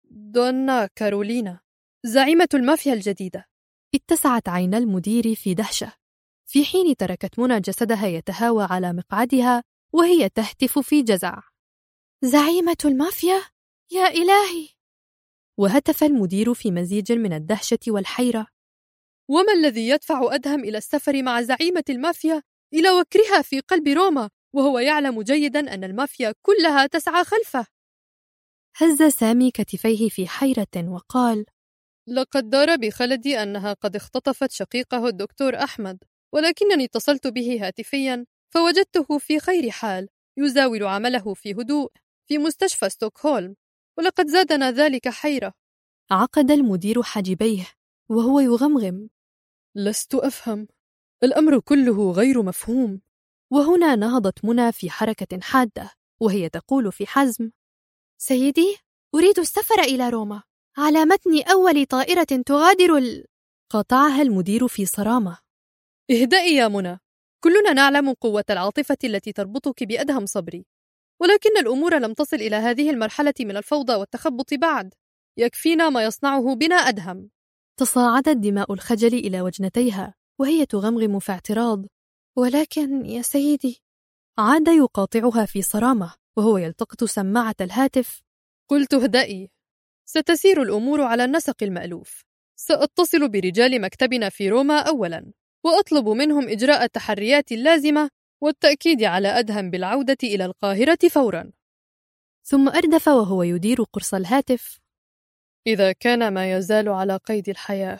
دونا كارولينا، زعيمة المافيا الجديدة. اتسعت عينا المدير في دهشة، في حين تركت منى جسدها يتهاوى على مقعدها وهي تهتف في جزع: زعيمة المافيا؟ يا إلهي! وهتف المدير في مزيج من الدهشة والحيرة: وما الذي يدفع أدهم إلى السفر مع زعيمة المافيا إلى وكرها في قلب روما وهو يعلم جيدا أن المافيا كلها تسعى خلفه؟ هز سامي كتفيه في حيرة وقال: لقد دار بخلدي أنها قد اختطفت شقيقه الدكتور أحمد، ولكنني اتصلت به هاتفيا فوجدته في خير حال يزاول عمله في هدوء في مستشفى ستوكهولم، ولقد زادنا ذلك حيرة. عقد المدير حاجبيه وهو يغمغم: لست أفهم، الأمر كله غير مفهوم. وهنا نهضت منى في حركة حادة وهي تقول في حزم: سيدي، أريد السفر إلى روما على متن أول طائرة تغادر قاطعها المدير في صرامة: اهدئي يا منى، كلنا نعلم قوة العاطفة التي تربطك بأدهم صبري، ولكن الأمور لم تصل إلى هذه المرحلة من الفوضى والتخبط بعد. يكفينا ما يصنعه بنا أدهم. تصاعدت دماء الخجل إلى وجنتيها وهي تغمغم في اعتراض: ولكن يا سيدي. عاد يقاطعها في صرامة وهو يلتقط سماعة الهاتف: قلت اهدئي، ستسير الأمور على النسق المألوف. سأتصل برجال مكتبنا في روما أولا وأطلب منهم إجراء التحريات اللازمة والتأكيد على أدهم بالعودة إلى القاهرة فورا. ثم أردف وهو يدير قرص الهاتف: إذا كان ما يزال على قيد الحياة.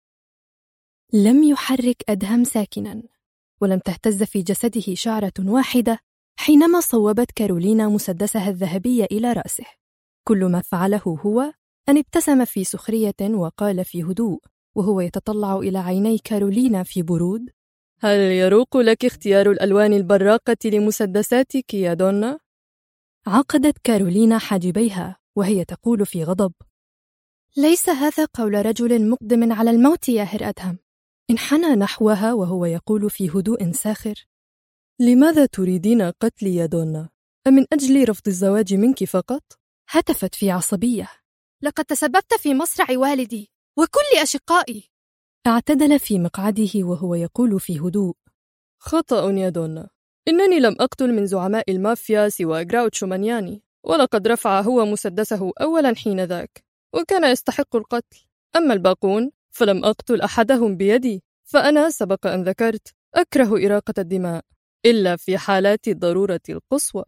لم يحرك أدهم ساكنا، ولم تهتز في جسده شعرة واحدة حينما صوبت كارولينا مسدسها الذهبي إلى رأسه. كل ما فعله هو أن ابتسم في سخرية وقال في هدوء وهو يتطلع إلى عيني كارولينا في برود: هل يروق لك اختيار الألوان البراقة لمسدساتك يا دونا؟ عقدت كارولينا حاجبيها وهي تقول في غضب: ليس هذا قول رجل مقدم على الموت يا هر أدهم. انحنى نحوها وهو يقول في هدوء ساخر: لماذا تريدين قتلي يا دونا؟ أمن أجل رفض الزواج منك فقط؟ هتفت في عصبية: لقد تسببت في مصرع والدي وكل أشقائي. اعتدل في مقعده وهو يقول في هدوء: خطأ يا دونا، إنني لم أقتل من زعماء المافيا سوى غراوتشو مانياني، ولقد رفع هو مسدسه أولا حين ذاك وكان يستحق القتل. أما الباقون فلم أقتل أحدهم بيدي، فأنا سبق أن ذكرت أكره إراقة الدماء إلا في حالات الضرورة القصوى.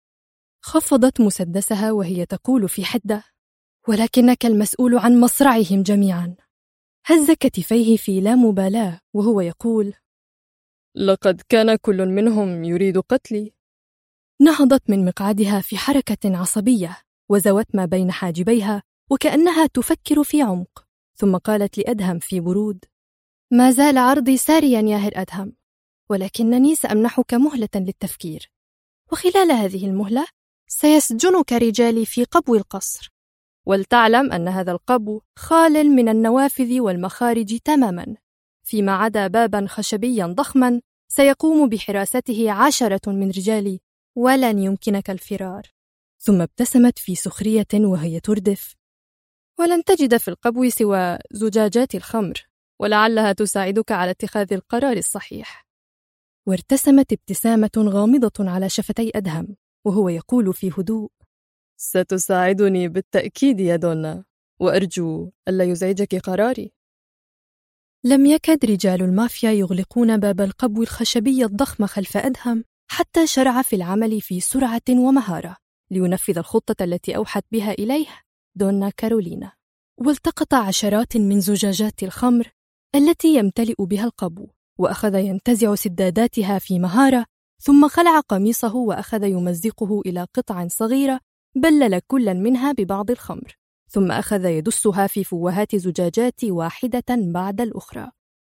خفضت مسدسها وهي تقول في حدة: ولكنك المسؤول عن مصرعهم جميعا. هز كتفيه في لا مبالاة وهو يقول: لقد كان كل منهم يريد قتلي. نهضت من مقعدها في حركة عصبية وزوت ما بين حاجبيها وكأنها تفكر في عمق، ثم قالت لأدهم في برود: ما زال عرضي ساريا يا هر أدهم، ولكنني سأمنحك مهلة للتفكير، وخلال هذه المهلة سيسجنك رجالي في قبو القصر، ولتعلم أن هذا القبو خال من النوافذ والمخارج تماما، فيما عدا بابا خشبيا ضخما سيقوم بحراسته 10 من رجالي، ولن يمكنك الفرار. ثم ابتسمت في سخرية وهي تردف: ولن تجد في القبو سوى زجاجات الخمر، ولعلها تساعدك على اتخاذ القرار الصحيح. وارتسمت ابتسامة غامضة على شفتي أدهم وهو يقول في هدوء: ستساعدني بالتأكيد يا دونا، وأرجو ألا يزعجك قراري. لم يكد رجال المافيا يغلقون باب القبو الخشبي الضخم خلف أدهم حتى شرع في العمل في سرعة ومهارة لينفذ الخطة التي أوحت بها إليه دونا كارولينا. والتقط عشرات من زجاجات الخمر التي يمتلئ بها القبو، وأخذ ينتزع سداداتها في مهارة، ثم خلع قميصه وأخذ يمزقه إلى قطع صغيرة، بلل كل منها ببعض الخمر، ثم أخذ يدسها في فوهات زجاجات واحدة بعد الأخرى.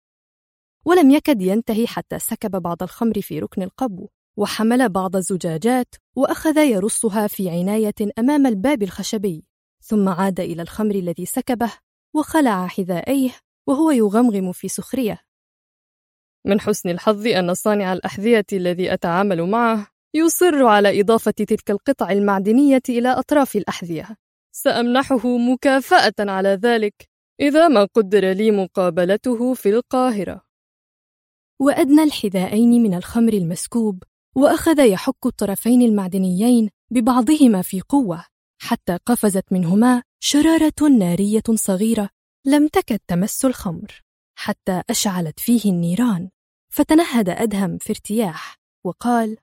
ولم يكد ينتهي حتى سكب بعض الخمر في ركن القبو، وحمل بعض الزجاجات وأخذ يرصها في عناية أمام الباب الخشبي، ثم عاد إلى الخمر الذي سكبه وخلع حذائيه وهو يغمغم في سخرية: من حسن الحظ أن صانع الأحذية الذي أتعامل معه يصر على إضافة تلك القطع المعدنية إلى أطراف الأحذية، سأمنحه مكافأة على ذلك إذا ما قدر لي مقابلته في القاهرة. وأدنى الحذاءين من الخمر المسكوب، وأخذ يحك الطرفين المعدنيين ببعضهما في قوة، حتى قفزت منهما شرارة نارية صغيرة لم تكد تمس الخمر، حتى أشعلت فيه النيران. فتنهد أدهم في ارتياح وقال: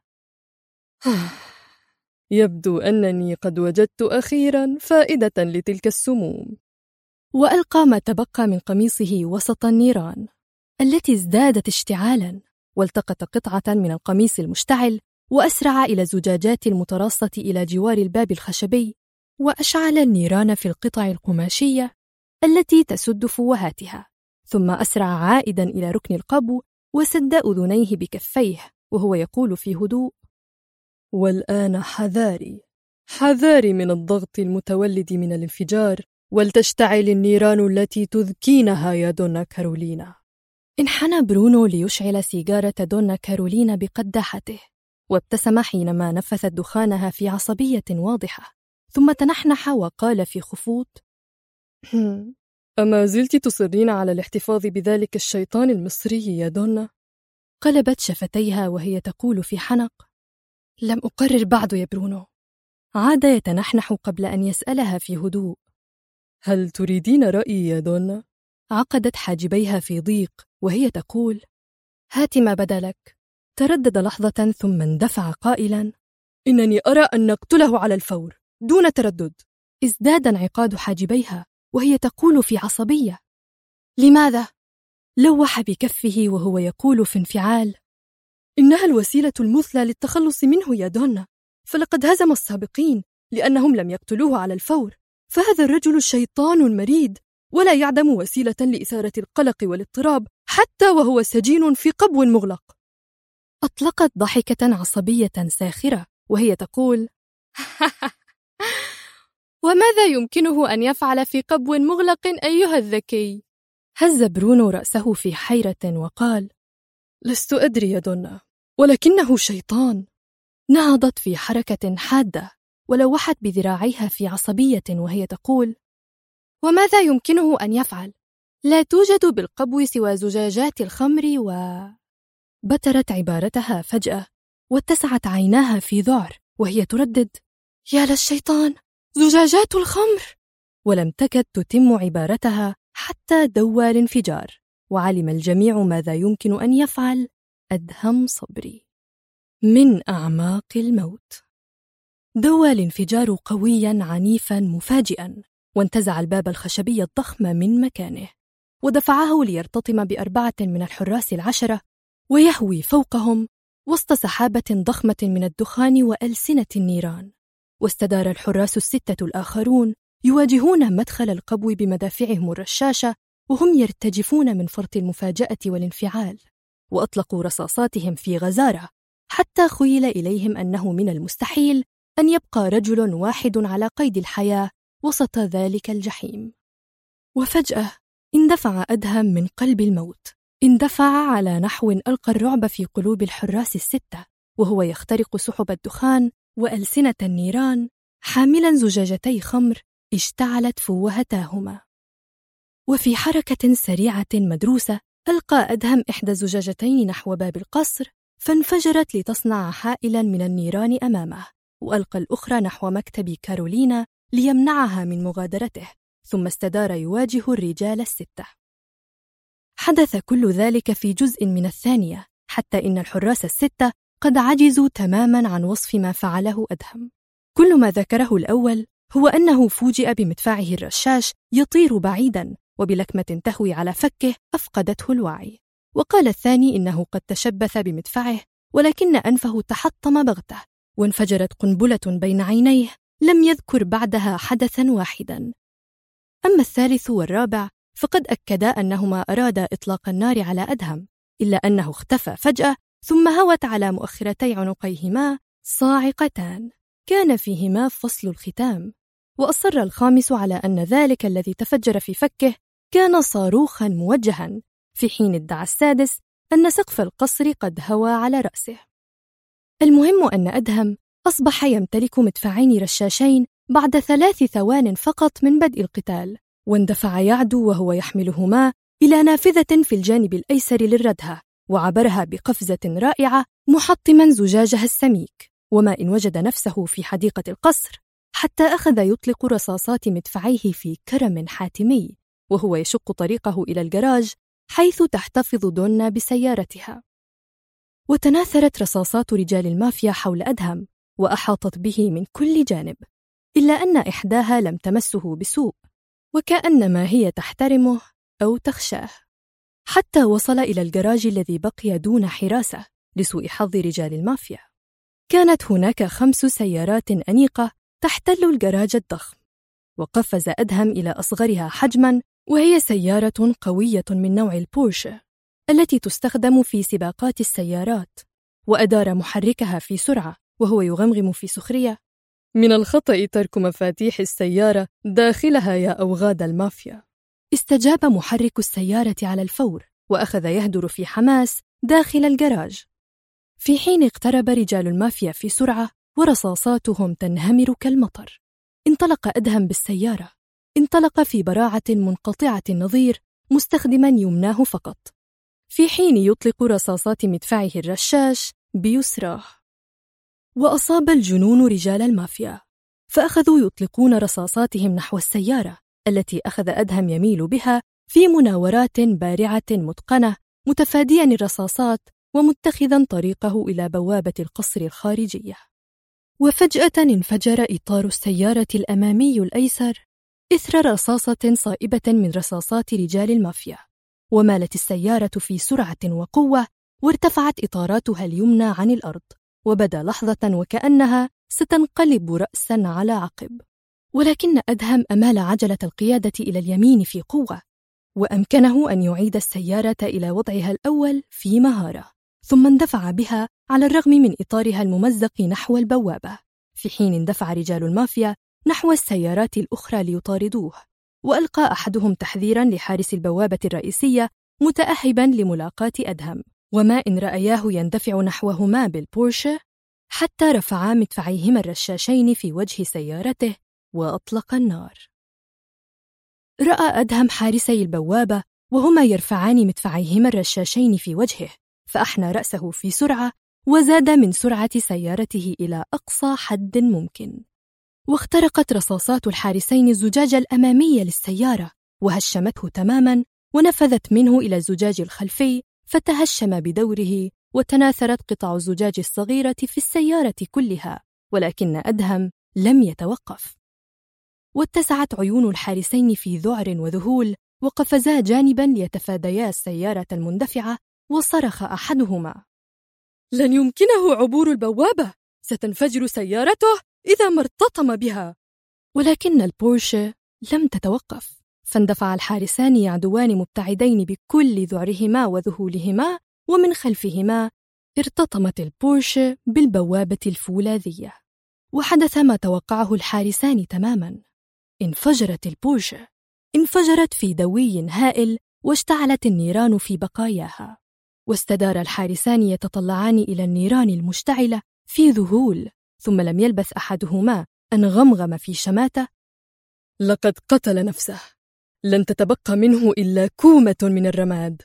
يبدو أنني قد وجدت أخيرا فائدة لتلك السموم. وألقى ما تبقى من قميصه وسط النيران التي ازدادت اشتعالا، والتقط قطعة من القميص المشتعل وأسرع إلى الزجاجات المتراصة إلى جوار الباب الخشبي، وأشعل النيران في القطع القماشية التي تسد فوهاتها، ثم أسرع عائدا إلى ركن القبو وسد أذنيه بكفيه وهو يقول في هدوء: والآن حذاري من الضغط المتولد من الانفجار، ولتشتعل النيران التي تذكينها يا دونا كارولينا. انحنى برونو ليشعل سيجارة دونا كارولينا بقداحته، وابتسم حينما نفثت دخانها في عصبية واضحة، ثم تنحنح وقال في خفوت: أما زلت تصرين على الاحتفاظ بذلك الشيطان المصري يا دونا؟ قلبت شفتيها وهي تقول في حنق: لم أقرر بعد يا برونو. عاد يتنحنح قبل أن يسألها في هدوء: هل تريدين رأيي يا دونا؟ عقدت حاجبيها في ضيق وهي تقول: هات ما بدا لك. تردد لحظة ثم اندفع قائلا: إنني أرى أن نقتله على الفور دون تردد. ازداد انعقاد حاجبيها وهي تقول في عصبية: لماذا؟ لوح بكفه وهو يقول في انفعال: إنها الوسيلة المثلى للتخلص منه يا دونا، فلقد هزم السابقين لأنهم لم يقتلوه على الفور، فهذا الرجل شيطان مريد، ولا يعدم وسيلة لإثارة القلق والاضطراب حتى وهو سجين في قبو مغلق. أطلقت ضحكة عصبية ساخرة وهي تقول: وماذا يمكنه أن يفعل في قبو مغلق أيها الذكي؟ هز برونو رأسه في حيرة وقال: لست أدري يا دونا، ولكنه شيطان. نهضت في حركة حادة ولوحت بذراعيها في عصبية وهي تقول: وماذا يمكنه أن يفعل؟ لا توجد بالقبو سوى زجاجات الخمر بترت عبارتها فجأة واتسعت عيناها في ذعر وهي تردد: يا للشيطان، زجاجات الخمر. ولم تكد تتم عبارتها حتى دوى الانفجار، وعلم الجميع ماذا يمكن أن يفعل أدهم صبري. من أعماق الموت دوى الانفجار قويا عنيفا مفاجئا، وانتزع الباب الخشبي الضخم من مكانه ودفعه ليرتطم ب4 من الحراس 10 ويهوي فوقهم وسط سحابة ضخمة من الدخان وألسنة النيران. واستدار الحراس 6 الآخرون يواجهون مدخل القبو بمدافعهم الرشاشة وهم يرتجفون من فرط المفاجأة والانفعال، وأطلقوا رصاصاتهم في غزارة حتى خيل إليهم أنه من المستحيل أن يبقى رجل واحد على قيد الحياة وسط ذلك الجحيم. وفجأة اندفع أدهم من قلب الموت، اندفع على نحو ألقى الرعب في قلوب الحراس 6 وهو يخترق سحب الدخان وألسنة النيران حاملا زجاجتي خمر اشتعلت فوهتاهما. وفي حركة سريعة مدروسة ألقى أدهم إحدى الزجاجتين نحو باب القصر فانفجرت لتصنع حائلا من النيران أمامه، وألقى الأخرى نحو مكتب كارولينا ليمنعها من مغادرته، ثم استدار يواجه الرجال 6. حدث كل ذلك في جزء من الثانية، حتى إن الحراس 6 قد عجزوا تماما عن وصف ما فعله أدهم. كل ما ذكره الأول هو أنه فوجئ بمدفعه الرشاش يطير بعيدا وبلكمة تهوي على فكه أفقدته الوعي، وقال الثاني إنه قد تشبث بمدفعه ولكن أنفه تحطم بغته وانفجرت قنبلة بين عينيه لم يذكر بعدها حدثا واحدا. أما الثالث والرابع فقد أكدا أنهما أرادا إطلاق النار على أدهم، إلا أنه اختفى فجأة ثم هوت على مؤخرتي عنقيهما صاعقتان كان فيهما فصل الختام. وأصر الخامس على أن ذلك الذي تفجر في فكه كان صاروخا موجها، في حين ادعى السادس أن سقف القصر قد هوى على رأسه. المهم أن أدهم أصبح يمتلك مدفعين رشاشين بعد 3 ثوان فقط من بدء القتال، واندفع يعدو وهو يحملهما إلى نافذة في الجانب الأيسر للردهة، وعبرها بقفزة رائعة محطماً زجاجها السميك، وما إن وجد نفسه في حديقة القصر، حتى أخذ يطلق رصاصات مدفعيه في كرم حاتمي وهو يشق طريقه إلى الجراج حيث تحتفظ دونا بسيارتها. وتناثرت رصاصات رجال المافيا حول أدهم وأحاطت به من كل جانب، إلا أن إحداها لم تمسه بسوء، وكأنما هي تحترمه أو تخشاه، حتى وصل إلى الجراج الذي بقي دون حراسة لسوء حظ رجال المافيا. كانت هناك 5 سيارات أنيقة تحتل الجراج الضخم، وقفز أدهم إلى أصغرها حجماً، وهي سيارة قوية من نوع البورشه التي تستخدم في سباقات السيارات، وأدار محركها في سرعة وهو يغمغم في سخرية: من الخطأ ترك مفاتيح السيارة داخلها يا أوغاد المافيا. استجاب محرك السيارة على الفور، وأخذ يهدر في حماس داخل الجراج، في حين اقترب رجال المافيا في سرعة ورصاصاتهم تنهمر كالمطر. انطلق أدهم بالسيارة، انطلق في براعة منقطعة النظير مستخدما يمناه فقط، في حين يطلق رصاصات مدفعه الرشاش بيسراه. وأصاب الجنون رجال المافيا، فأخذوا يطلقون رصاصاتهم نحو السيارة التي أخذ أدهم يميل بها في مناورات بارعة متقنة، متفاديا الرصاصات ومتخذا طريقه إلى بوابة القصر الخارجية. وفجأة انفجر إطار السيارة الأمامي الأيسر إثر رصاصة صائبة من رصاصات رجال المافيا، ومالت السيارة في سرعة وقوة، وارتفعت إطاراتها اليمنى عن الأرض، وبدا لحظة وكأنها ستنقلب رأسا على عقب. ولكن أدهم أمال عجلة القيادة إلى اليمين في قوة، وأمكنه أن يعيد السيارة إلى وضعها الأول في مهارة، ثم اندفع بها على الرغم من إطارها الممزق نحو البوابة، في حين اندفع رجال المافيا نحو السيارات الأخرى ليطاردوه. وألقى أحدهم تحذيراً لحارس البوابة الرئيسية متأهباً لملاقاة أدهم، وما إن رأياه يندفع نحوهما بالبورشه حتى رفعا مدفعيهما الرشاشين في وجه سيارته وأطلق النار. رأى أدهم حارسي البوابة وهما يرفعان مدفعيهما الرشاشين في وجهه، فأحنى رأسه في سرعة وزاد من سرعة سيارته إلى أقصى حد ممكن، واخترقت رصاصات الحارسين الزجاج الأمامي للسيارة وهشمته تماماً، ونفذت منه إلى الزجاج الخلفي فتهشم بدوره، وتناثرت قطع الزجاج الصغيرة في السيارة كلها، ولكن أدهم لم يتوقف. واتسعت عيون الحارسين في ذعر وذهول، وقفزا جانباً ليتفاديا السيارة المندفعة، وصرخ أحدهما: لن يمكنه عبور البوابة، ستنفجر سيارته إذا ما ارتطم بها. ولكن البورشه لم تتوقف، فاندفع الحارسان يعدوان مبتعدين بكل ذعرهما وذهولهما، ومن خلفهما ارتطمت البورشه بالبوابة الفولاذية، وحدث ما توقعه الحارسان تماماً. انفجرت البورشه، انفجرت في دوي هائل، واشتعلت النيران في بقاياها، واستدار الحارسان يتطلعان إلى النيران المشتعلة في ذهول، ثم لم يلبث أحدهما أن غمغم في شماتة: لقد قتل نفسه، لن تتبقى منه إلا كومة من الرماد.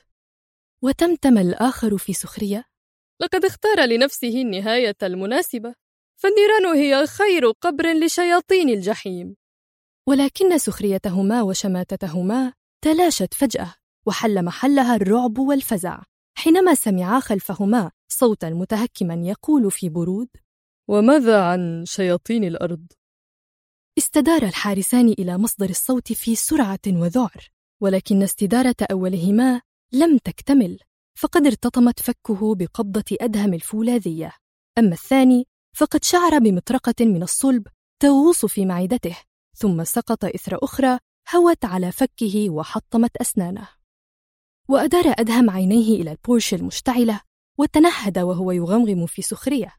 وتمتم الآخر في سخرية: لقد اختار لنفسه النهاية المناسبة، فالنيران هي خير قبر لشياطين الجحيم. ولكن سخريتهما وشماتتهما تلاشت فجأة، وحل محلها الرعب والفزع حينما سمعا خلفهما صوتاً متهكماً يقول في برود: وماذا عن شياطين الأرض؟ استدار الحارسان إلى مصدر الصوت في سرعة وذعر، ولكن استدارة أولهما لم تكتمل، فقد ارتطمت فكه بقبضة أدهم الفولاذية، أما الثاني فقد شعر بمطرقة من الصلب تغوص في معدته، ثم سقط إثر أخرى هوت على فكه وحطمت أسنانه. وأدار أدهم عينيه إلى البورش المشتعلة، وتنهد وهو يغمغم في سخرية: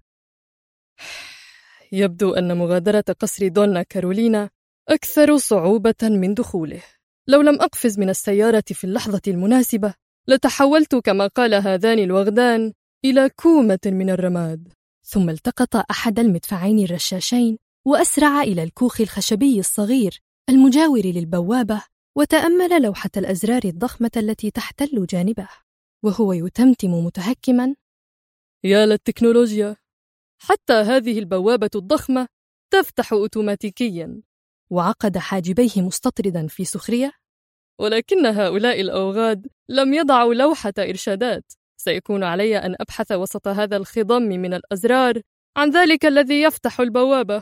يبدو أن مغادرة قصر دونا كارولينا أكثر صعوبة من دخوله. لو لم أقفز من السيارة في اللحظة المناسبة لتحولت كما قال هذان الوغدان إلى كومة من الرماد. ثم التقط أحد المدفعين الرشاشين وأسرع إلى الكوخ الخشبي الصغير المجاور للبوابة، وتأمل لوحة الأزرار الضخمة التي تحتل جانبه، وهو يتمتم متهكما: يا للتكنولوجيا، حتى هذه البوابة الضخمة تفتح أوتوماتيكيا. وعقد حاجبيه مستطردا في سخرية: ولكن هؤلاء الأوغاد لم يضعوا لوحة إرشادات. سيكون علي أن أبحث وسط هذا الخضم من الأزرار عن ذلك الذي يفتح البوابة.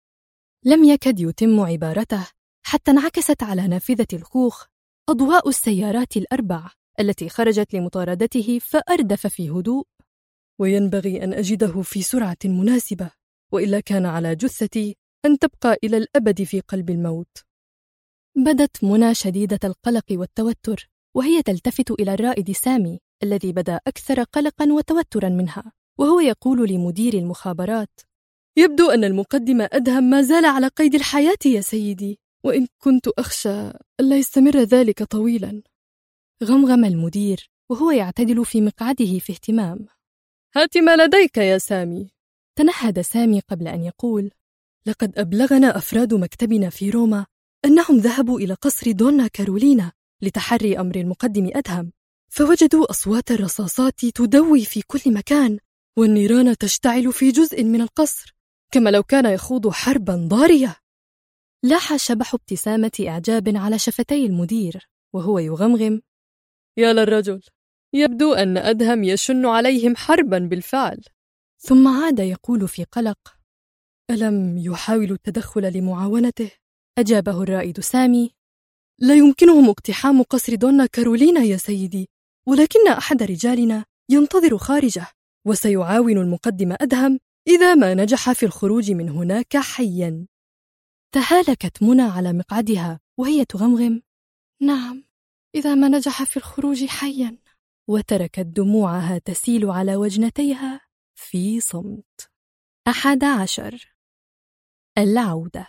لم يكد يتم عبارته حتى انعكست على نافذة الكوخ أضواء السيارات الأربع التي خرجت لمطاردته، فأردف في هدوء: وينبغي أن أجده في سرعة مناسبة، وإلا كان على جثتي أن تبقى إلى الأبد في قلب الموت. بدت منى شديدة القلق والتوتر وهي تلتفت إلى الرائد سامي الذي بدا أكثر قلقا وتوترا منها، وهو يقول لمدير المخابرات: يبدو أن المقدم أدهم ما زال على قيد الحياة يا سيدي، وإن كنت أخشى ألا يستمر ذلك طويلا. غمغم المدير وهو يعتدل في مقعده في اهتمام: هات ما لديك يا سامي. تنهد سامي قبل أن يقول: لقد أبلغنا أفراد مكتبنا في روما أنهم ذهبوا إلى قصر دونا كارولينا لتحري أمر المقدم أدهم، فوجدوا أصوات الرصاصات تدوي في كل مكان، والنيران تشتعل في جزء من القصر، كما لو كان يخوض حربا ضارية. لاح شبح ابتسامة إعجاب على شفتي المدير وهو يغمغم: يا للرجل، يبدو أن أدهم يشن عليهم حربا بالفعل. ثم عاد يقول في قلق: ألم يحاول التدخل لمعاونته؟ أجابه الرائد سامي: لا يمكنهم اقتحام قصر دونا كارولينا يا سيدي، ولكن أحد رجالنا ينتظر خارجه، وسيعاون المقدم أدهم إذا ما نجح في الخروج من هناك حيا. تهالكت منى على مقعدها وهي تغمغم: نعم، إذا ما نجح في الخروج حيا. وتركت دموعها تسيل على وجنتيها في صمت. 11. العودة.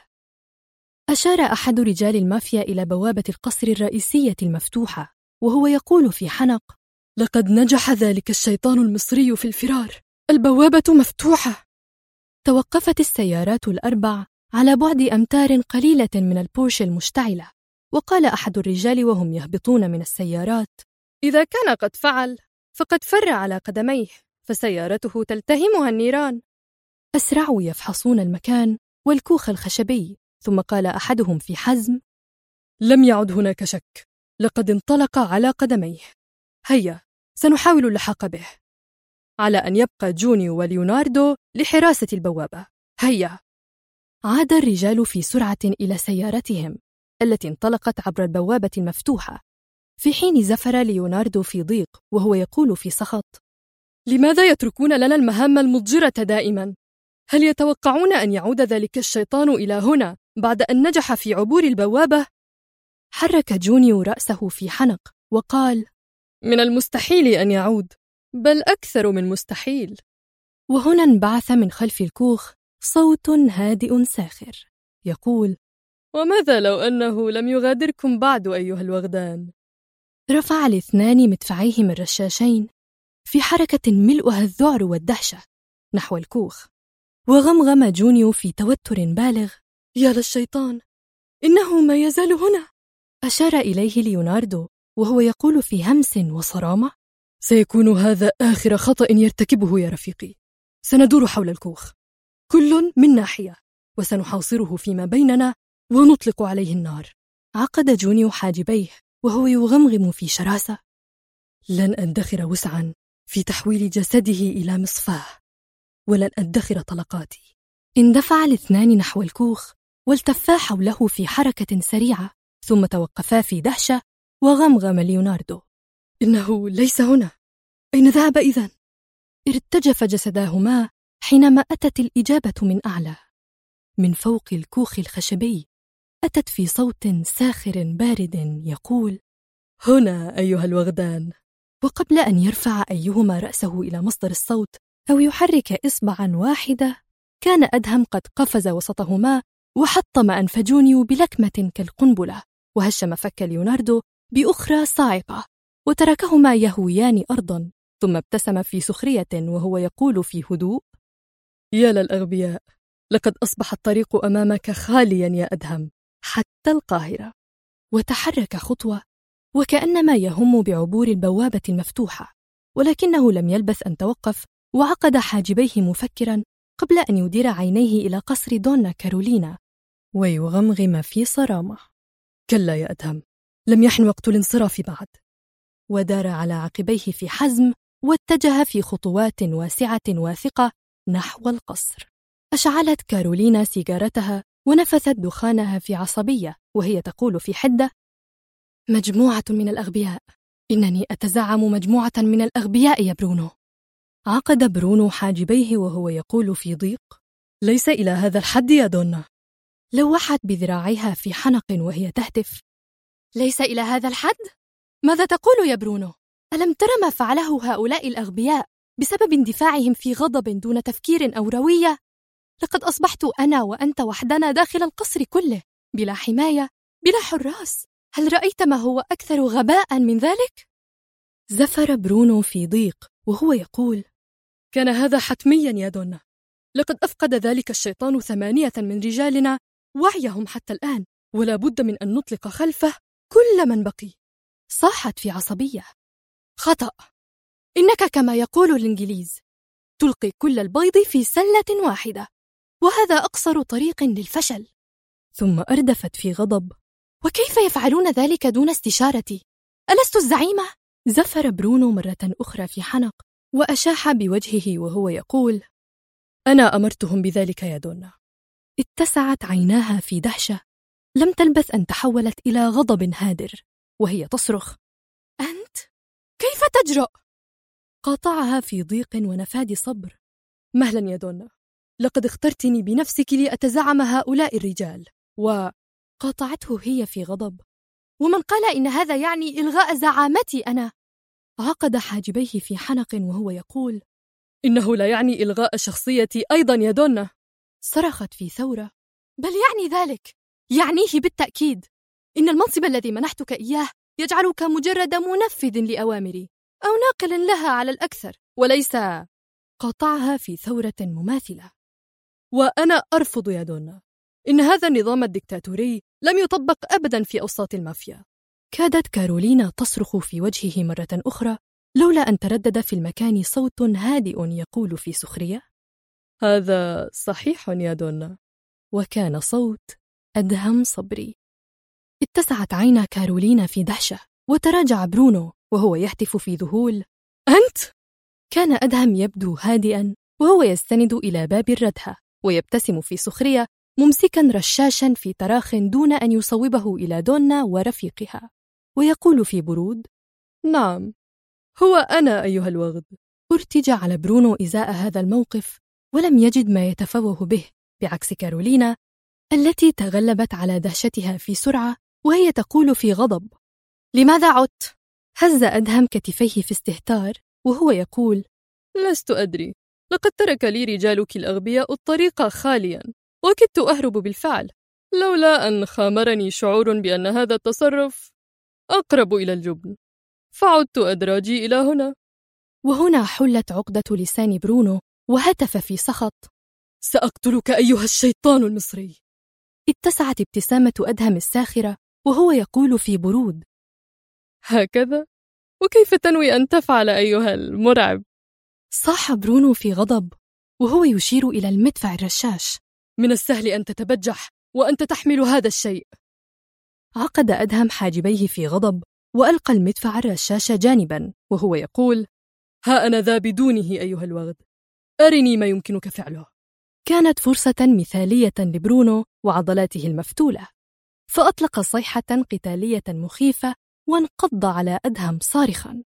أشار أحد رجال المافيا إلى بوابة القصر الرئيسية المفتوحة وهو يقول في حنق: لقد نجح ذلك الشيطان المصري في الفرار، البوابة مفتوحة. توقفت السيارات الأربع على بعد أمتار قليلة من البورش المشتعلة، وقال أحد الرجال وهم يهبطون من السيارات: إذا كان قد فعل فقد فر على قدميه، فسيارته تلتهمها النيران. أسرعوا يفحصون المكان والكوخ الخشبي، ثم قال أحدهم في حزم: لم يعد هناك شك، لقد انطلق على قدميه. هيا سنحاول اللحاق به، على أن يبقى جونيو وليوناردو لحراسة البوابة. هيا. عاد الرجال في سرعة إلى سيارتهم التي انطلقت عبر البوابة المفتوحة، في حين زفر ليوناردو في ضيق وهو يقول في سخط: لماذا يتركون لنا المهام المضجرة دائما؟ هل يتوقعون أن يعود ذلك الشيطان إلى هنا بعد أن نجح في عبور البوابة؟ حرك جونيو رأسه في حنق وقال: من المستحيل أن يعود، بل أكثر من مستحيل. وهنا انبعث من خلف الكوخ صوت هادئ ساخر يقول: وماذا لو أنه لم يغادركم بعد أيها الوغدان؟ رفع الاثنان مدفعيهم الرشاشين في حركة ملؤها الذعر والدهشة نحو الكوخ، وغمغم جونيو في توتر بالغ: يا للشيطان، إنه ما يزال هنا. أشار إليه ليوناردو وهو يقول في همس وصرامة: سيكون هذا آخر خطأ يرتكبه يا رفيقي. سندور حول الكوخ، كل من ناحية، وسنحاصره فيما بيننا ونطلق عليه النار. عقد جونيو حاجبيه وهو يغمغم في شراسة: لن أدخر وسعا في تحويل جسده إلى مصفاه، ولن أدخر طلقاتي. اندفع الاثنان نحو الكوخ والتفا حوله في حركة سريعة، ثم توقفا في دهشة، وغمغم ليوناردو: إنه ليس هنا. أين ذهب إذن؟ ارتجف جسداهما حينما أتت الإجابة من أعلى. من فوق الكوخ الخشبي أتت في صوت ساخر بارد يقول: هنا أيها الوغدان. وقبل أن يرفع أيهما رأسه إلى مصدر الصوت أو يحرك إصبعا واحدة، كان أدهم قد قفز وسطهما وحطم أنف جونيو بلكمة كالقنبلة، وهشم فك ليوناردو بأخرى صاعقة، وتركهما يهويان أرضا، ثم ابتسم في سخرية وهو يقول في هدوء: يا للأغبياء، لقد أصبح الطريق أمامك خاليا يا أدهم حتى القاهرة. وتحرك خطوة وكأنما يهم بعبور البوابة المفتوحة، ولكنه لم يلبث أن توقف وعقد حاجبيه مفكرا قبل أن يدير عينيه إلى قصر دونا كارولينا ويغمغم في صرامة: كلا يا أدهم، لم يحن وقت الانصراف بعد. ودار على عقبيه في حزم واتجه في خطوات واسعة واثقة نحو القصر. أشعلت كارولينا سيجارتها ونفثت دخانها في عصبية وهي تقول في حدة: مجموعة من الأغبياء، إنني أتزعم مجموعة من الأغبياء يا برونو. عقد برونو حاجبيه وهو يقول في ضيق: ليس إلى هذا الحد يا دونا. لوحت بذراعيها في حنق وهي تهتف: ليس إلى هذا الحد؟ ماذا تقول يا برونو؟ ألم تر ما فعله هؤلاء الأغبياء بسبب اندفاعهم في غضب دون تفكير أو روية؟ لقد أصبحت أنا وأنت وحدنا داخل القصر كله، بلا حماية، بلا حراس. هل رأيت ما هو أكثر غباء من ذلك؟ زفر برونو في ضيق وهو يقول: كان هذا حتميا يا دونا. لقد أفقد ذلك الشيطان 8 من رجالنا وعيهم حتى الآن، ولا بد من أن نطلق خلفه كل من بقي. صاحت في عصبية: خطأ. إنك كما يقول الإنجليز تلقي كل البيض في سلة واحدة، وهذا أقصر طريق للفشل. ثم أردفت في غضب: وكيف يفعلون ذلك دون استشارتي؟ ألست الزعيمة؟ زفر برونو مرة أخرى في حنق وأشاح بوجهه وهو يقول: أنا أمرتهم بذلك يا دونا. اتسعت عيناها في دهشة لم تلبث أن تحولت إلى غضب هادر وهي تصرخ: أنت؟ كيف تجرؤ؟ قاطعها في ضيق ونفاد صبر: مهلا يا دونا، لقد اخترتني بنفسك لأتزعم هؤلاء الرجال. قاطعته هي في غضب: ومن قال إن هذا يعني إلغاء زعامتي أنا؟ عقد حاجبيه في حنق وهو يقول: إنه لا يعني إلغاء شخصيتي أيضا يا دونا. صرخت في ثورة: بل يعني ذلك، يعنيه بالتأكيد. إن المنصب الذي منحتك إياه يجعلك مجرد منفذ لأوامري أو ناقل لها على الأكثر، وليس. قاطعها في ثورة مماثلة: وأنا أرفض يا دونا. إن هذا النظام الدكتاتوري لم يطبق أبدا في أوساط المافيا. كادت كارولينا تصرخ في وجهه مرة أخرى لولا أن تردد في المكان صوت هادئ يقول في سخرية: هذا صحيح يا دونا. وكان صوت أدهم صبري. اتسعت عينا كارولينا في دهشة وتراجع برونو وهو يهتف في ذهول: أنت؟ كان أدهم يبدو هادئا وهو يستند إلى باب الردهة ويبتسم في سخرية ممسكا رشاشا في تراخ دون أن يصوبه إلى دونا ورفيقها، ويقول في برود: نعم، هو أنا أيها الوغد. ارتج على برونو إزاء هذا الموقف ولم يجد ما يتفوه به، بعكس كارولينا التي تغلبت على دهشتها في سرعة وهي تقول في غضب: لماذا عدت؟ هز أدهم كتفيه في استهتار وهو يقول: لست أدري، لقد ترك لي رجالك الأغبياء الطريق خاليا، وكدت أهرب بالفعل لولا أن خامرني شعور بأن هذا التصرف أقرب إلى الجبن، فعدت أدراجي إلى هنا. وهنا حلت عقدة لسان برونو وهتف في سخط: سأقتلك أيها الشيطان المصري. اتسعت ابتسامة أدهم الساخرة وهو يقول في برود: هكذا؟ وكيف تنوي أن تفعل أيها المرعب؟ صاح برونو في غضب وهو يشير إلى المدفع الرشاش: من السهل أن تتبجح وأنت تحمل هذا الشيء. عقد أدهم حاجبيه في غضب وألقى المدفع الرشاش جانبا وهو يقول: ها أنا ذا بدونه أيها الوغد، أرني ما يمكنك فعله. كانت فرصة مثالية لبرونو وعضلاته المفتولة، فأطلق صيحة قتالية مخيفة وانقض على أدهم صارخا: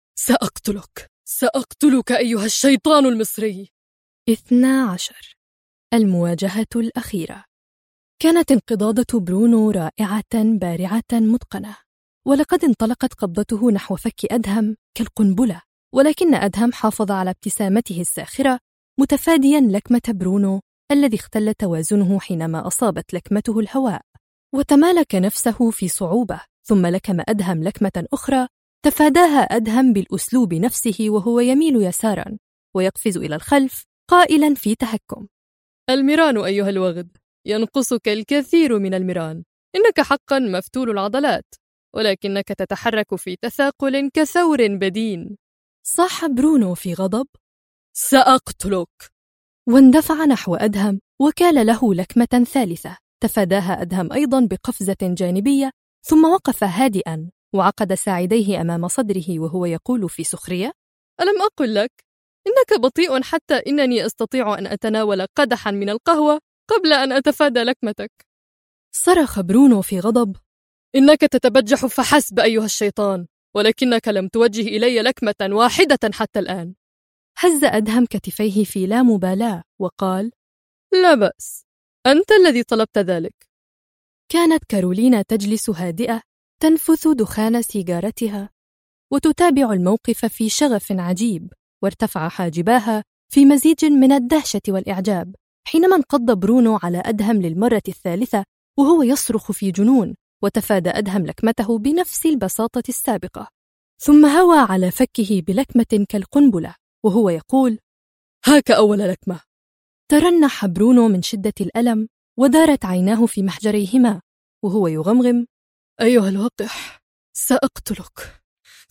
سأقتلك أيها الشيطان المصري. 12. المواجهة الأخيرة. كانت انقضاضة برونو رائعة بارعة متقنة، ولقد انطلقت قبضته نحو فك أدهم كالقنبلة، ولكن أدهم حافظ على ابتسامته الساخرة متفاديا لكمة برونو الذي اختل توازنه حينما أصابت لكمته الهواء، وتمالك نفسه في صعوبة، ثم لكم أدهم لكمة أخرى تفاداها أدهم بالأسلوب نفسه وهو يميل يسارا ويقفز إلى الخلف قائلا في تهكم: المران أيها الوغد، ينقصك الكثير من المران. إنك حقا مفتول العضلات، ولكنك تتحرك في تثاقل كثور بدين. صاح برونو في غضب: سأقتلك! واندفع نحو أدهم وكال له لكمة ثالثة تفاداها أدهم أيضا بقفزة جانبية، ثم وقف هادئا وعقد ساعديه أمام صدره وهو يقول في سخرية: ألم أقل لك إنك بطيء حتى إنني أستطيع أن أتناول قدحا من القهوة قبل أن أتفادى لكمتك؟ صرخ برونو في غضب: إنك تتبجح فحسب أيها الشيطان، ولكنك لم توجه إلي لكمة واحدة حتى الآن. هز أدهم كتفيه في لا مبالاة وقال: لا بأس، أنت الذي طلبت ذلك. كانت كارولينا تجلس هادئة تنفث دخان سيجارتها وتتابع الموقف في شغف عجيب، وارتفع حاجباها في مزيج من الدهشة والإعجاب حينما انقض برونو على أدهم للمرة الثالثة وهو يصرخ في جنون، وتفادى أدهم لكمته بنفس البساطة السابقة، ثم هوى على فكه بلكمة كالقنبلة وهو يقول: هاك أول لكمة. ترنح برونو من شدة الألم ودارت عيناه في محجريهما وهو يغمغم: أيها الوقح، سأقتلك.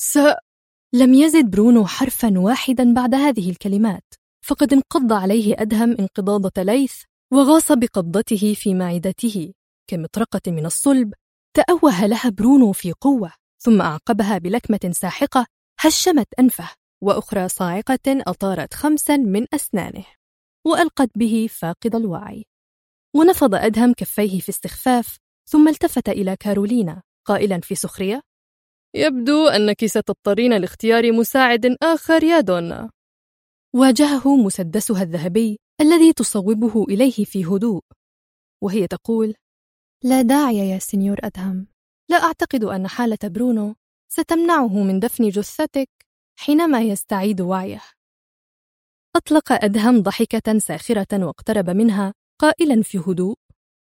لم يزد برونو حرفا واحدا بعد هذه الكلمات، فقد انقض عليه أدهم انقضاضة ليث وغاص بقبضته في معدته كمطرقة من الصلب. تأوه لها برونو في قوة، ثم أعقبها بلكمة ساحقة هشمت أنفه، وأخرى صاعقة أطارت 5 من أسنانه وألقت به فاقد الوعي. ونفض أدهم كفيه في استخفاف، ثم التفت إلى كارولينا قائلا في سخرية: يبدو أنك ستضطرين لاختيار مساعد آخر يا دونا. واجهه مسدسها الذهبي الذي تصوبه إليه في هدوء وهي تقول: لا داعي يا سينيور أدهم، لا أعتقد أن حالة برونو ستمنعه من دفن جثتك حينما يستعيد وعيه. أطلق أدهم ضحكة ساخرة واقترب منها قائلا في هدوء: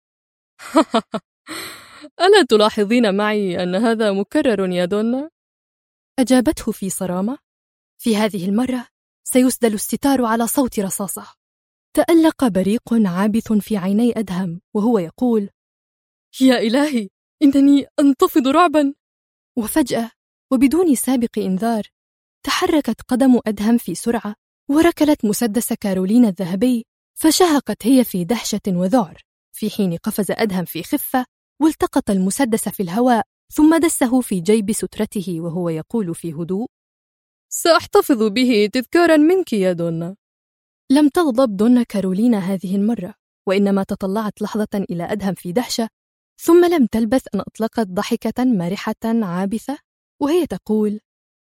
ألا تلاحظين معي أن هذا مكرر يا دونا؟ أجابته في صرامة: في هذه المرة سيسدل الستار على صوت رصاصة. تألق بريق عابث في عيني أدهم وهو يقول: يا إلهي، إنني أنتفض رعبا. وفجأة وبدون سابق إنذار تحركت قدم أدهم في سرعة وركلت مسدس كارولينا الذهبي، فشهقت هي في دهشة وذعر، في حين قفز أدهم في خفة والتقط المسدس في الهواء ثم دسه في جيب سترته وهو يقول في هدوء: سأحتفظ به تذكارا منك يا دونا. لم تغضب دونا كارولينا هذه المرة، وإنما تطلعت لحظة إلى أدهم في دهشة، ثم لم تلبث أن أطلقت ضحكة مرحة عابثة وهي تقول: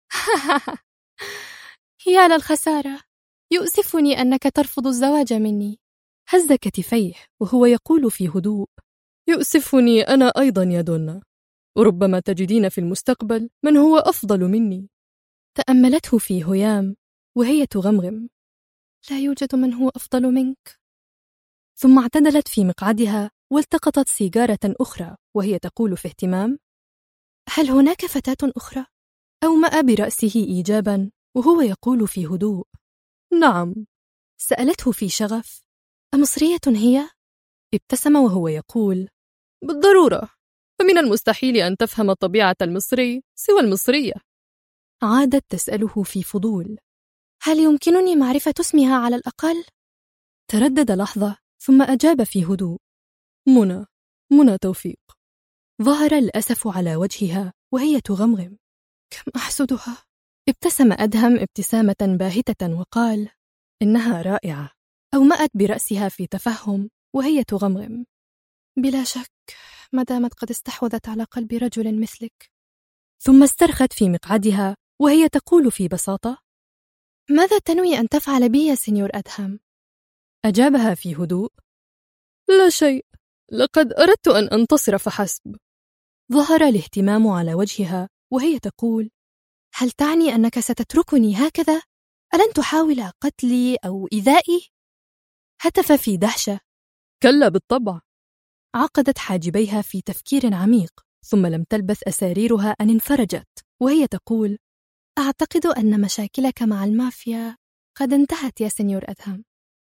يا للخسارة، يؤسفني أنك ترفض الزواج مني. هز كتفيه وهو يقول في هدوء: يؤسفني أنا أيضا يا دونا، وربما تجدين في المستقبل من هو أفضل مني. تأملته في هيام وهي تغمغم: لا يوجد من هو أفضل منك. ثم اعتدلت في مقعدها والتقطت سيجارة أخرى وهي تقول في اهتمام: هل هناك فتاة أخرى؟ أومأ برأسه إيجابا وهو يقول في هدوء: نعم. سألته في شغف: أمصرية هي؟ ابتسم وهو يقول: بالضرورة، فمن المستحيل أن تفهم طبيعة المصري سوى المصرية. عادت تسأله في فضول: هل يمكنني معرفة اسمها على الأقل؟ تردد لحظة ثم أجاب في هدوء: منى توفيق. ظهر الأسف على وجهها وهي تغمغم: كم أحسدها. ابتسم أدهم ابتسامة باهتة وقال: إنها رائعة. أومأت برأسها في تفهم وهي تغمغم: بلا شك، ما دامت قد استحوذت على قلب رجل مثلك. ثم استرخت في مقعدها وهي تقول في بساطة: ماذا تنوي أن تفعل بي يا سينيور أدهم؟ أجابها في هدوء: لا شيء، لقد أردت أن أنتصر فحسب. ظهر الاهتمام على وجهها وهي تقول: هل تعني أنك ستتركني هكذا؟ ألن تحاول قتلي أو إيذائي؟ هتف في دهشة: كلا بالطبع. عقدت حاجبيها في تفكير عميق، ثم لم تلبث أساريرها أن انفرجت وهي تقول: أعتقد أن مشاكلك مع المافيا قد انتهت يا سينيور أدهم.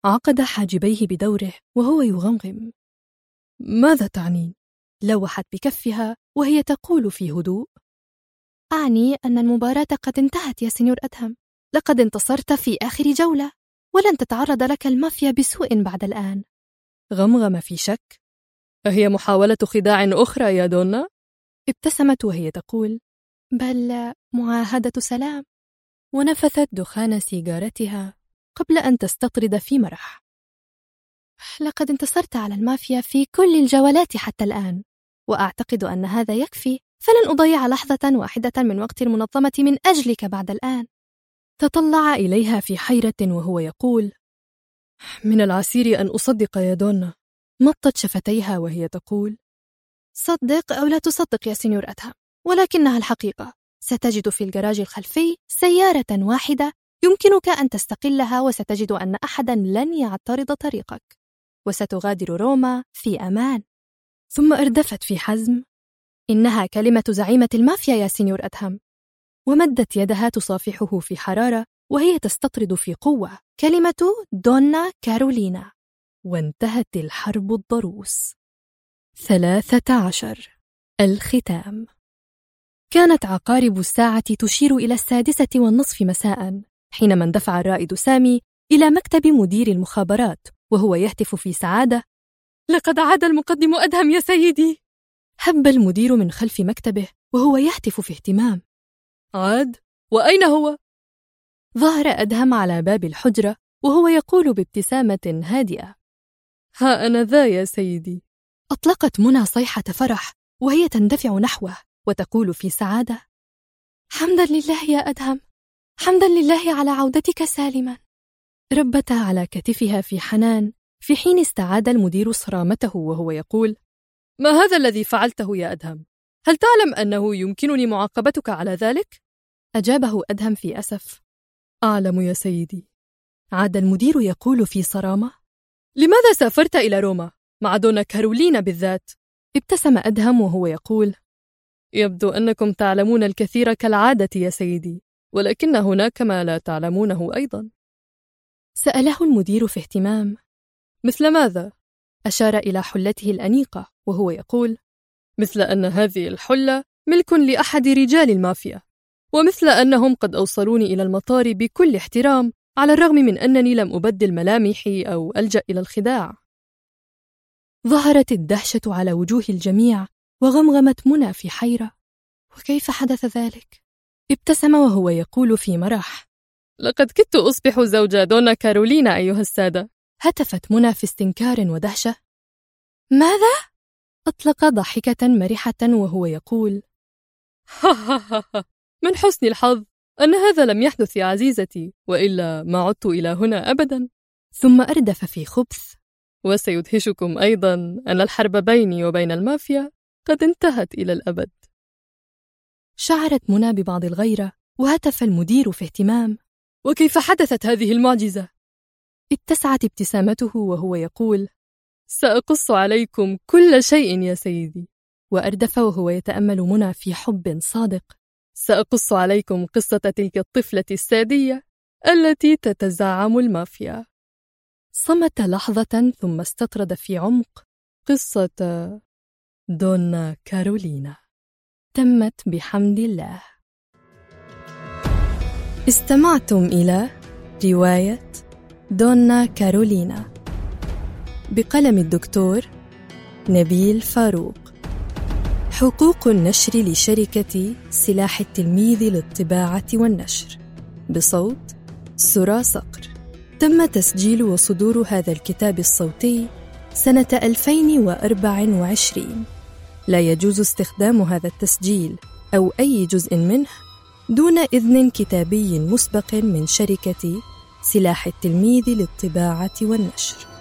عقد حاجبيه بدوره وهو يغمغم. ماذا تعنين؟ لوحت بكفها وهي تقول في هدوء: أعني أن المباراة قد انتهت يا سينيور أدهم. لقد انتصرت في آخر جولة، ولن تتعرض لك المافيا بسوء بعد الآن. غمغم في شك. أهي محاولة خداع أخرى يا دونا؟ ابتسمت وهي تقول: بل معاهدة سلام. ونفثت دخان سيجارتها قبل أن تستطرد في مرح. لقد انتصرت على المافيا في كل الجولات حتى الآن، وأعتقد أن هذا يكفي، فلن أضيع لحظة واحدة من وقت المنظمة من أجلك بعد الآن. تطلع إليها في حيرة وهو يقول: من العسير أن أصدق يا دونا. مطت شفتيها وهي تقول: صدق أو لا تصدق يا سينيور أدهم، ولكنها الحقيقة. ستجد في الجراج الخلفي سيارة واحدة يمكنك أن تستقلها، وستجد أن أحداً لن يعترض طريقك، وستغادر روما في أمان. ثم أردفت في حزم: إنها كلمة زعيمة المافيا يا سينيور أدهم. ومدت يدها تصافحه في حرارة وهي تستطرد في قوة: كلمة دونا كارولينا. وانتهت الحرب الضروس. 13. الختام. كانت عقارب الساعة تشير إلى 6:30 مساء، حينما اندفع الرائد سامي إلى مكتب مدير المخابرات وهو يهتف في سعادة: لقد عاد المقدم أدهم يا سيدي. هب المدير من خلف مكتبه وهو يهتف في اهتمام: عاد؟ وأين هو؟ ظهر أدهم على باب الحجرة وهو يقول بابتسامة هادئة: ها أنا ذا يا سيدي. أطلقت منى صيحة فرح وهي تندفع نحوه وتقول في سعادة: حمدا لله يا أدهم، حمدا لله على عودتك سالما. ربت على كتفها في حنان، في حين استعاد المدير صرامته وهو يقول: ما هذا الذي فعلته يا أدهم؟ هل تعلم أنه يمكنني معاقبتك على ذلك؟ أجابه أدهم في أسف: أعلم يا سيدي. عاد المدير يقول في صرامة: لماذا سافرت إلى روما مع دونا كارولينا بالذات؟ ابتسم أدهم وهو يقول: يبدو أنكم تعلمون الكثير كالعادة يا سيدي، ولكن هناك ما لا تعلمونه أيضا. سأله المدير في اهتمام: مثل ماذا؟ أشار إلى حلته الأنيقة وهو يقول: مثل أن هذه الحلة ملك لأحد رجال المافيا، ومثل أنهم قد أوصلوني إلى المطار بكل احترام، على الرغم من أنني لم أبدل ملامحي أو ألجأ إلى الخداع. ظهرت الدهشة على وجوه الجميع، وغمغمت منى في حيرة: وكيف حدث ذلك؟ ابتسم وهو يقول في مرح: لقد كدت أصبح زوج دونا كارولينا أيها السادة. هتفت منى في استنكار ودهشة: ماذا؟ أطلق ضحكة مرحة وهو يقول: من حسن الحظ أن هذا لم يحدث يا عزيزتي، وإلا ما عدت إلى هنا أبدا. ثم أردف في خبث: وسيدهشكم أيضا أن الحرب بيني وبين المافيا قد انتهت إلى الأبد. شعرت منى ببعض الغيرة، وهتف المدير في اهتمام: وكيف حدثت هذه المعجزة؟ اتسعت ابتسامته وهو يقول: سأقص عليكم كل شيء يا سيدي. وأردف وهو يتأمل منى في حب صادق: سأقص عليكم قصة تلك الطفلة السادية التي تتزعم المافيا. صمت لحظة ثم استطرد في عمق: قصة دونا كارولينا. تمت بحمد الله. استمعتم إلى رواية دونا كارولينا بقلم الدكتور نبيل فاروق. حقوق النشر لشركة سلاح التلميذ للطباعة والنشر، بصوت سرى صقر. تم تسجيل وصدور هذا الكتاب الصوتي سنة 2024. لا يجوز استخدام هذا التسجيل أو أي جزء منه دون إذن كتابي مسبق من شركة سلاح التلميذ للطباعة والنشر.